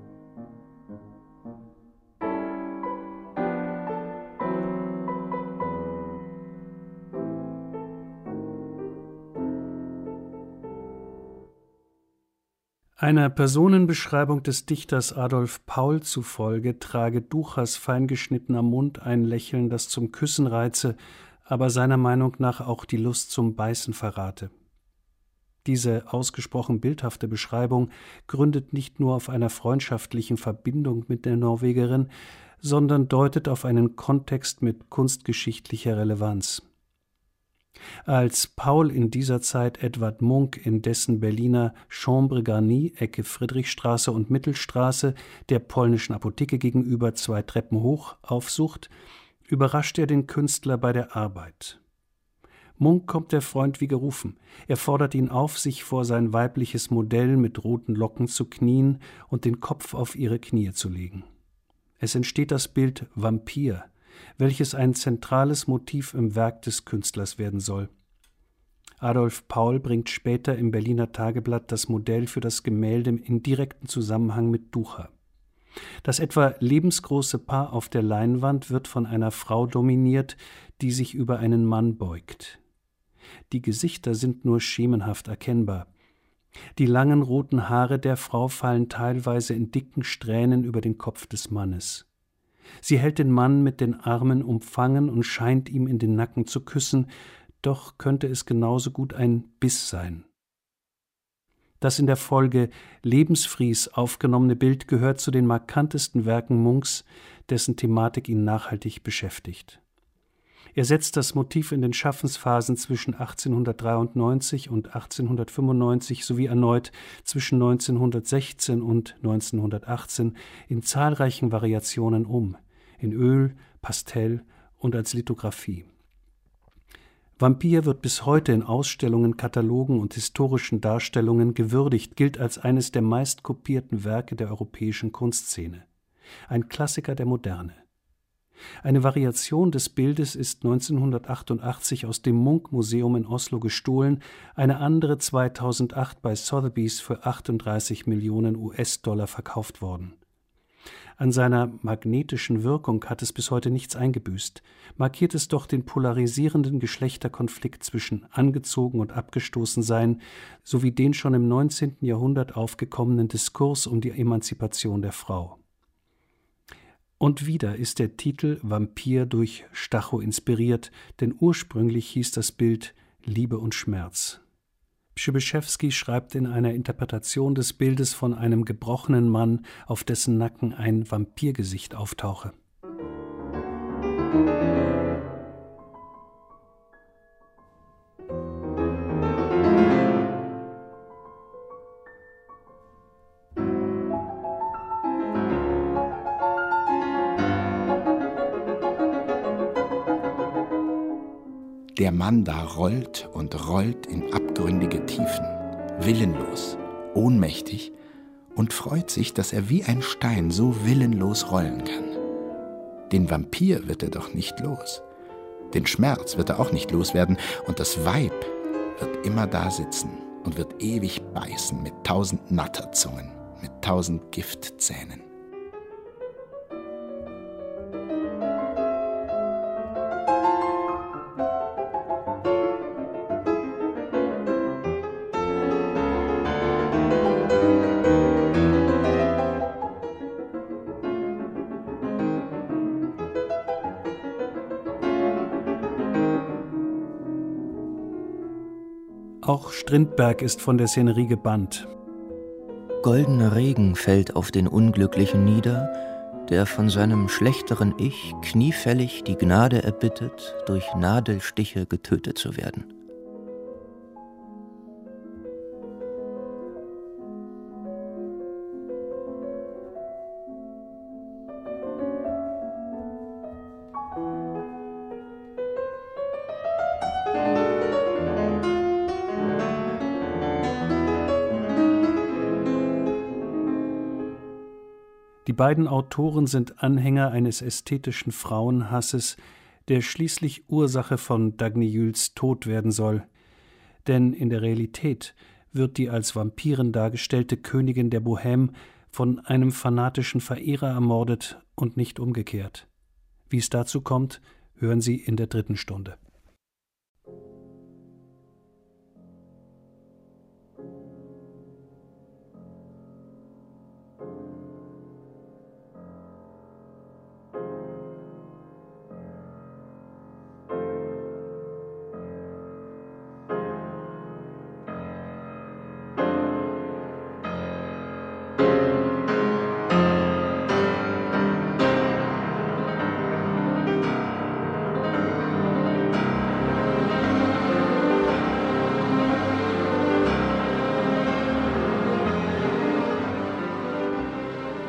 Einer Personenbeschreibung des Dichters Adolf Paul zufolge trage Duchers feingeschnittener Mund ein Lächeln, das zum Küssen reize, aber seiner Meinung nach auch die Lust zum Beißen verrate. Diese ausgesprochen bildhafte Beschreibung gründet nicht nur auf einer freundschaftlichen Verbindung mit der Norwegerin, sondern deutet auf einen Kontext mit kunstgeschichtlicher Relevanz. Als Paul in dieser Zeit Edvard Munch in dessen Berliner Chambre Garnie, Ecke Friedrichstraße und Mittelstraße, der polnischen Apotheke gegenüber 2 Treppen hoch, aufsucht, überrascht er den Künstler bei der Arbeit. Munch kommt der Freund wie gerufen. Er fordert ihn auf, sich vor sein weibliches Modell mit roten Locken zu knien und den Kopf auf ihre Knie zu legen. Es entsteht das Bild Vampir, welches ein zentrales Motiv im Werk des Künstlers werden soll. Adolf Paul bringt später im Berliner Tageblatt das Modell für das Gemälde in direkten Zusammenhang mit Ducher. Das etwa lebensgroße Paar auf der Leinwand wird von einer Frau dominiert, die sich über einen Mann beugt. Die Gesichter sind nur schemenhaft erkennbar. Die langen roten Haare der Frau fallen teilweise in dicken Strähnen über den Kopf des Mannes. Sie hält den Mann mit den Armen umfangen und scheint ihm in den Nacken zu küssen, doch könnte es genauso gut ein Biss sein. Das in der Folge Lebensfries aufgenommene Bild gehört zu den markantesten Werken Munchs, dessen Thematik ihn nachhaltig beschäftigt. Er setzt das Motiv in den Schaffensphasen zwischen 1893 und 1895 sowie erneut zwischen 1916 und 1918 in zahlreichen Variationen um, in Öl, Pastell und als Lithografie. Vampir wird bis heute in Ausstellungen, Katalogen und historischen Darstellungen gewürdigt, gilt als eines der meistkopierten Werke der europäischen Kunstszene. Ein Klassiker der Moderne. Eine Variation des Bildes ist 1988 aus dem Munch-Museum in Oslo gestohlen, eine andere 2008 bei Sotheby's für 38 Millionen US-Dollar verkauft worden. An seiner magnetischen Wirkung hat es bis heute nichts eingebüßt, markiert es doch den polarisierenden Geschlechterkonflikt zwischen angezogen und abgestoßen sein, sowie den schon im 19. Jahrhundert aufgekommenen Diskurs um die Emanzipation der Frau. Und wieder ist der Titel Vampir durch Stacho inspiriert, denn ursprünglich hieß das Bild Liebe und Schmerz. Przybyszewski schreibt in einer Interpretation des Bildes von einem gebrochenen Mann, auf dessen Nacken ein Vampirgesicht auftauche. Der Mann da rollt und rollt in abgründige Tiefen, willenlos, ohnmächtig und freut sich, dass er wie ein Stein so willenlos rollen kann. Den Vampir wird er doch nicht los. Den Schmerz wird er auch nicht loswerden und das Weib wird immer da sitzen und wird ewig beißen mit 1000 Natterzungen, mit 1000 Giftzähnen. Auch Strindberg ist von der Szenerie gebannt. Goldener Regen fällt auf den Unglücklichen nieder, der von seinem schlechteren Ich kniefällig die Gnade erbittet, durch Nadelstiche getötet zu werden. Die beiden Autoren sind Anhänger eines ästhetischen Frauenhasses, der schließlich Ursache von Dagny Juels Tod werden soll. Denn in der Realität wird die als Vampirin dargestellte Königin der Bohème von einem fanatischen Verehrer ermordet und nicht umgekehrt. Wie es dazu kommt, hören Sie in der 3. Stunde.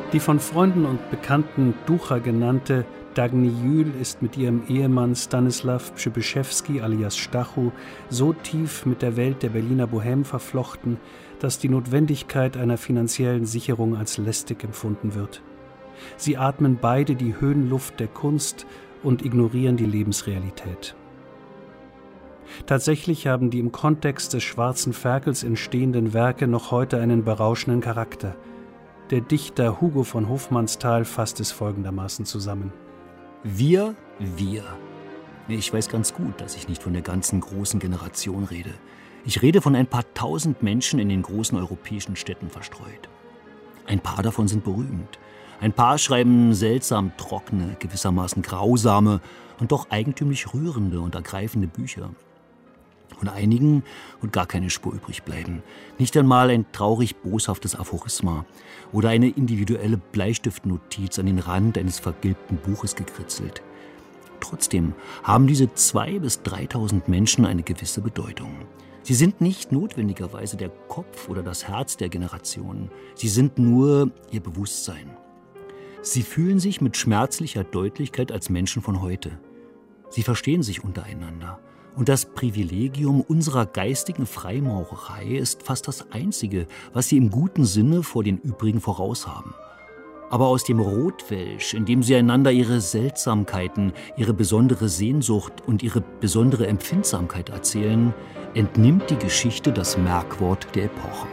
Die von Freunden und Bekannten Ducha genannte Dagny Jühl ist mit ihrem Ehemann Stanislaw Przybyszewski alias Stachu so tief mit der Welt der Berliner Bohème verflochten, dass die Notwendigkeit einer finanziellen Sicherung als lästig empfunden wird. Sie atmen beide die Höhenluft der Kunst und ignorieren die Lebensrealität. Tatsächlich haben die im Kontext des Schwarzen Ferkels entstehenden Werke noch heute einen berauschenden Charakter. Der Dichter Hugo von Hofmannsthal fasst es folgendermaßen zusammen. Wir. Ich weiß ganz gut, dass ich nicht von der ganzen großen Generation rede. Ich rede von ein paar tausend Menschen in den großen europäischen Städten verstreut. Ein paar davon sind berühmt. Ein paar schreiben seltsam trockene, gewissermaßen grausame und doch eigentümlich rührende und ergreifende Bücher. Von einigen wird gar keine Spur übrig bleiben. Nicht einmal ein traurig boshaftes Aphorisma oder eine individuelle Bleistiftnotiz an den Rand eines vergilbten Buches gekritzelt. Trotzdem haben diese 2.000 bis 3.000 Menschen eine gewisse Bedeutung. Sie sind nicht notwendigerweise der Kopf oder das Herz der Generation. Sie sind nur ihr Bewusstsein. Sie fühlen sich mit schmerzlicher Deutlichkeit als Menschen von heute. Sie verstehen sich untereinander. Und das Privilegium unserer geistigen Freimaurerei ist fast das Einzige, was sie im guten Sinne vor den übrigen voraus haben. Aber aus dem Rotwelsch, in dem sie einander ihre Seltsamkeiten, ihre besondere Sehnsucht und ihre besondere Empfindsamkeit erzählen, entnimmt die Geschichte das Merkwort der Epoche.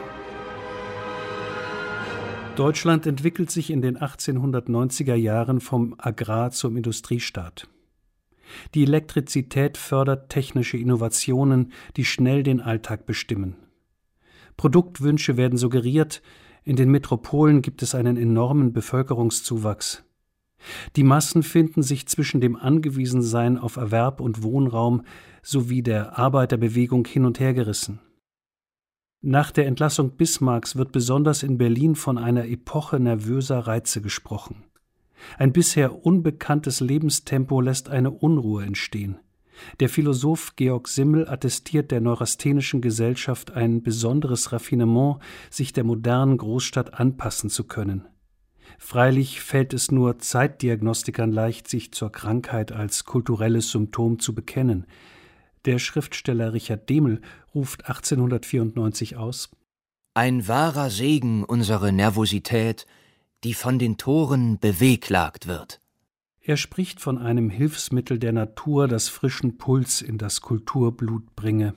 Deutschland entwickelt sich in den 1890er Jahren vom Agrar- zum Industriestaat. Die Elektrizität fördert technische Innovationen, die schnell den Alltag bestimmen. Produktwünsche werden suggeriert, in den Metropolen gibt es einen enormen Bevölkerungszuwachs. Die Massen finden sich zwischen dem Angewiesensein auf Erwerb und Wohnraum sowie der Arbeiterbewegung hin und her gerissen. Nach der Entlassung Bismarcks wird besonders in Berlin von einer Epoche nervöser Reize gesprochen. Ein bisher unbekanntes Lebenstempo lässt eine Unruhe entstehen. Der Philosoph Georg Simmel attestiert der neurasthenischen Gesellschaft ein besonderes Raffinement, sich der modernen Großstadt anpassen zu können. Freilich fällt es nur Zeitdiagnostikern leicht, sich zur Krankheit als kulturelles Symptom zu bekennen. Der Schriftsteller Richard Dehmel ruft 1894 aus: Ein wahrer Segen unsere Nervosität, die von den Toren bewehklagt wird. Er spricht von einem Hilfsmittel der Natur, das frischen Puls in das Kulturblut bringe.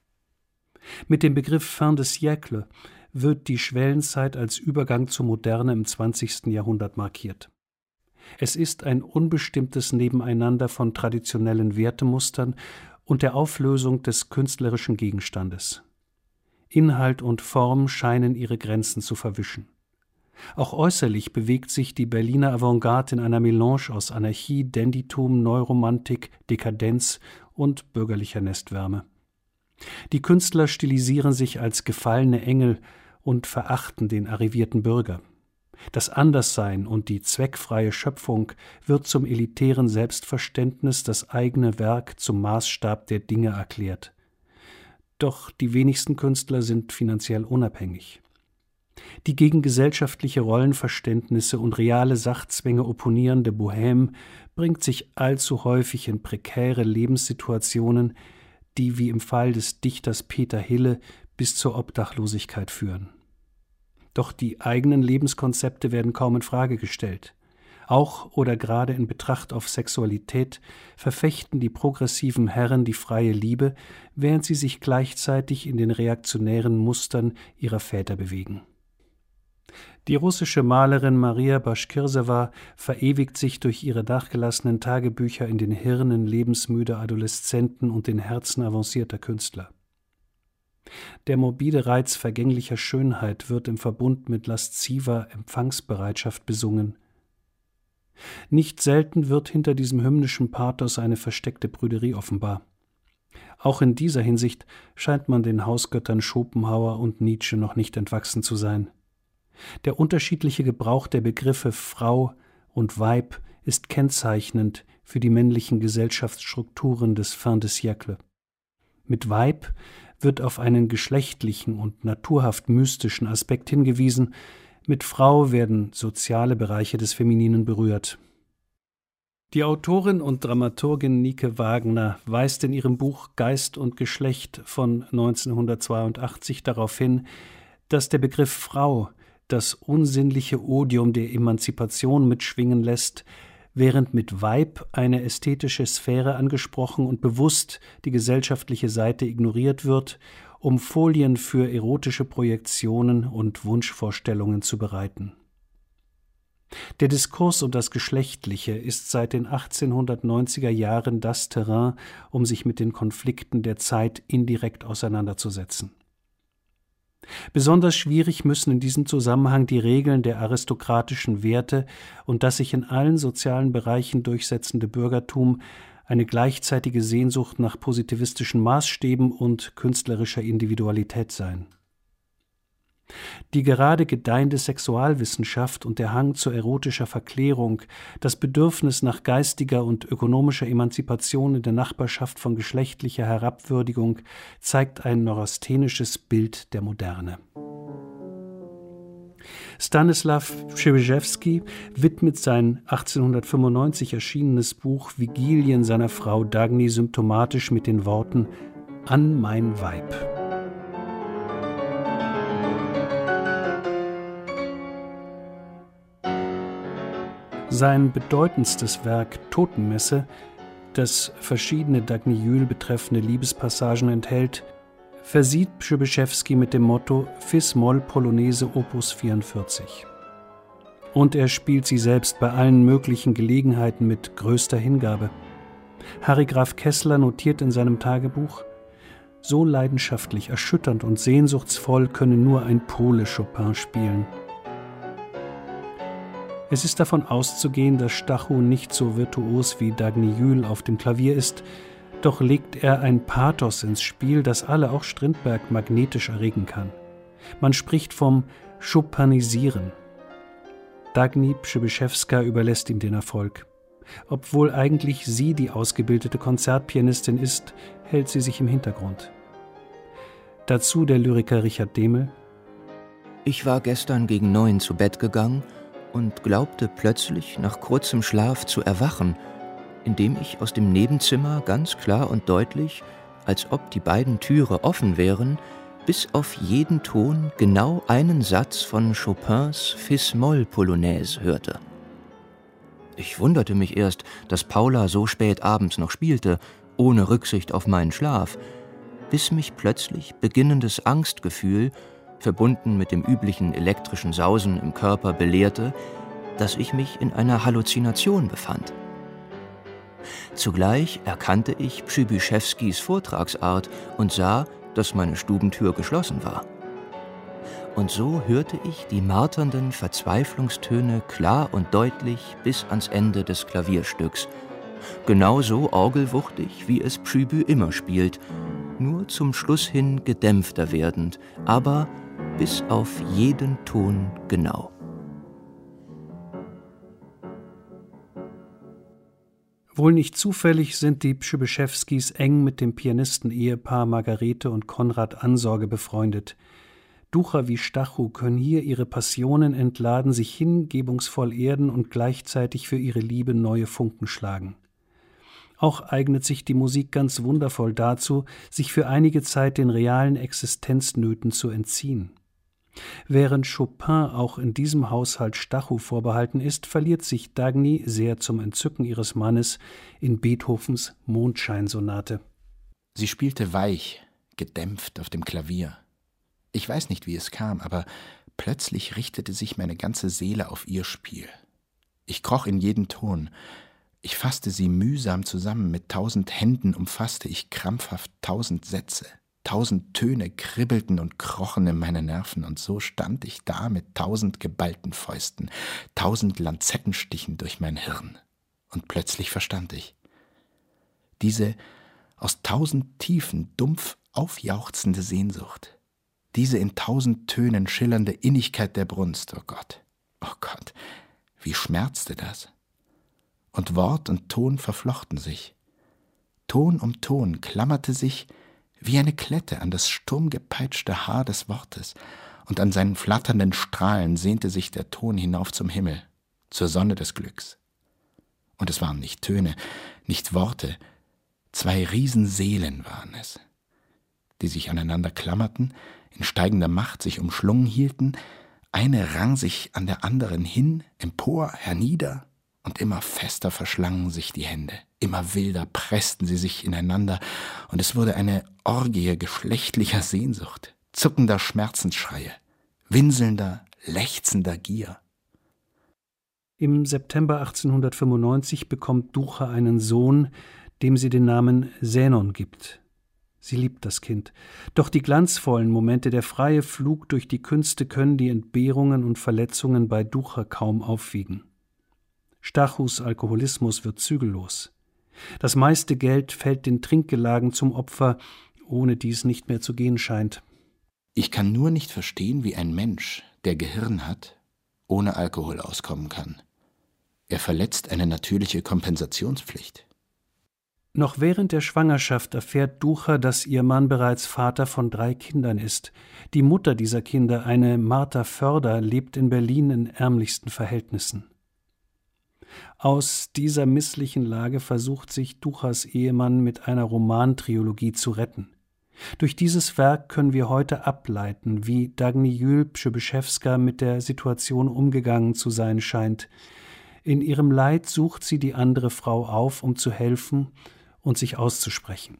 Mit dem Begriff Fin de siècle wird die Schwellenzeit als Übergang zur Moderne im 20. Jahrhundert markiert. Es ist ein unbestimmtes Nebeneinander von traditionellen Wertemustern und der Auflösung des künstlerischen Gegenstandes. Inhalt und Form scheinen ihre Grenzen zu verwischen. Auch äußerlich bewegt sich die Berliner Avantgarde in einer Melange aus Anarchie, Dandytum, Neuromantik, Dekadenz und bürgerlicher Nestwärme. Die Künstler stilisieren sich als gefallene Engel und verachten den arrivierten Bürger. Das Anderssein und die zweckfreie Schöpfung wird zum elitären Selbstverständnis, das eigene Werk zum Maßstab der Dinge erklärt. Doch die wenigsten Künstler sind finanziell unabhängig. Die gegen gesellschaftliche Rollenverständnisse und reale Sachzwänge opponierende Bohème bringt sich allzu häufig in prekäre Lebenssituationen, die wie im Fall des Dichters Peter Hille bis zur Obdachlosigkeit führen. Doch die eigenen Lebenskonzepte werden kaum in Frage gestellt. Auch oder gerade in Betracht auf Sexualität verfechten die progressiven Herren die freie Liebe, während sie sich gleichzeitig in den reaktionären Mustern ihrer Väter bewegen. Die russische Malerin Maria Bashkirsewa verewigt sich durch ihre nachgelassenen Tagebücher in den Hirnen lebensmüder Adoleszenten und den Herzen avancierter Künstler. Der morbide Reiz vergänglicher Schönheit wird im Verbund mit lasziver Empfangsbereitschaft besungen. Nicht selten wird hinter diesem hymnischen Pathos eine versteckte Prüderie offenbar. Auch in dieser Hinsicht scheint man den Hausgöttern Schopenhauer und Nietzsche noch nicht entwachsen zu sein. Der unterschiedliche Gebrauch der Begriffe Frau und Weib ist kennzeichnend für die männlichen Gesellschaftsstrukturen des Fin de siècle. Mit Weib wird auf einen geschlechtlichen und naturhaft mystischen Aspekt hingewiesen, Mit Frau werden soziale Bereiche des Femininen berührt. Die Autorin und Dramaturgin Nike Wagner weist in ihrem Buch Geist und Geschlecht von 1982 darauf hin, dass der Begriff Frau das unsinnliche Odium der Emanzipation mitschwingen lässt, während mit Weib eine ästhetische Sphäre angesprochen und bewusst die gesellschaftliche Seite ignoriert wird, um Folien für erotische Projektionen und Wunschvorstellungen zu bereiten. Der Diskurs um das Geschlechtliche ist seit den 1890er Jahren das Terrain, um sich mit den Konflikten der Zeit indirekt auseinanderzusetzen. Besonders schwierig müssen in diesem Zusammenhang die Regeln der aristokratischen Werte und das sich in allen sozialen Bereichen durchsetzende Bürgertum, eine gleichzeitige Sehnsucht nach positivistischen Maßstäben und künstlerischer Individualität sein. Die gerade gedeihende Sexualwissenschaft und der Hang zu erotischer Verklärung, das Bedürfnis nach geistiger und ökonomischer Emanzipation in der Nachbarschaft von geschlechtlicher Herabwürdigung zeigt ein neurasthenisches Bild der Moderne. Stanisław Przybyszewski widmet sein 1895 erschienenes Buch Vigilien seiner Frau Dagny symptomatisch mit den Worten »An mein Weib«. Sein bedeutendstes Werk Totenmesse, das verschiedene Dagny Jühl betreffende Liebespassagen enthält, versieht Przybyszewski mit dem Motto Fis-Moll Polonaise Opus 44. Und er spielt sie selbst bei allen möglichen Gelegenheiten mit größter Hingabe. Harry Graf Kessler notiert in seinem Tagebuch: So leidenschaftlich, erschütternd und sehnsuchtsvoll könne nur ein Pole Chopin spielen. Es ist davon auszugehen, dass Stachu nicht so virtuos wie Dagny Jühl auf dem Klavier ist, doch legt er ein Pathos ins Spiel, das alle, auch Strindberg, magnetisch erregen kann. Man spricht vom Chopinisieren. Dagny Przybyszewska überlässt ihm den Erfolg. Obwohl eigentlich sie die ausgebildete Konzertpianistin ist, hält sie sich im Hintergrund. Dazu der Lyriker Richard Dehmel: Ich war gestern gegen 9 zu Bett gegangen und glaubte plötzlich nach kurzem Schlaf zu erwachen, indem ich aus dem Nebenzimmer ganz klar und deutlich, als ob die beiden Türe offen wären, bis auf jeden Ton genau einen Satz von Chopins Fis-Moll Polonaise hörte. Ich wunderte mich erst, dass Paula so spät abends noch spielte, ohne Rücksicht auf meinen Schlaf, bis mich plötzlich beginnendes Angstgefühl, verbunden mit dem üblichen elektrischen Sausen im Körper, belehrte, dass ich mich in einer Halluzination befand. Zugleich erkannte ich Przybyszewskis Vortragsart und sah, dass meine Stubentür geschlossen war. Und so hörte ich die marternden Verzweiflungstöne klar und deutlich bis ans Ende des Klavierstücks, genauso orgelwuchtig, wie es Przyby immer spielt, nur zum Schluss hin gedämpfter werdend, aber bis auf jeden Ton genau. Wohl nicht zufällig sind die Przybyszewskis eng mit dem Pianisten-Ehepaar Margarete und Konrad Ansorge befreundet. Ducher wie Stachu können hier ihre Passionen entladen, sich hingebungsvoll erden und gleichzeitig für ihre Liebe neue Funken schlagen. Auch eignet sich die Musik ganz wundervoll dazu, sich für einige Zeit den realen Existenznöten zu entziehen. Während Chopin auch in diesem Haushalt Stachu vorbehalten ist, verliert sich Dagny, sehr zum Entzücken ihres Mannes, in Beethovens Mondscheinsonate. Sie spielte weich, gedämpft auf dem Klavier. Ich weiß nicht, wie es kam, aber plötzlich richtete sich meine ganze Seele auf ihr Spiel. Ich kroch in jeden Ton. Ich fasste sie mühsam zusammen, mit 1000 Händen umfasste ich krampfhaft 1000 Sätze. 1000 Töne kribbelten und krochen in meine Nerven, und so stand ich da mit 1000 geballten Fäusten, 1000 Lanzettenstichen durch mein Hirn. Und plötzlich verstand ich. Diese aus 1000 Tiefen dumpf aufjauchzende Sehnsucht, diese in 1000 Tönen schillernde Innigkeit der Brunst, oh Gott, wie schmerzte das? Und Wort und Ton verflochten sich. Ton um Ton klammerte sich wie eine Klette an das sturmgepeitschte Haar des Wortes, und an seinen flatternden Strahlen sehnte sich der Ton hinauf zum Himmel, zur Sonne des Glücks. Und es waren nicht Töne, nicht Worte, 2 Riesenseelen waren es, die sich aneinander klammerten, in steigender Macht sich umschlungen hielten, eine rang sich an der anderen hin, empor, hernieder, und immer fester verschlangen sich die Hände, immer wilder pressten sie sich ineinander, und es wurde eine Orgie geschlechtlicher Sehnsucht, zuckender Schmerzensschreie, winselnder, lechzender Gier. Im September 1895 bekommt Ducha einen Sohn, dem sie den Namen Zenon gibt. Sie liebt das Kind, doch die glanzvollen Momente, der freie Flug durch die Künste können die Entbehrungen und Verletzungen bei Ducha kaum aufwiegen. Stachus Alkoholismus wird zügellos. Das meiste Geld fällt den Trinkgelagen zum Opfer, ohne die es nicht mehr zu gehen scheint. Ich kann nur nicht verstehen, wie ein Mensch, der Gehirn hat, ohne Alkohol auskommen kann. Er verletzt eine natürliche Kompensationspflicht. Noch während der Schwangerschaft erfährt Ducha, dass ihr Mann bereits Vater von 3 Kindern ist. Die Mutter dieser Kinder, eine Martha Förder, lebt in Berlin in ärmlichsten Verhältnissen. Aus dieser misslichen Lage versucht sich Duchas Ehemann mit einer Romantrilogie zu retten. Durch dieses Werk können wir heute ableiten, wie Dagny Jül Przybyszewska mit der Situation umgegangen zu sein scheint. In ihrem Leid sucht sie die andere Frau auf, um zu helfen und sich auszusprechen.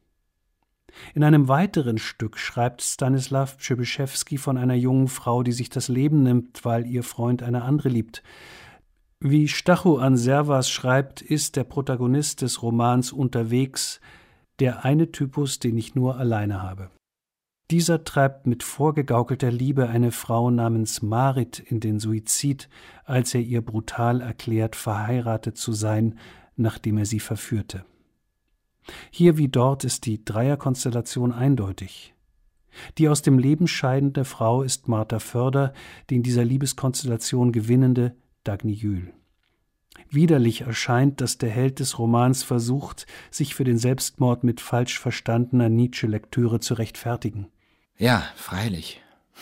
In einem weiteren Stück schreibt Stanisław Przybyszewski von einer jungen Frau, die sich das Leben nimmt, weil ihr Freund eine andere liebt. Wie Stachu an Servas schreibt, ist der Protagonist des Romans unterwegs, der eine Typus, den ich nur alleine habe. Dieser treibt mit vorgegaukelter Liebe eine Frau namens Marit in den Suizid, als er ihr brutal erklärt, verheiratet zu sein, nachdem er sie verführte. Hier wie dort ist die Dreierkonstellation eindeutig. Die aus dem Leben scheidende Frau ist Martha Förder, die in dieser Liebeskonstellation gewinnende Dagny Jül. Widerlich erscheint, dass der Held des Romans versucht, sich für den Selbstmord mit falsch verstandener Nietzsche-Lektüre zu rechtfertigen. Ja, freilich.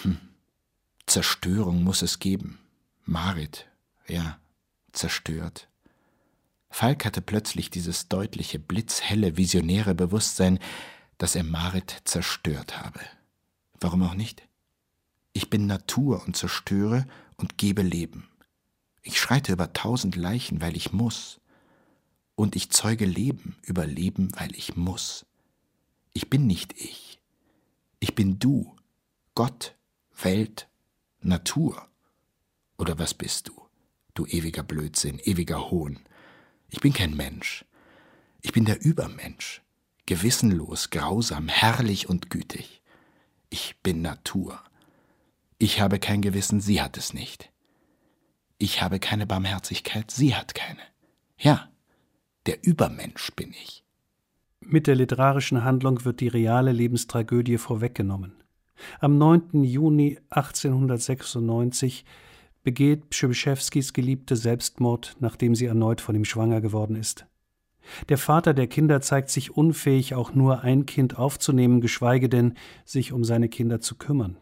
Zerstörung muss es geben. Marit, ja, zerstört. Falk hatte plötzlich dieses deutliche, blitzhelle, visionäre Bewusstsein, dass er Marit zerstört habe. Warum auch nicht? Ich bin Natur und zerstöre und gebe Leben. Ich schreite über 1000 Leichen, weil ich muss. Und ich zeuge Leben über Leben, weil ich muss. Ich bin nicht ich. Ich bin du, Gott, Welt, Natur. Oder was bist du? Du ewiger Blödsinn, ewiger Hohn. Ich bin kein Mensch. Ich bin der Übermensch. Gewissenlos, grausam, herrlich und gütig. Ich bin Natur. Ich habe kein Gewissen, sie hat es nicht. Ich habe keine Barmherzigkeit, sie hat keine. Ja, der Übermensch bin ich. Mit der literarischen Handlung wird die reale Lebenstragödie vorweggenommen. Am 9. Juni 1896 begeht Przybyszewskis Geliebte Selbstmord, nachdem sie erneut von ihm schwanger geworden ist. Der Vater der Kinder zeigt sich unfähig, auch nur ein Kind aufzunehmen, geschweige denn, sich um seine Kinder zu kümmern.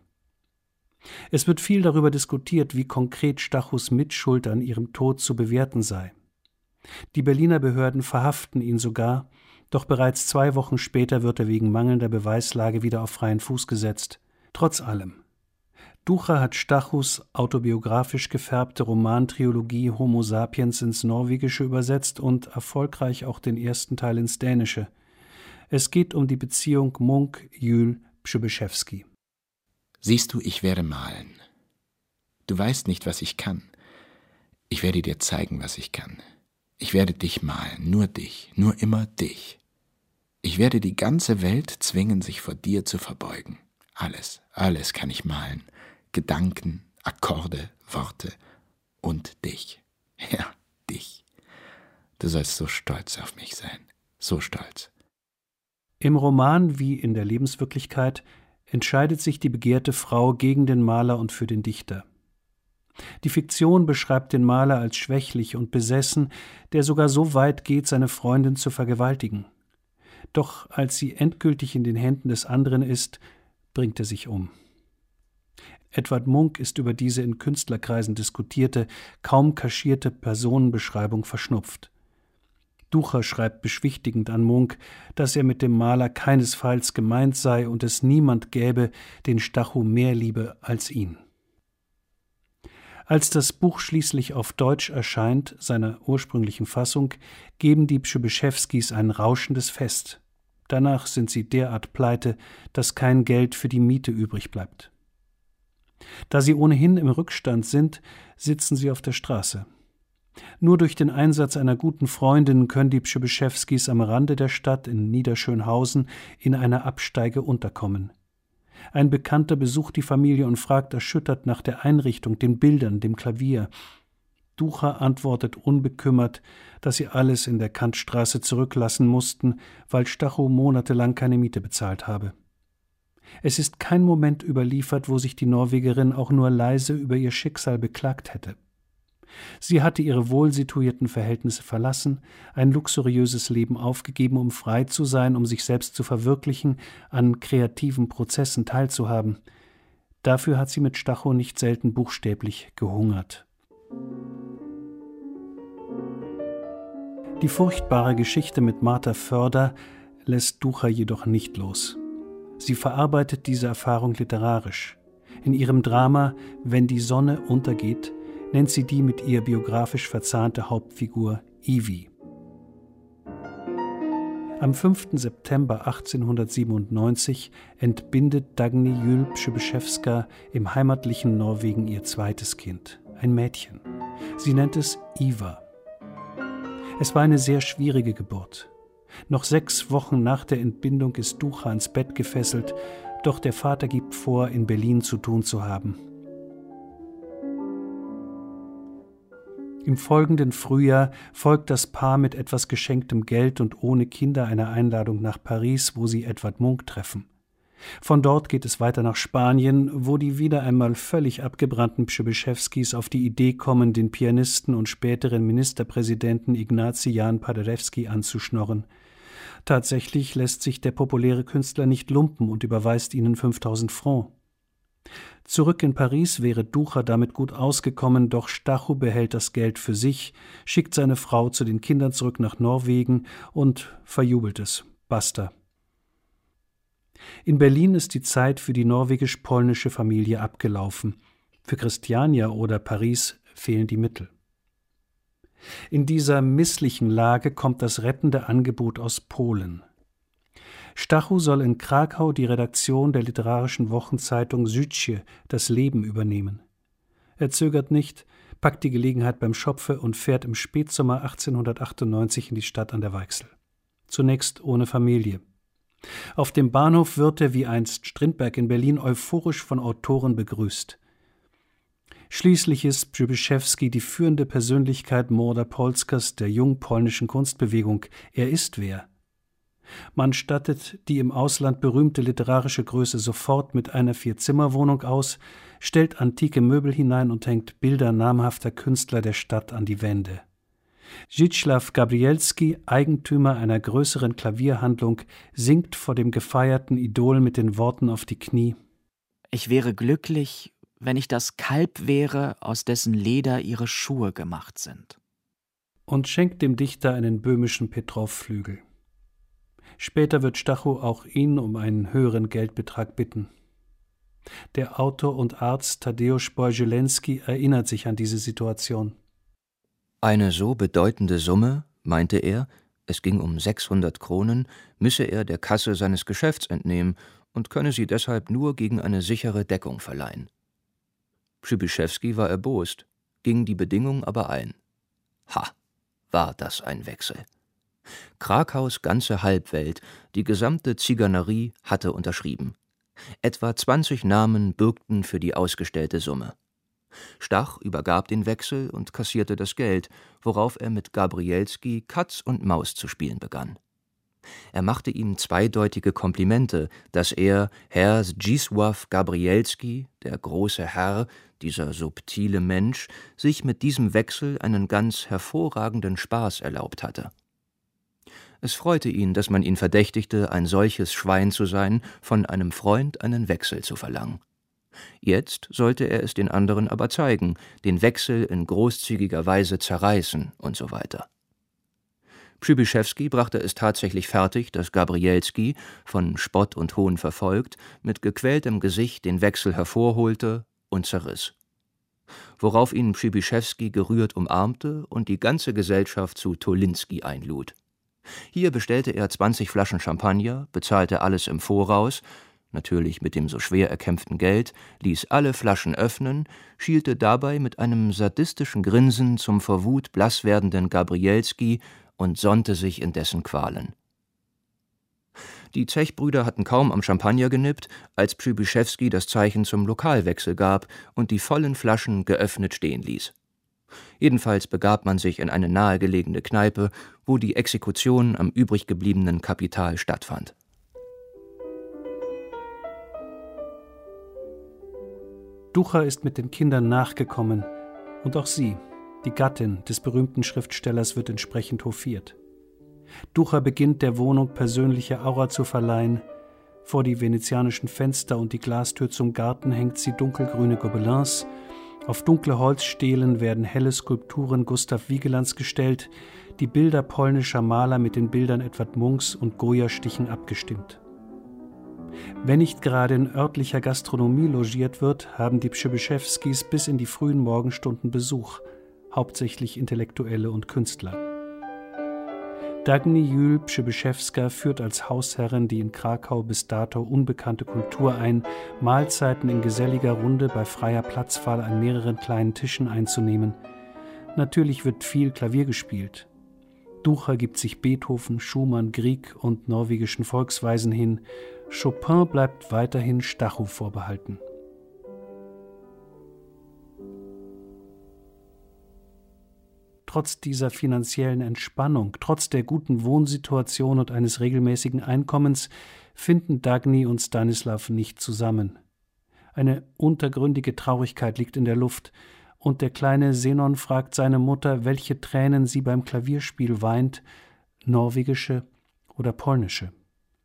Es wird viel darüber diskutiert, wie konkret Stachus Mitschuld an ihrem Tod zu bewerten sei. Die Berliner Behörden verhaften ihn sogar, doch bereits 2 Wochen später wird er wegen mangelnder Beweislage wieder auf freien Fuß gesetzt. Trotz allem. Ducha hat Stachus autobiografisch gefärbte Romantrilogie Homo sapiens ins Norwegische übersetzt und erfolgreich auch den ersten Teil ins Dänische. Es geht um die Beziehung Munch-Jül-Przybyszewski. Siehst du, ich werde malen. Du weißt nicht, was ich kann. Ich werde dir zeigen, was ich kann. Ich werde dich malen, nur immer dich. Ich werde die ganze Welt zwingen, sich vor dir zu verbeugen. Alles kann ich malen. Gedanken, Akkorde, Worte und dich. Ja, dich. Du sollst so stolz auf mich sein. So stolz. Im Roman wie in der Lebenswirklichkeit entscheidet sich die begehrte Frau gegen den Maler und für den Dichter. Die Fiktion beschreibt den Maler als schwächlich und besessen, der sogar so weit geht, seine Freundin zu vergewaltigen. Doch als sie endgültig in den Händen des anderen ist, bringt er sich um. Edvard Munch ist über diese in Künstlerkreisen diskutierte, kaum kaschierte Personenbeschreibung verschnupft. Ducher schreibt beschwichtigend an Munch, dass er mit dem Maler keinesfalls gemeint sei und es niemand gäbe, den Stacho mehr liebe als ihn. Als das Buch schließlich auf Deutsch erscheint, seiner ursprünglichen Fassung, geben die Przybyszewskis ein rauschendes Fest. Danach sind sie derart pleite, dass kein Geld für die Miete übrig bleibt. Da sie ohnehin im Rückstand sind, sitzen sie auf der Straße. Nur durch den Einsatz einer guten Freundin können die Przybyszewskis am Rande der Stadt in Niederschönhausen in einer Absteige unterkommen. Ein Bekannter besucht die Familie und fragt erschüttert nach der Einrichtung, den Bildern, dem Klavier. Ducher antwortet unbekümmert, dass sie alles in der Kantstraße zurücklassen mussten, weil Stacho monatelang keine Miete bezahlt habe. Es ist kein Moment überliefert, wo sich die Norwegerin auch nur leise über ihr Schicksal beklagt hätte. Sie hatte ihre wohlsituierten Verhältnisse verlassen, ein luxuriöses Leben aufgegeben, um frei zu sein, um sich selbst zu verwirklichen, an kreativen Prozessen teilzuhaben. Dafür hat sie mit Stacho nicht selten buchstäblich gehungert. Die furchtbare Geschichte mit Martha Förder lässt Ducher jedoch nicht los. Sie verarbeitet diese Erfahrung literarisch. In ihrem Drama »Wenn die Sonne untergeht« nennt sie die mit ihr biografisch verzahnte Hauptfigur Ivi. Am 5. September 1897 entbindet Dagny Juel Przybyszewska im heimatlichen Norwegen ihr zweites Kind, ein Mädchen. Sie nennt es Iva. Es war eine sehr schwierige Geburt. Noch 6 Wochen nach der Entbindung ist Ducher ans Bett gefesselt, doch der Vater gibt vor, in Berlin zu tun zu haben. Im folgenden Frühjahr folgt das Paar mit etwas geschenktem Geld und ohne Kinder einer Einladung nach Paris, wo sie Edvard Munch treffen. Von dort geht es weiter nach Spanien, wo die wieder einmal völlig abgebrannten Przybyszewskis auf die Idee kommen, den Pianisten und späteren Ministerpräsidenten Ignacy Jan Paderewski anzuschnorren. Tatsächlich lässt sich der populäre Künstler nicht lumpen und überweist ihnen 5.000 Francs. Zurück in Paris wäre Ducher damit gut ausgekommen, doch Stacho behält das Geld für sich, schickt seine Frau zu den Kindern zurück nach Norwegen und verjubelt es. Basta. In Berlin ist die Zeit für die norwegisch-polnische Familie abgelaufen. Für Christiania oder Paris fehlen die Mittel. In dieser misslichen Lage kommt das rettende Angebot aus Polen. Stacho soll in Krakau die Redaktion der literarischen Wochenzeitung Życie, das Leben, übernehmen. Er zögert nicht, packt die Gelegenheit beim Schopfe und fährt im Spätsommer 1898 in die Stadt an der Weichsel. Zunächst ohne Familie. Auf dem Bahnhof wird er, wie einst Strindberg in Berlin, euphorisch von Autoren begrüßt. Schließlich ist Przybyszewski die führende Persönlichkeit Młoda Polskas, der jungen polnischen Kunstbewegung. Er ist wer? Man stattet die im Ausland berühmte literarische Größe sofort mit einer 4-Zimmer-Wohnung aus, stellt antike Möbel hinein und hängt Bilder namhafter Künstler der Stadt an die Wände. Zdzisław Gabrielski, Eigentümer einer größeren Klavierhandlung, singt vor dem gefeierten Idol mit den Worten auf die Knie: Ich wäre glücklich, wenn ich das Kalb wäre, aus dessen Leder ihre Schuhe gemacht sind. Und schenkt dem Dichter einen böhmischen Petrow-Flügel. Später wird Stacho auch ihn um einen höheren Geldbetrag bitten. Der Autor und Arzt Tadeusz Bojelenski erinnert sich an diese Situation. Eine so bedeutende Summe, meinte er, es ging um 600 Kronen, müsse er der Kasse seines Geschäfts entnehmen und könne sie deshalb nur gegen eine sichere Deckung verleihen. Przybyszewski war erbost, ging die Bedingung aber ein. Ha, war das ein Wechsel! Krakaus ganze Halbwelt, die gesamte Zigeunerie hatte unterschrieben. Etwa 20 Namen bürgten für die ausgestellte Summe. Stach übergab den Wechsel und kassierte das Geld, worauf er mit Gabrielski Katz und Maus zu spielen begann. Er machte ihm zweideutige Komplimente, dass er, Herr Zdzisław Gabrielski, der große Herr, dieser subtile Mensch, sich mit diesem Wechsel einen ganz hervorragenden Spaß erlaubt hatte. Es freute ihn, dass man ihn verdächtigte, ein solches Schwein zu sein, von einem Freund einen Wechsel zu verlangen. Jetzt sollte er es den anderen aber zeigen, den Wechsel in großzügiger Weise zerreißen und so weiter. Przybyszewski brachte es tatsächlich fertig, dass Gabrielski, von Spott und Hohn verfolgt, mit gequältem Gesicht den Wechsel hervorholte und zerriss. Worauf ihn Przybyszewski gerührt umarmte und die ganze Gesellschaft zu Tolinski einlud. Hier bestellte er 20 Flaschen Champagner, bezahlte alles im Voraus, natürlich mit dem so schwer erkämpften Geld, ließ alle Flaschen öffnen, schielte dabei mit einem sadistischen Grinsen zum vor Wut blass werdenden Gabrielski und sonnte sich in dessen Qualen. Die Zechbrüder hatten kaum am Champagner genippt, als Przybyszewski das Zeichen zum Lokalwechsel gab und die vollen Flaschen geöffnet stehen ließ. Jedenfalls begab man sich in eine nahegelegene Kneipe, wo die Exekution am übrig gebliebenen Kapital stattfand. Ducha ist mit den Kindern nachgekommen und auch sie, die Gattin des berühmten Schriftstellers, wird entsprechend hofiert. Ducha beginnt der Wohnung persönliche Aura zu verleihen. Vor die venezianischen Fenster und die Glastür zum Garten hängt sie dunkelgrüne Gobelins. Auf dunkle Holzstelen werden helle Skulpturen Gustav Vigelands gestellt, die Bilder polnischer Maler mit den Bildern Edvard Munchs und Goya-Stichen abgestimmt. Wenn nicht gerade in örtlicher Gastronomie logiert wird, haben die Przybyszewskis bis in die frühen Morgenstunden Besuch, hauptsächlich Intellektuelle und Künstler. Dagny Jül Przybyszewska führt als Hausherrin die in Krakau bis dato unbekannte Kultur ein, Mahlzeiten in geselliger Runde bei freier Platzwahl an mehreren kleinen Tischen einzunehmen. Natürlich wird viel Klavier gespielt. Ducha gibt sich Beethoven, Schumann, Grieg und norwegischen Volksweisen hin. Chopin bleibt weiterhin Stachu vorbehalten. Trotz dieser finanziellen Entspannung, trotz der guten Wohnsituation und eines regelmäßigen Einkommens finden Dagny und Stanislav nicht zusammen. Eine untergründige Traurigkeit liegt in der Luft, und der kleine Zenon fragt seine Mutter, welche Tränen sie beim Klavierspiel weint, norwegische oder polnische.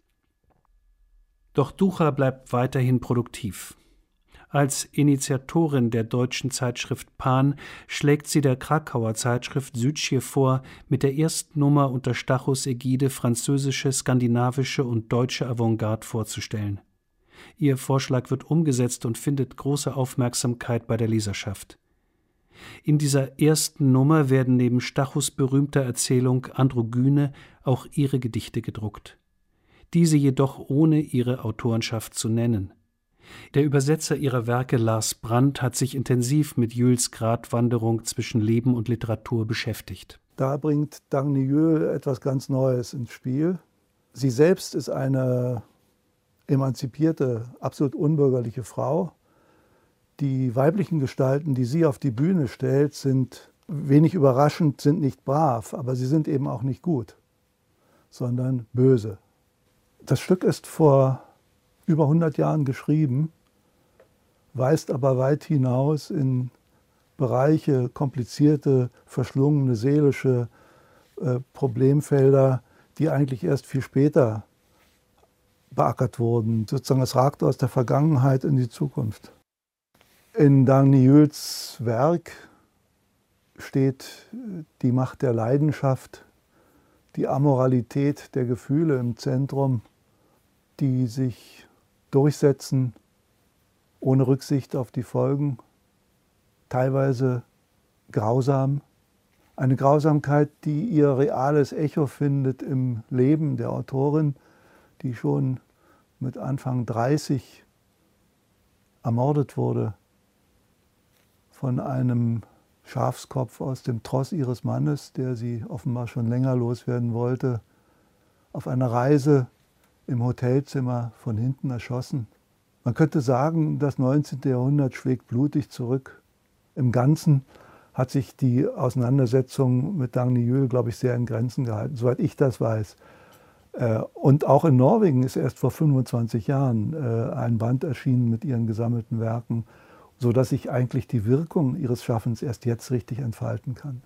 Doch Ducha bleibt weiterhin produktiv. Als Initiatorin der deutschen Zeitschrift Pan schlägt sie der Krakauer Zeitschrift Südje vor, mit der ersten Nummer unter Stachus Ägide französische, skandinavische und deutsche Avantgarde vorzustellen. Ihr Vorschlag wird umgesetzt und findet große Aufmerksamkeit bei der Leserschaft. In dieser ersten Nummer werden neben Stachus berühmter Erzählung Androgyne auch ihre Gedichte gedruckt. Diese jedoch ohne ihre Autorenschaft zu nennen. Der Übersetzer ihrer Werke, Lars Brandt, hat sich intensiv mit Jüls Gratwanderung zwischen Leben und Literatur beschäftigt. Da bringt Dagny Jül etwas ganz Neues ins Spiel. Sie selbst ist eine emanzipierte, absolut unbürgerliche Frau. Die weiblichen Gestalten, die sie auf die Bühne stellt, sind wenig überraschend, sind nicht brav, aber sie sind eben auch nicht gut, sondern böse. Das Stück ist vor über 100 Jahren geschrieben, weist aber weit hinaus in Bereiche, komplizierte, verschlungene seelische Problemfelder, die eigentlich erst viel später beackert wurden. Sozusagen, es ragt aus der Vergangenheit in die Zukunft. In Dagny Jüls Werk steht die Macht der Leidenschaft, die Amoralität der Gefühle im Zentrum, die sich durchsetzen, ohne Rücksicht auf die Folgen, teilweise grausam. Eine Grausamkeit, die ihr reales Echo findet im Leben der Autorin, die schon mit Anfang 30 ermordet wurde von einem Schafskopf aus dem Tross ihres Mannes, der sie offenbar schon länger loswerden wollte, auf einer Reise im Hotelzimmer von hinten erschossen. Man könnte sagen, das 19. Jahrhundert schlägt blutig zurück. Im Ganzen hat sich die Auseinandersetzung mit Dagny Jül, glaube ich, sehr in Grenzen gehalten, soweit ich das weiß. Und auch in Norwegen ist erst vor 25 Jahren ein Band erschienen mit ihren gesammelten Werken, sodass sich eigentlich die Wirkung ihres Schaffens erst jetzt richtig entfalten kann.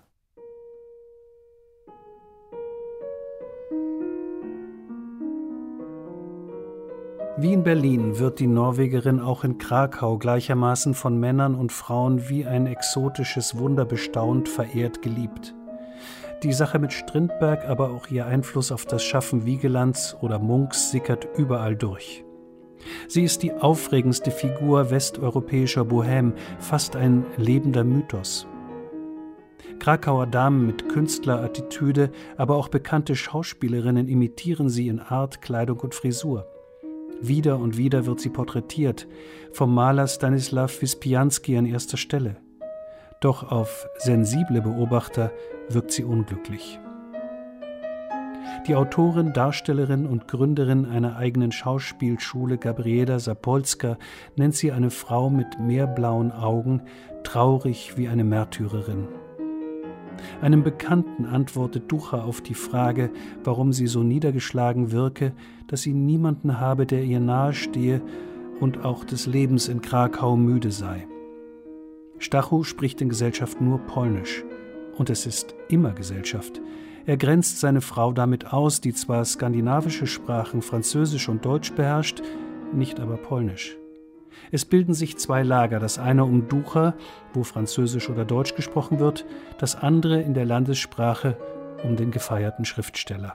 Wie in Berlin wird die Norwegerin auch in Krakau gleichermaßen von Männern und Frauen wie ein exotisches Wunder bestaunt, verehrt, geliebt. Die Sache mit Strindberg, aber auch ihr Einfluss auf das Schaffen Wiegelands oder Munks sickert überall durch. Sie ist die aufregendste Figur westeuropäischer Bohème, fast ein lebender Mythos. Krakauer Damen mit Künstlerattitüde, aber auch bekannte Schauspielerinnen imitieren sie in Art, Kleidung und Frisur. Wieder und wieder wird sie porträtiert, vom Maler Stanislaw Wyspiański an erster Stelle. Doch auf sensible Beobachter wirkt sie unglücklich. Die Autorin, Darstellerin und Gründerin einer eigenen Schauspielschule, Gabriela Zapolska, nennt sie eine Frau mit meerblauen Augen, traurig wie eine Märtyrerin. Einem Bekannten antwortet Ducha auf die Frage, warum sie so niedergeschlagen wirke, dass sie niemanden habe, der ihr nahestehe und auch des Lebens in Krakau müde sei. Stachu spricht in Gesellschaft nur Polnisch. Und es ist immer Gesellschaft. Er grenzt seine Frau damit aus, die zwar skandinavische Sprachen Französisch und Deutsch beherrscht, nicht aber Polnisch. Es bilden sich zwei Lager, das eine um Ducha, wo Französisch oder Deutsch gesprochen wird, das andere in der Landessprache um den gefeierten Schriftsteller.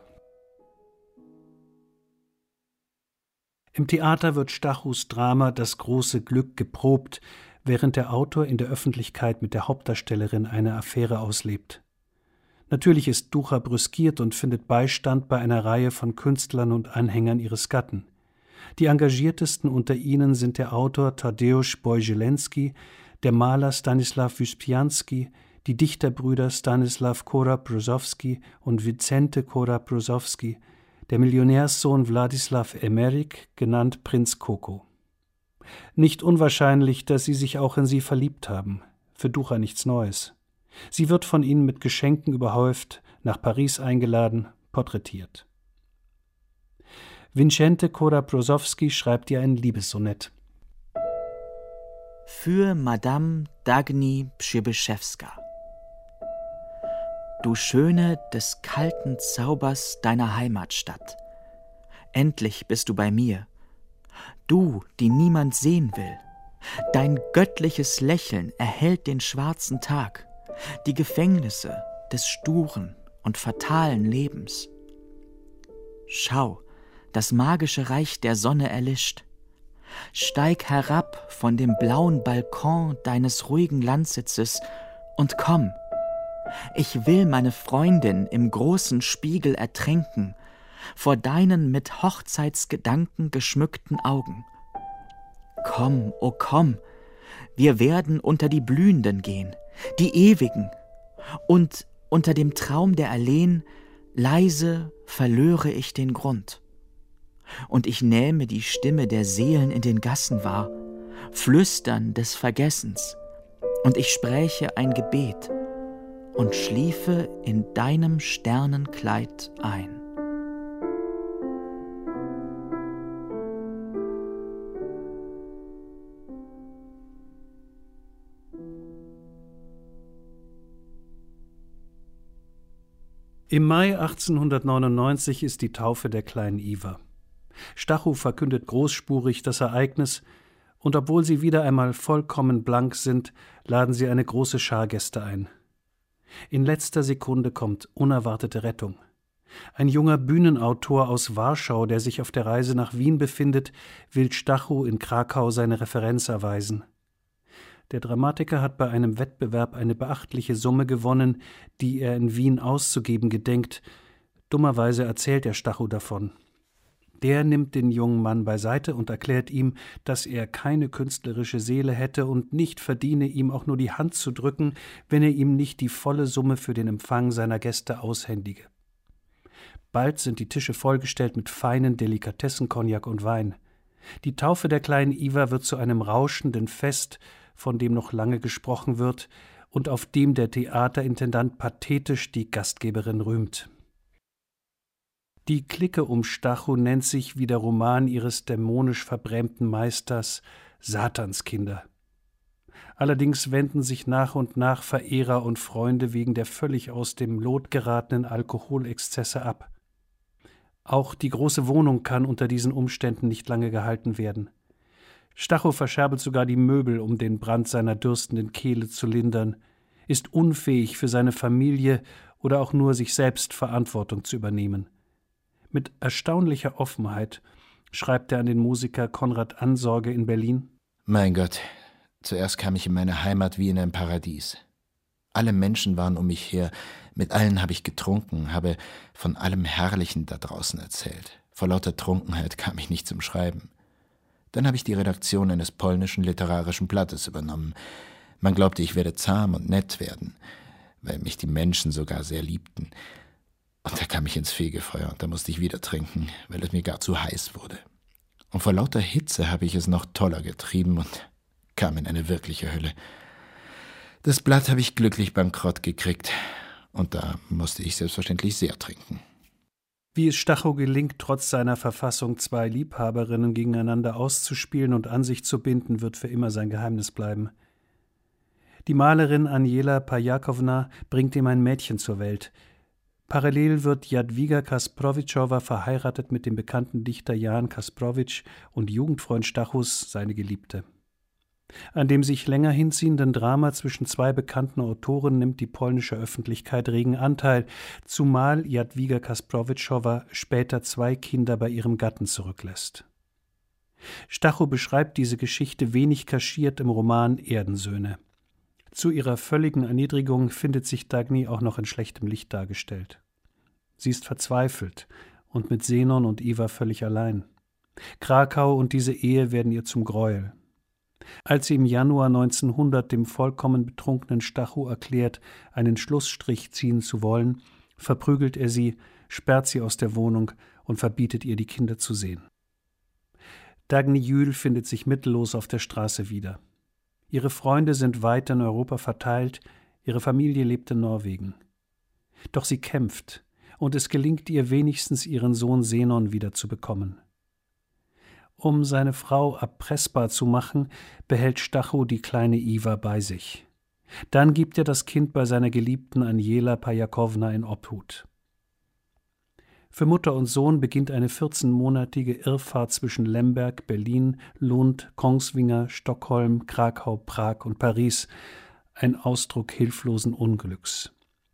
Im Theater wird Stachus Drama Das große Glück geprobt, während der Autor in der Öffentlichkeit mit der Hauptdarstellerin eine Affäre auslebt. Natürlich ist Ducha brüskiert und findet Beistand bei einer Reihe von Künstlern und Anhängern ihres Gatten. Die engagiertesten unter ihnen sind der Autor Tadeusz Boyzielewski, der Maler Stanislaw Wyspiański, die Dichterbrüder Stanislaw Kora-Brozowski und Vicente Kora-Brozowski, der Millionärssohn Władysław Emeryk, genannt Prinz Koko. Nicht unwahrscheinlich, dass sie sich auch in sie verliebt haben. Für Ducha nichts Neues. Sie wird von ihnen mit Geschenken überhäuft, nach Paris eingeladen, porträtiert. Vicente Kora-Brozowski schreibt ihr ein Liebessonett. Für Madame Dagny Przybyszewska. Du Schöne des kalten Zaubers deiner Heimatstadt, endlich bist du bei mir. Du, die niemand sehen will. Dein göttliches Lächeln erhellt den schwarzen Tag, die Gefängnisse des sturen und fatalen Lebens. Schau, das magische Reich der Sonne erlischt. Steig herab von dem blauen Balkon deines ruhigen Landsitzes und komm. Ich will meine Freundin im großen Spiegel ertränken, vor deinen mit Hochzeitsgedanken geschmückten Augen. Komm, oh komm, wir werden unter die Blühenden gehen, die Ewigen, und unter dem Traum der Alleen leise verlöre ich den Grund. Und ich nähme die Stimme der Seelen in den Gassen wahr, Flüstern des Vergessens, und ich spräche ein Gebet und schliefe in deinem Sternenkleid ein. Im Mai 1899 ist die Taufe der kleinen Iva. Stachu verkündet großspurig das Ereignis, und obwohl sie wieder einmal vollkommen blank sind, laden sie eine große Schar Gäste ein. In letzter Sekunde kommt unerwartete Rettung. Ein junger Bühnenautor aus Warschau, der sich auf der Reise nach Wien befindet, will Stachu in Krakau seine Referenz erweisen. Der Dramatiker hat bei einem Wettbewerb eine beachtliche Summe gewonnen, die er in Wien auszugeben gedenkt. Dummerweise erzählt er Stachu davon. Der nimmt den jungen Mann beiseite und erklärt ihm, dass er keine künstlerische Seele hätte und nicht verdiene, ihm auch nur die Hand zu drücken, wenn er ihm nicht die volle Summe für den Empfang seiner Gäste aushändige. Bald sind die Tische vollgestellt mit feinen Delikatessen, Cognac und Wein. Die Taufe der kleinen Iva wird zu einem rauschenden Fest, von dem noch lange gesprochen wird und auf dem der Theaterintendant pathetisch die Gastgeberin rühmt. Die Clique um Stachu nennt sich, wie der Roman ihres dämonisch verbrämten Meisters, Satanskinder. Allerdings wenden sich nach und nach Verehrer und Freunde wegen der völlig aus dem Lot geratenen Alkoholexzesse ab. Auch die große Wohnung kann unter diesen Umständen nicht lange gehalten werden. Stacho verscherbelt sogar die Möbel, um den Brand seiner dürstenden Kehle zu lindern, ist unfähig, für seine Familie oder auch nur sich selbst Verantwortung zu übernehmen. Mit erstaunlicher Offenheit schreibt er an den Musiker Konrad Ansorge in Berlin: Mein Gott, zuerst kam ich in meine Heimat wie in ein Paradies. Alle Menschen waren um mich her, mit allen habe ich getrunken, habe von allem Herrlichen da draußen erzählt. Vor lauter Trunkenheit kam ich nicht zum Schreiben. Dann habe ich die Redaktion eines polnischen literarischen Blattes übernommen. Man glaubte, ich werde zahm und nett werden, weil mich die Menschen sogar sehr liebten. Und da kam ich ins Fegefeuer und da musste ich wieder trinken, weil es mir gar zu heiß wurde. Und vor lauter Hitze habe ich es noch toller getrieben und kam in eine wirkliche Hölle. Das Blatt habe ich glücklich bankrott gekriegt und da musste ich selbstverständlich sehr trinken. Wie es Stacho gelingt, trotz seiner Verfassung 2 Liebhaberinnen gegeneinander auszuspielen und an sich zu binden, wird für immer sein Geheimnis bleiben. Die Malerin Aniela Pajakowna bringt ihm ein Mädchen zur Welt. Parallel wird Jadwiga Kasprowitschowa verheiratet mit dem bekannten Dichter Jan Kasprowitsch und Jugendfreund Stachos, seine Geliebte. An dem sich länger hinziehenden Drama zwischen 2 bekannten Autoren nimmt die polnische Öffentlichkeit regen Anteil, zumal Jadwiga Kasprowitschowa später 2 Kinder bei ihrem Gatten zurücklässt. Stacho beschreibt diese Geschichte wenig kaschiert im Roman Erdensöhne. Zu ihrer völligen Erniedrigung findet sich Dagny auch noch in schlechtem Licht dargestellt. Sie ist verzweifelt und mit Zenon und Iwa völlig allein. Krakau und diese Ehe werden ihr zum Gräuel. Als sie im Januar 1900 dem vollkommen betrunkenen Stacho erklärt, einen Schlussstrich ziehen zu wollen, verprügelt er sie, sperrt sie aus der Wohnung und verbietet ihr, die Kinder zu sehen. Dagny Jühl findet sich mittellos auf der Straße wieder. Ihre Freunde sind weit in Europa verteilt, ihre Familie lebt in Norwegen. Doch sie kämpft, und es gelingt ihr wenigstens, ihren Sohn Zenon wiederzubekommen. Um seine Frau erpressbar zu machen, behält Stacho die kleine Iwa bei sich. Dann gibt er das Kind bei seiner Geliebten Aniela Pajakowna in Obhut. Für Mutter und Sohn beginnt eine 14-monatige Irrfahrt zwischen Lemberg, Berlin, Lund, Kongsvinger, Stockholm, Krakau, Prag und Paris, ein Ausdruck hilflosen Unglücks.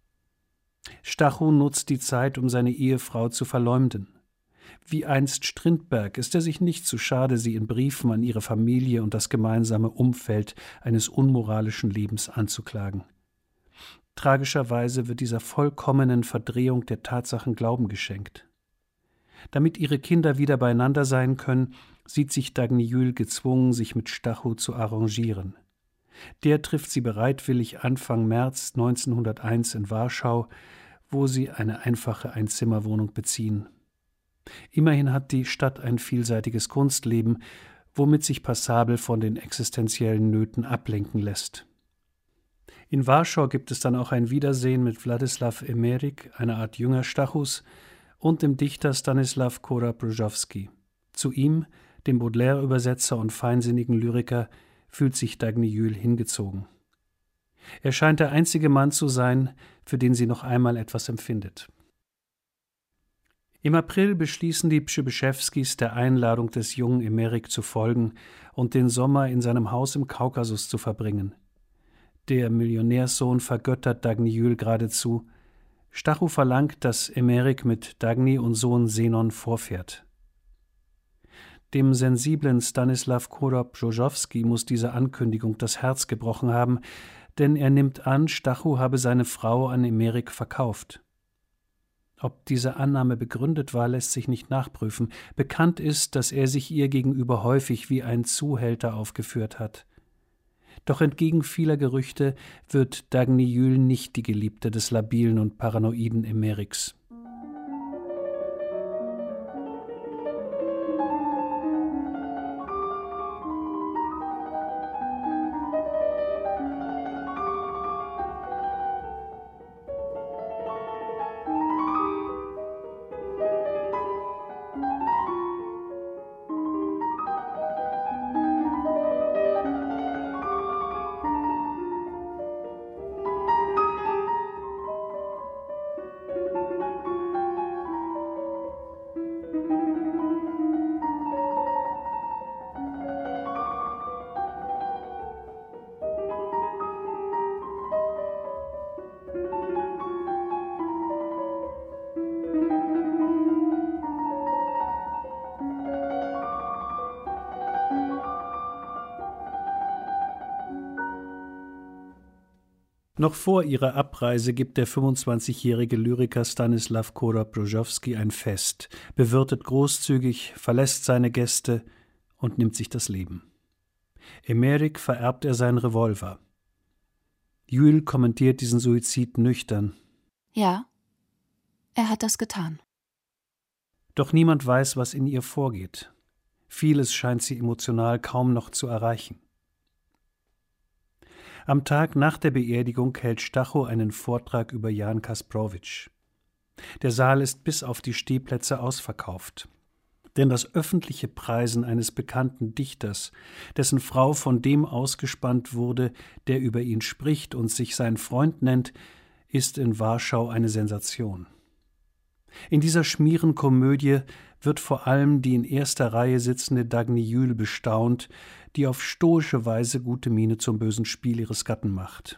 Stacho nutzt die Zeit, um seine Ehefrau zu verleumden. Wie einst Strindberg ist er sich nicht zu schade, sie in Briefen an ihre Familie und das gemeinsame Umfeld eines unmoralischen Lebens anzuklagen. Tragischerweise wird dieser vollkommenen Verdrehung der Tatsachen Glauben geschenkt. Damit ihre Kinder wieder beieinander sein können, sieht sich Dagny Jühl gezwungen, sich mit Stacho zu arrangieren. Der trifft sie bereitwillig Anfang März 1901 in Warschau, wo sie eine einfache Einzimmerwohnung beziehen. Immerhin hat die Stadt ein vielseitiges Kunstleben, womit sich passabel von den existenziellen Nöten ablenken lässt. In Warschau gibt es dann auch ein Wiedersehen mit Władysław Emeryk, einer Art Jünger Stachos, und dem Dichter Stanisław Kora-Brzozowski. Zu ihm, dem Baudelaire-Übersetzer und feinsinnigen Lyriker, fühlt sich Dagny Jühl hingezogen. Er scheint der einzige Mann zu sein, für den sie noch einmal etwas empfindet. Im April beschließen die Przybyszewskis, der Einladung des jungen Emeryk zu folgen und den Sommer in seinem Haus im Kaukasus zu verbringen. Der Millionärssohn vergöttert Dagny Jühl geradezu. Stacho verlangt, dass Emeryk mit Dagny und Sohn Zenon vorfährt. Dem sensiblen Stanisław Kora-Brzozowski muss diese Ankündigung das Herz gebrochen haben, denn er nimmt an, Stacho habe seine Frau an Emeryk verkauft. Ob diese Annahme begründet war, lässt sich nicht nachprüfen. Bekannt ist, dass er sich ihr gegenüber häufig wie ein Zuhälter aufgeführt hat. Doch entgegen vieler Gerüchte wird Dagny Jühl nicht die Geliebte des labilen und paranoiden Emeryks. Noch vor ihrer Abreise gibt der 25-jährige Lyriker Stanislaw Kora-Brozowski ein Fest, bewirtet großzügig, verlässt seine Gäste und nimmt sich das Leben. Emeric vererbt er seinen Revolver. Jules kommentiert diesen Suizid nüchtern. Ja, er hat das getan. Doch niemand weiß, was in ihr vorgeht. Vieles scheint sie emotional kaum noch zu erreichen. Am Tag nach der Beerdigung hält Stacho einen Vortrag über Jan Kasprowitsch. Der Saal ist bis auf die Stehplätze ausverkauft. Denn das öffentliche Preisen eines bekannten Dichters, dessen Frau von dem ausgespannt wurde, der über ihn spricht und sich sein Freund nennt, ist in Warschau eine Sensation. In dieser Schmierenkomödie wird vor allem die in erster Reihe sitzende Dagny Jules bestaunt, die auf stoische Weise gute Miene zum bösen Spiel ihres Gatten macht.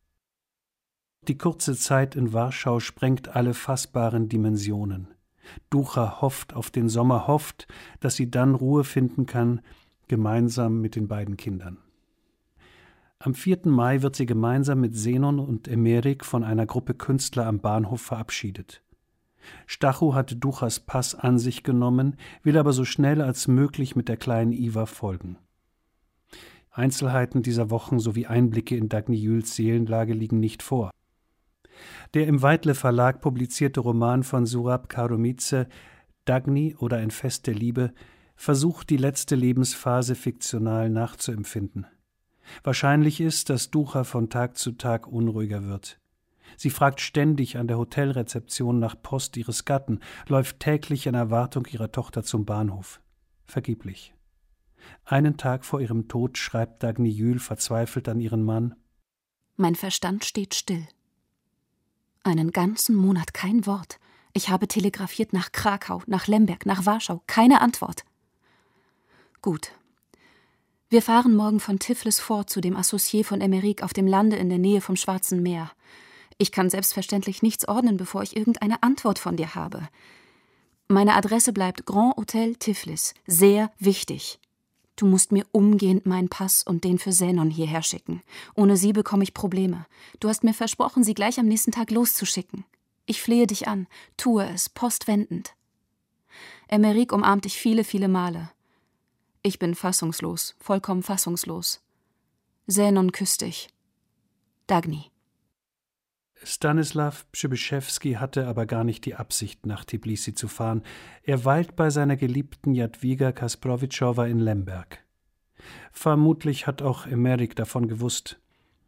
Die kurze Zeit in Warschau sprengt alle fassbaren Dimensionen. Ducha hofft auf den Sommer, hofft, dass sie dann Ruhe finden kann, gemeinsam mit den beiden Kindern. Am 4. Mai wird sie gemeinsam mit Zenon und Emeric von einer Gruppe Künstler am Bahnhof verabschiedet. Stacho hatte Duchas Pass an sich genommen, will aber so schnell als möglich mit der kleinen Iva folgen. Einzelheiten dieser Wochen sowie Einblicke in Dagny Jules Seelenlage liegen nicht vor. Der im Weitle Verlag publizierte Roman von Surab Karomice, Dagny oder ein Fest der Liebe, versucht die letzte Lebensphase fiktional nachzuempfinden. Wahrscheinlich ist, dass Ducha von Tag zu Tag unruhiger wird. Sie fragt ständig an der Hotelrezeption nach Post ihres Gatten, läuft täglich in Erwartung ihrer Tochter zum Bahnhof. Vergeblich. Einen Tag vor ihrem Tod schreibt Dagny Jules verzweifelt an ihren Mann: Mein Verstand steht still. Einen ganzen Monat kein Wort. Ich habe telegrafiert nach Krakau, nach Lemberg, nach Warschau. Keine Antwort. Gut. Wir fahren morgen von Tiflis fort zu dem Associé von Emeric auf dem Lande in der Nähe vom Schwarzen Meer. Ich kann selbstverständlich nichts ordnen, bevor ich irgendeine Antwort von dir habe. Meine Adresse bleibt Grand Hotel Tiflis. Sehr wichtig. Du musst mir umgehend meinen Pass und den für Zenon hierher schicken. Ohne sie bekomme ich Probleme. Du hast mir versprochen, sie gleich am nächsten Tag loszuschicken. Ich flehe dich an. Tue es, postwendend. Emeric umarmt dich viele, viele Male. Ich bin fassungslos, vollkommen fassungslos. Zenon küsst dich. Dagny. Stanislaw Przybyszewski hatte aber gar nicht die Absicht, nach Tbilisi zu fahren. Er weilt bei seiner geliebten Jadwiga Kasprowitschowa in Lemberg. Vermutlich hat auch Emeric davon gewusst.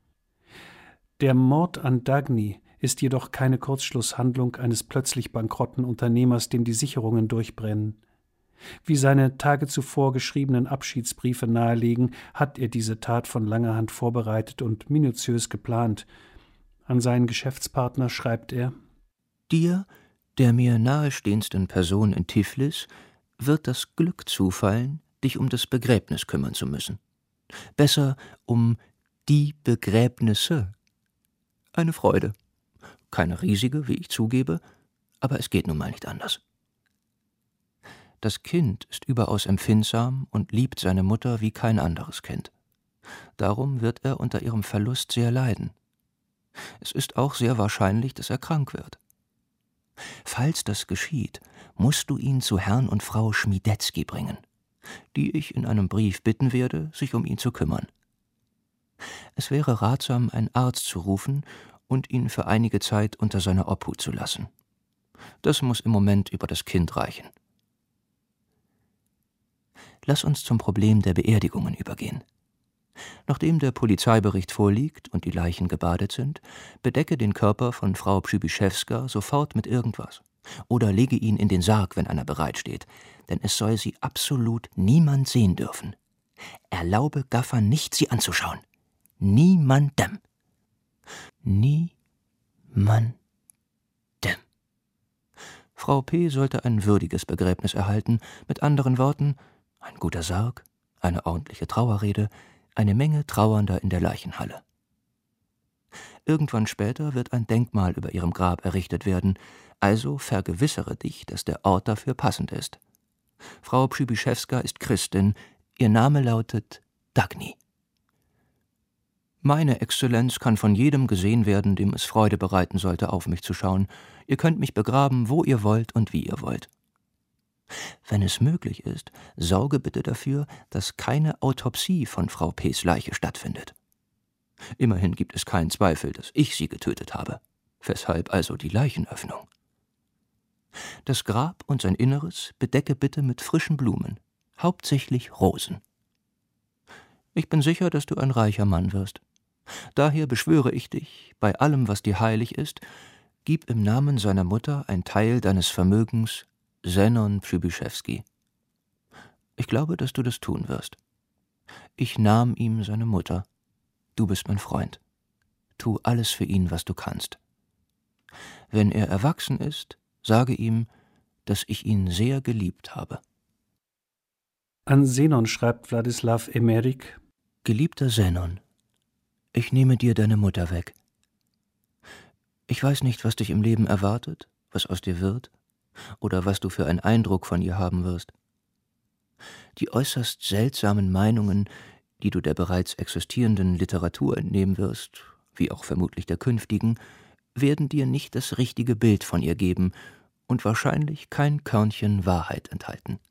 Der Mord an Dagny ist jedoch keine Kurzschlusshandlung eines plötzlich bankrotten Unternehmers, dem die Sicherungen durchbrennen. Wie seine Tage zuvor geschriebenen Abschiedsbriefe nahelegen, hat er diese Tat von langer Hand vorbereitet und minutiös geplant. An seinen Geschäftspartner schreibt er: Dir, der mir nahestehendsten Person in Tiflis, wird das Glück zufallen, dich um das Begräbnis kümmern zu müssen. Besser um die Begräbnisse. Eine Freude. Keine riesige, wie ich zugebe, aber es geht nun mal nicht anders. Das Kind ist überaus empfindsam und liebt seine Mutter wie kein anderes Kind. Darum wird er unter ihrem Verlust sehr leiden. Es ist auch sehr wahrscheinlich, dass er krank wird. Falls das geschieht, musst du ihn zu Herrn und Frau Schmidecki bringen, die ich in einem Brief bitten werde, sich um ihn zu kümmern. Es wäre ratsam, einen Arzt zu rufen und ihn für einige Zeit unter seiner Obhut zu lassen. Das muss im Moment über das Kind reichen. Lass uns zum Problem der Beerdigungen übergehen. Nachdem der Polizeibericht vorliegt und die Leichen gebadet sind, bedecke den Körper von Frau Przybyszewska sofort mit irgendwas oder lege ihn in den Sarg, wenn einer bereitsteht, denn es soll sie absolut niemand sehen dürfen. Erlaube Gaffern nicht, sie anzuschauen. Niemandem. Niemandem. Frau P. sollte ein würdiges Begräbnis erhalten, mit anderen Worten, ein guter Sarg, eine ordentliche Trauerrede, eine Menge Trauernder in der Leichenhalle. Irgendwann später wird ein Denkmal über ihrem Grab errichtet werden, also vergewissere dich, dass der Ort dafür passend ist. Frau Przybyszewska ist Christin, ihr Name lautet Dagny. Meine Exzellenz kann von jedem gesehen werden, dem es Freude bereiten sollte, auf mich zu schauen. Ihr könnt mich begraben, wo ihr wollt und wie ihr wollt. Wenn es möglich ist, sorge bitte dafür, dass keine Autopsie von Frau P.s Leiche stattfindet. Immerhin gibt es keinen Zweifel, dass ich sie getötet habe. Weshalb also die Leichenöffnung? Das Grab und sein Inneres bedecke bitte mit frischen Blumen, hauptsächlich Rosen. Ich bin sicher, dass du ein reicher Mann wirst. Daher beschwöre ich dich, bei allem, was dir heilig ist, gib im Namen seiner Mutter ein Teil deines Vermögens Zenon Przybyszewski. Ich glaube, dass du das tun wirst. Ich nahm ihm seine Mutter. Du bist mein Freund. Tu alles für ihn, was du kannst. Wenn er erwachsen ist, sage ihm, dass ich ihn sehr geliebt habe. An Zenon schreibt Wladislaw Emmerik: Geliebter Zenon, ich nehme dir deine Mutter weg. Ich weiß nicht, was dich im Leben erwartet, was aus dir wird, oder was du für einen Eindruck von ihr haben wirst. Die äußerst seltsamen Meinungen, die du der bereits existierenden Literatur entnehmen wirst, wie auch vermutlich der künftigen, werden dir nicht das richtige Bild von ihr geben und wahrscheinlich kein Körnchen Wahrheit enthalten.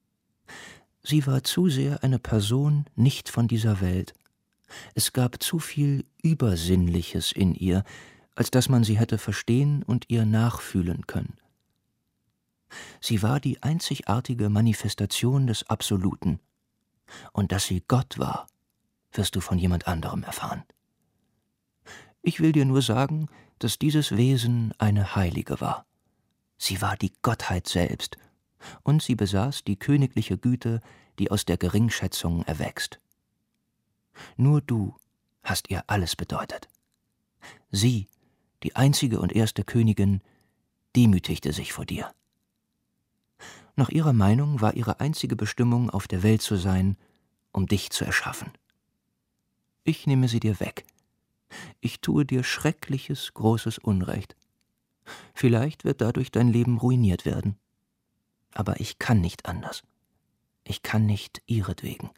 Sie war zu sehr eine Person nicht von dieser Welt. Es gab zu viel Übersinnliches in ihr, als dass man sie hätte verstehen und ihr nachfühlen können. Sie war die einzigartige Manifestation des Absoluten. Und dass sie Gott war, wirst du von jemand anderem erfahren. Ich will dir nur sagen, dass dieses Wesen eine Heilige war. Sie war die Gottheit selbst, und sie besaß die königliche Güte, die aus der Geringschätzung erwächst. Nur du hast ihr alles bedeutet. Sie, die einzige und erste Königin, demütigte sich vor dir. Nach ihrer Meinung war ihre einzige Bestimmung, auf der Welt zu sein, um dich zu erschaffen. Ich nehme sie dir weg. Ich tue dir schreckliches, großes Unrecht. Vielleicht wird dadurch dein Leben ruiniert werden. Aber ich kann nicht anders. Ich kann nicht ihretwegen.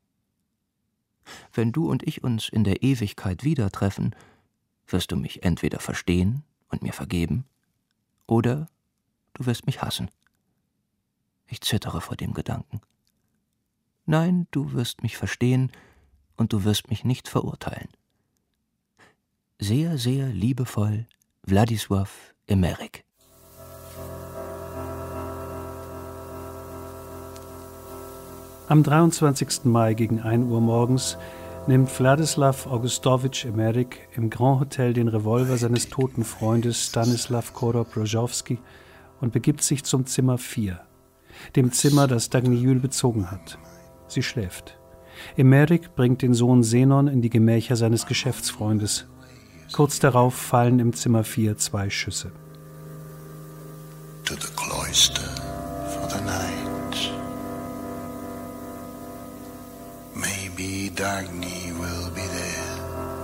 Wenn du und ich uns in der Ewigkeit wieder treffen, wirst du mich entweder verstehen und mir vergeben, oder du wirst mich hassen. Ich zittere vor dem Gedanken. Nein, du wirst mich verstehen und du wirst mich nicht verurteilen. Sehr, sehr liebevoll, Władysław Emmerik. Am 23. Mai gegen 1 Uhr morgens nimmt Władysław Augustowicz Emmerik im Grand Hotel den Revolver seines toten Freundes Stanisław Korob-Różowski und begibt sich zum Zimmer 4, dem Zimmer, das Dagny Jül bezogen hat. Sie schläft. Emmerik bringt den Sohn Zenon in die Gemächer seines Geschäftsfreundes. Kurz darauf fallen im Zimmer 4 2 Schüsse. To the cloister for the night. Maybe Dagny will be there.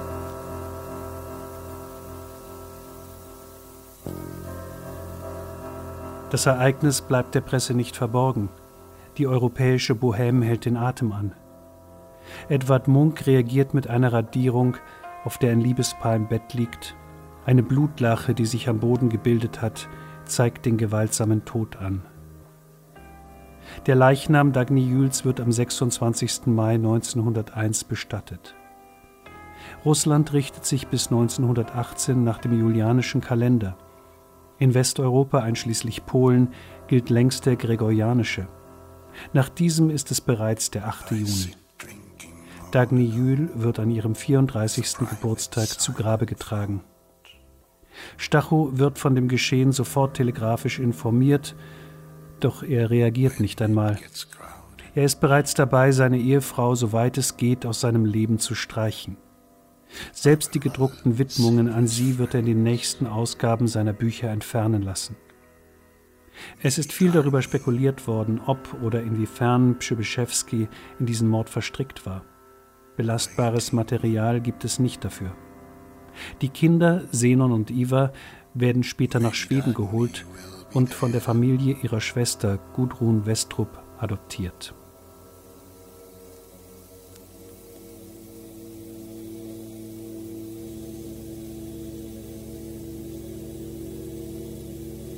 Das Ereignis bleibt der Presse nicht verborgen. Die europäische Bohème hält den Atem an. Edvard Munch reagiert mit einer Radierung, auf der ein Liebespaar im Bett liegt. Eine Blutlache, die sich am Boden gebildet hat, zeigt den gewaltsamen Tod an. Der Leichnam Dagny Jüls wird am 26. Mai 1901 bestattet. Russland richtet sich bis 1918 nach dem julianischen Kalender. In Westeuropa, einschließlich Polen, gilt längst der gregorianische. Nach diesem ist es bereits der 8. Juni. Dagny Jül wird an ihrem 34. Geburtstag zu Grabe getragen. Stachow wird von dem Geschehen sofort telegrafisch informiert, doch er reagiert nicht einmal. Er ist bereits dabei, seine Ehefrau, soweit es geht, aus seinem Leben zu streichen. Selbst die gedruckten Widmungen an sie wird er in den nächsten Ausgaben seiner Bücher entfernen lassen. Es ist viel darüber spekuliert worden, ob oder inwiefern Przybyszewski in diesen Mord verstrickt war. Belastbares Material gibt es nicht dafür. Die Kinder, Zenon und Ivar, werden später nach Schweden geholt und von der Familie ihrer Schwester Gudrun Westrup adoptiert.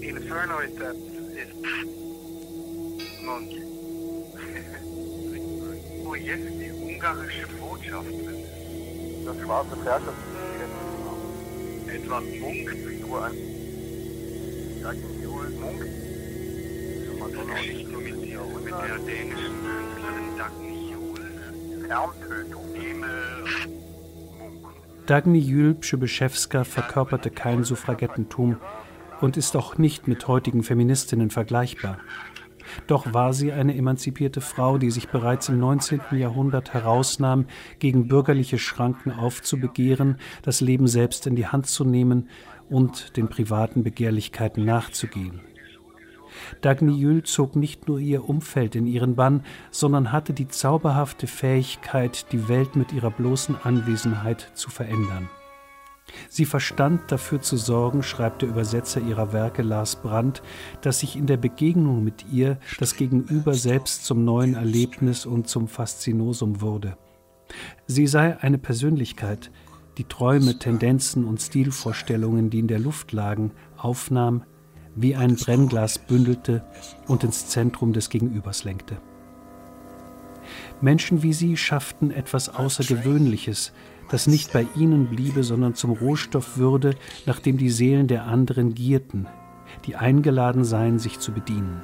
Inferno is Monk. Wo jetzt die ungarische Botschaft ist. Das schwarze Pferd, das Edward Munch, Figur an Munk. Geschichte mit der dänischen Künstlerin Dagny Juhl. Ferntötung. Dagny Juhl Przybyszewska verkörperte kein Suffragettentum und ist auch nicht mit heutigen Feministinnen vergleichbar. Doch war sie eine emanzipierte Frau, die sich bereits im 19. Jahrhundert herausnahm, gegen bürgerliche Schranken aufzubegehren, das Leben selbst in die Hand zu nehmen und den privaten Begehrlichkeiten nachzugehen. Dagny Juhl zog nicht nur ihr Umfeld in ihren Bann, sondern hatte die zauberhafte Fähigkeit, die Welt mit ihrer bloßen Anwesenheit zu verändern. Sie verstand dafür zu sorgen, schreibt der Übersetzer ihrer Werke Lars Brandt, dass sich in der Begegnung mit ihr das Gegenüber selbst zum neuen Erlebnis und zum Faszinosum wurde. Sie sei eine Persönlichkeit, die Träume, Tendenzen und Stilvorstellungen, die in der Luft lagen, aufnahm, wie ein Brennglas bündelte und ins Zentrum des Gegenübers lenkte. Menschen wie sie schafften etwas Außergewöhnliches, das nicht bei ihnen bliebe, sondern zum Rohstoff würde, nach dem die Seelen der anderen gierten, die eingeladen seien, sich zu bedienen.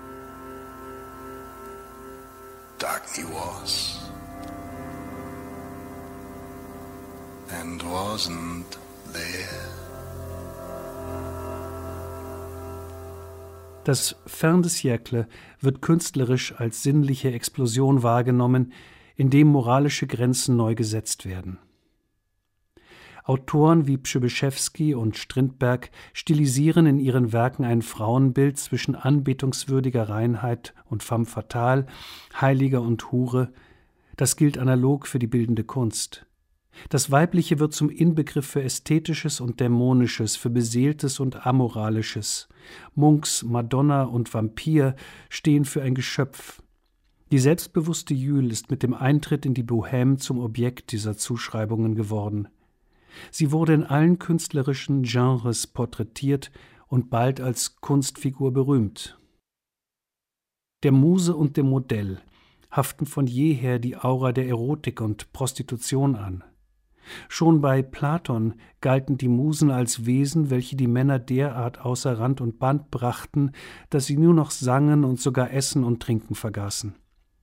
Dagny was and wasn't there. Das Fin de siècle wird künstlerisch als sinnliche Explosion wahrgenommen, in dem moralische Grenzen neu gesetzt werden. Autoren wie Przybyszewski und Strindberg stilisieren in ihren Werken ein Frauenbild zwischen anbetungswürdiger Reinheit und femme fatale, Heiliger und Hure. Das gilt analog für die bildende Kunst. Das Weibliche wird zum Inbegriff für Ästhetisches und Dämonisches, für Beseeltes und Amoralisches. Munchs Madonna und Vampir stehen für ein Geschöpf. Die selbstbewusste Juhl ist mit dem Eintritt in die Bohème zum Objekt dieser Zuschreibungen geworden. Sie wurde in allen künstlerischen Genres porträtiert und bald als Kunstfigur berühmt. Der Muse und dem Modell haften von jeher die Aura der Erotik und Prostitution an. Schon bei Platon galten die Musen als Wesen, welche die Männer derart außer Rand und Band brachten, dass sie nur noch sangen und sogar Essen und Trinken vergaßen.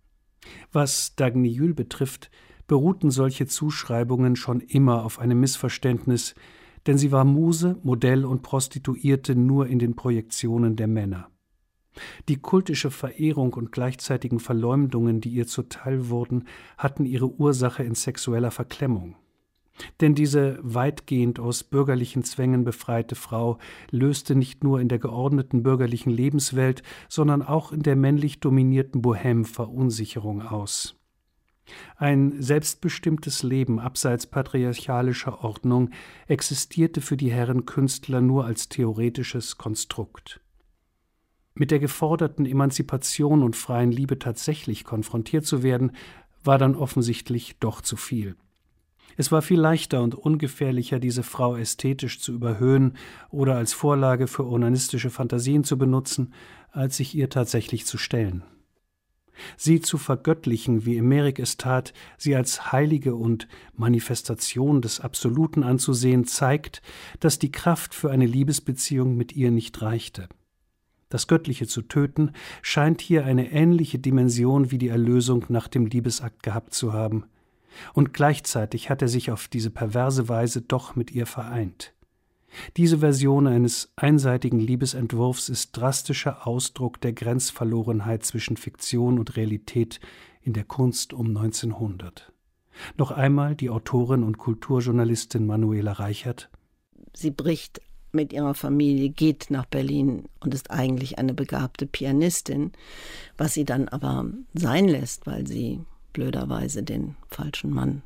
Was Dagny Juhl betrifft, beruhten solche Zuschreibungen schon immer auf einem Missverständnis, denn sie war Muse, Modell und Prostituierte nur in den Projektionen der Männer. Die kultische Verehrung und gleichzeitigen Verleumdungen, die ihr zuteil wurden, hatten ihre Ursache in sexueller Verklemmung. Denn diese weitgehend aus bürgerlichen Zwängen befreite Frau löste nicht nur in der geordneten bürgerlichen Lebenswelt, sondern auch in der männlich dominierten Bohème Verunsicherung aus. Ein selbstbestimmtes Leben abseits patriarchalischer Ordnung existierte für die Herren Künstler nur als theoretisches Konstrukt. Mit der geforderten Emanzipation und freien Liebe tatsächlich konfrontiert zu werden, war dann offensichtlich doch zu viel. Es war viel leichter und ungefährlicher, diese Frau ästhetisch zu überhöhen oder als Vorlage für onanistische Fantasien zu benutzen, als sich ihr tatsächlich zu stellen. Sie zu vergöttlichen, wie Emmerich es tat, sie als Heilige und Manifestation des Absoluten anzusehen, zeigt, dass die Kraft für eine Liebesbeziehung mit ihr nicht reichte. Das Göttliche zu töten, scheint hier eine ähnliche Dimension wie die Erlösung nach dem Liebesakt gehabt zu haben. Und gleichzeitig hat er sich auf diese perverse Weise doch mit ihr vereint. Diese Version eines einseitigen Liebesentwurfs ist drastischer Ausdruck der Grenzverlorenheit zwischen Fiktion und Realität in der Kunst um 1900. Noch einmal die Autorin und Kulturjournalistin Manuela Reichert. Sie bricht mit ihrer Familie, geht nach Berlin und ist eigentlich eine begabte Pianistin, was sie dann aber sein lässt, weil sie blöderweise den falschen Mann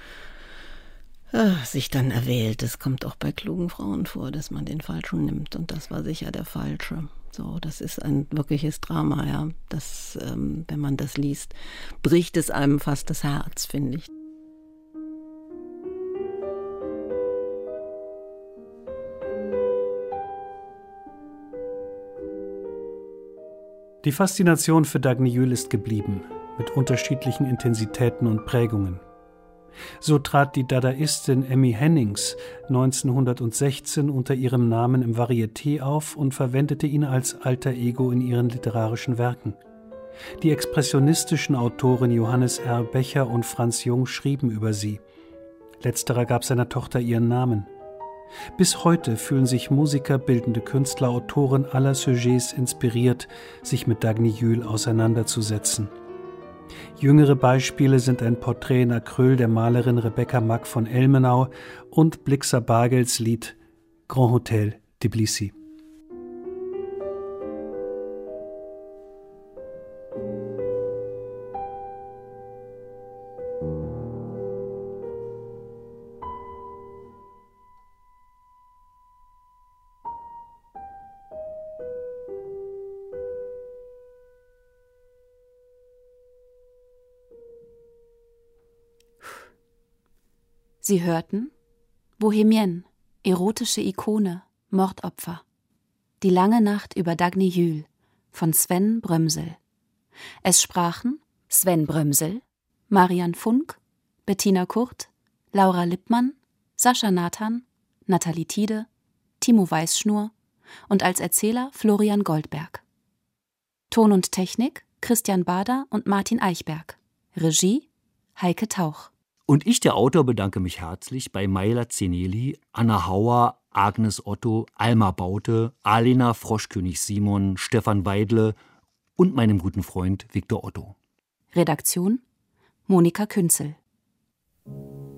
sich dann erwählt. Es kommt auch bei klugen Frauen vor, dass man den Falschen nimmt, und das war sicher der Falsche. So, das ist ein wirkliches Drama, ja. Das, wenn man das liest, bricht es einem fast das Herz, finde ich. Die Faszination für Dagny Juhl ist geblieben, mit unterschiedlichen Intensitäten und Prägungen. So trat die Dadaistin Emmy Hennings 1916 unter ihrem Namen im Varieté auf und verwendete ihn als Alter Ego in ihren literarischen Werken. Die expressionistischen Autoren Johannes R. Becher und Franz Jung schrieben über sie. Letzterer gab seiner Tochter ihren Namen. Bis heute fühlen sich Musiker, bildende Künstler, Autoren aller Sujets inspiriert, sich mit Dagny Juhl auseinanderzusetzen. Jüngere Beispiele sind ein Porträt in Acryl der Malerin Rebecca Mack von Elmenau und Blixa Bargels Lied Grand Hotel Tbilisi. Sie hörten Bohemienne, erotische Ikone, Mordopfer. Die lange Nacht über Dagny Juhl von Sven Brömsel. Es sprachen Sven Brömsel, Marian Funk, Bettina Kurt, Laura Lippmann, Sascha Nathan, Nathalie Tiede, Timo Weißschnur und als Erzähler Florian Goldberg. Ton und Technik Christian Bader und Martin Eichberg. Regie Heike Tauch. Und ich, der Autor, bedanke mich herzlich bei Maila Zeneli, Anna Hauer, Agnes Otto, Alma Baute, Alena Froschkönig Simon, Stefan Weidle und meinem guten Freund Viktor Otto. Redaktion Monika Künzel.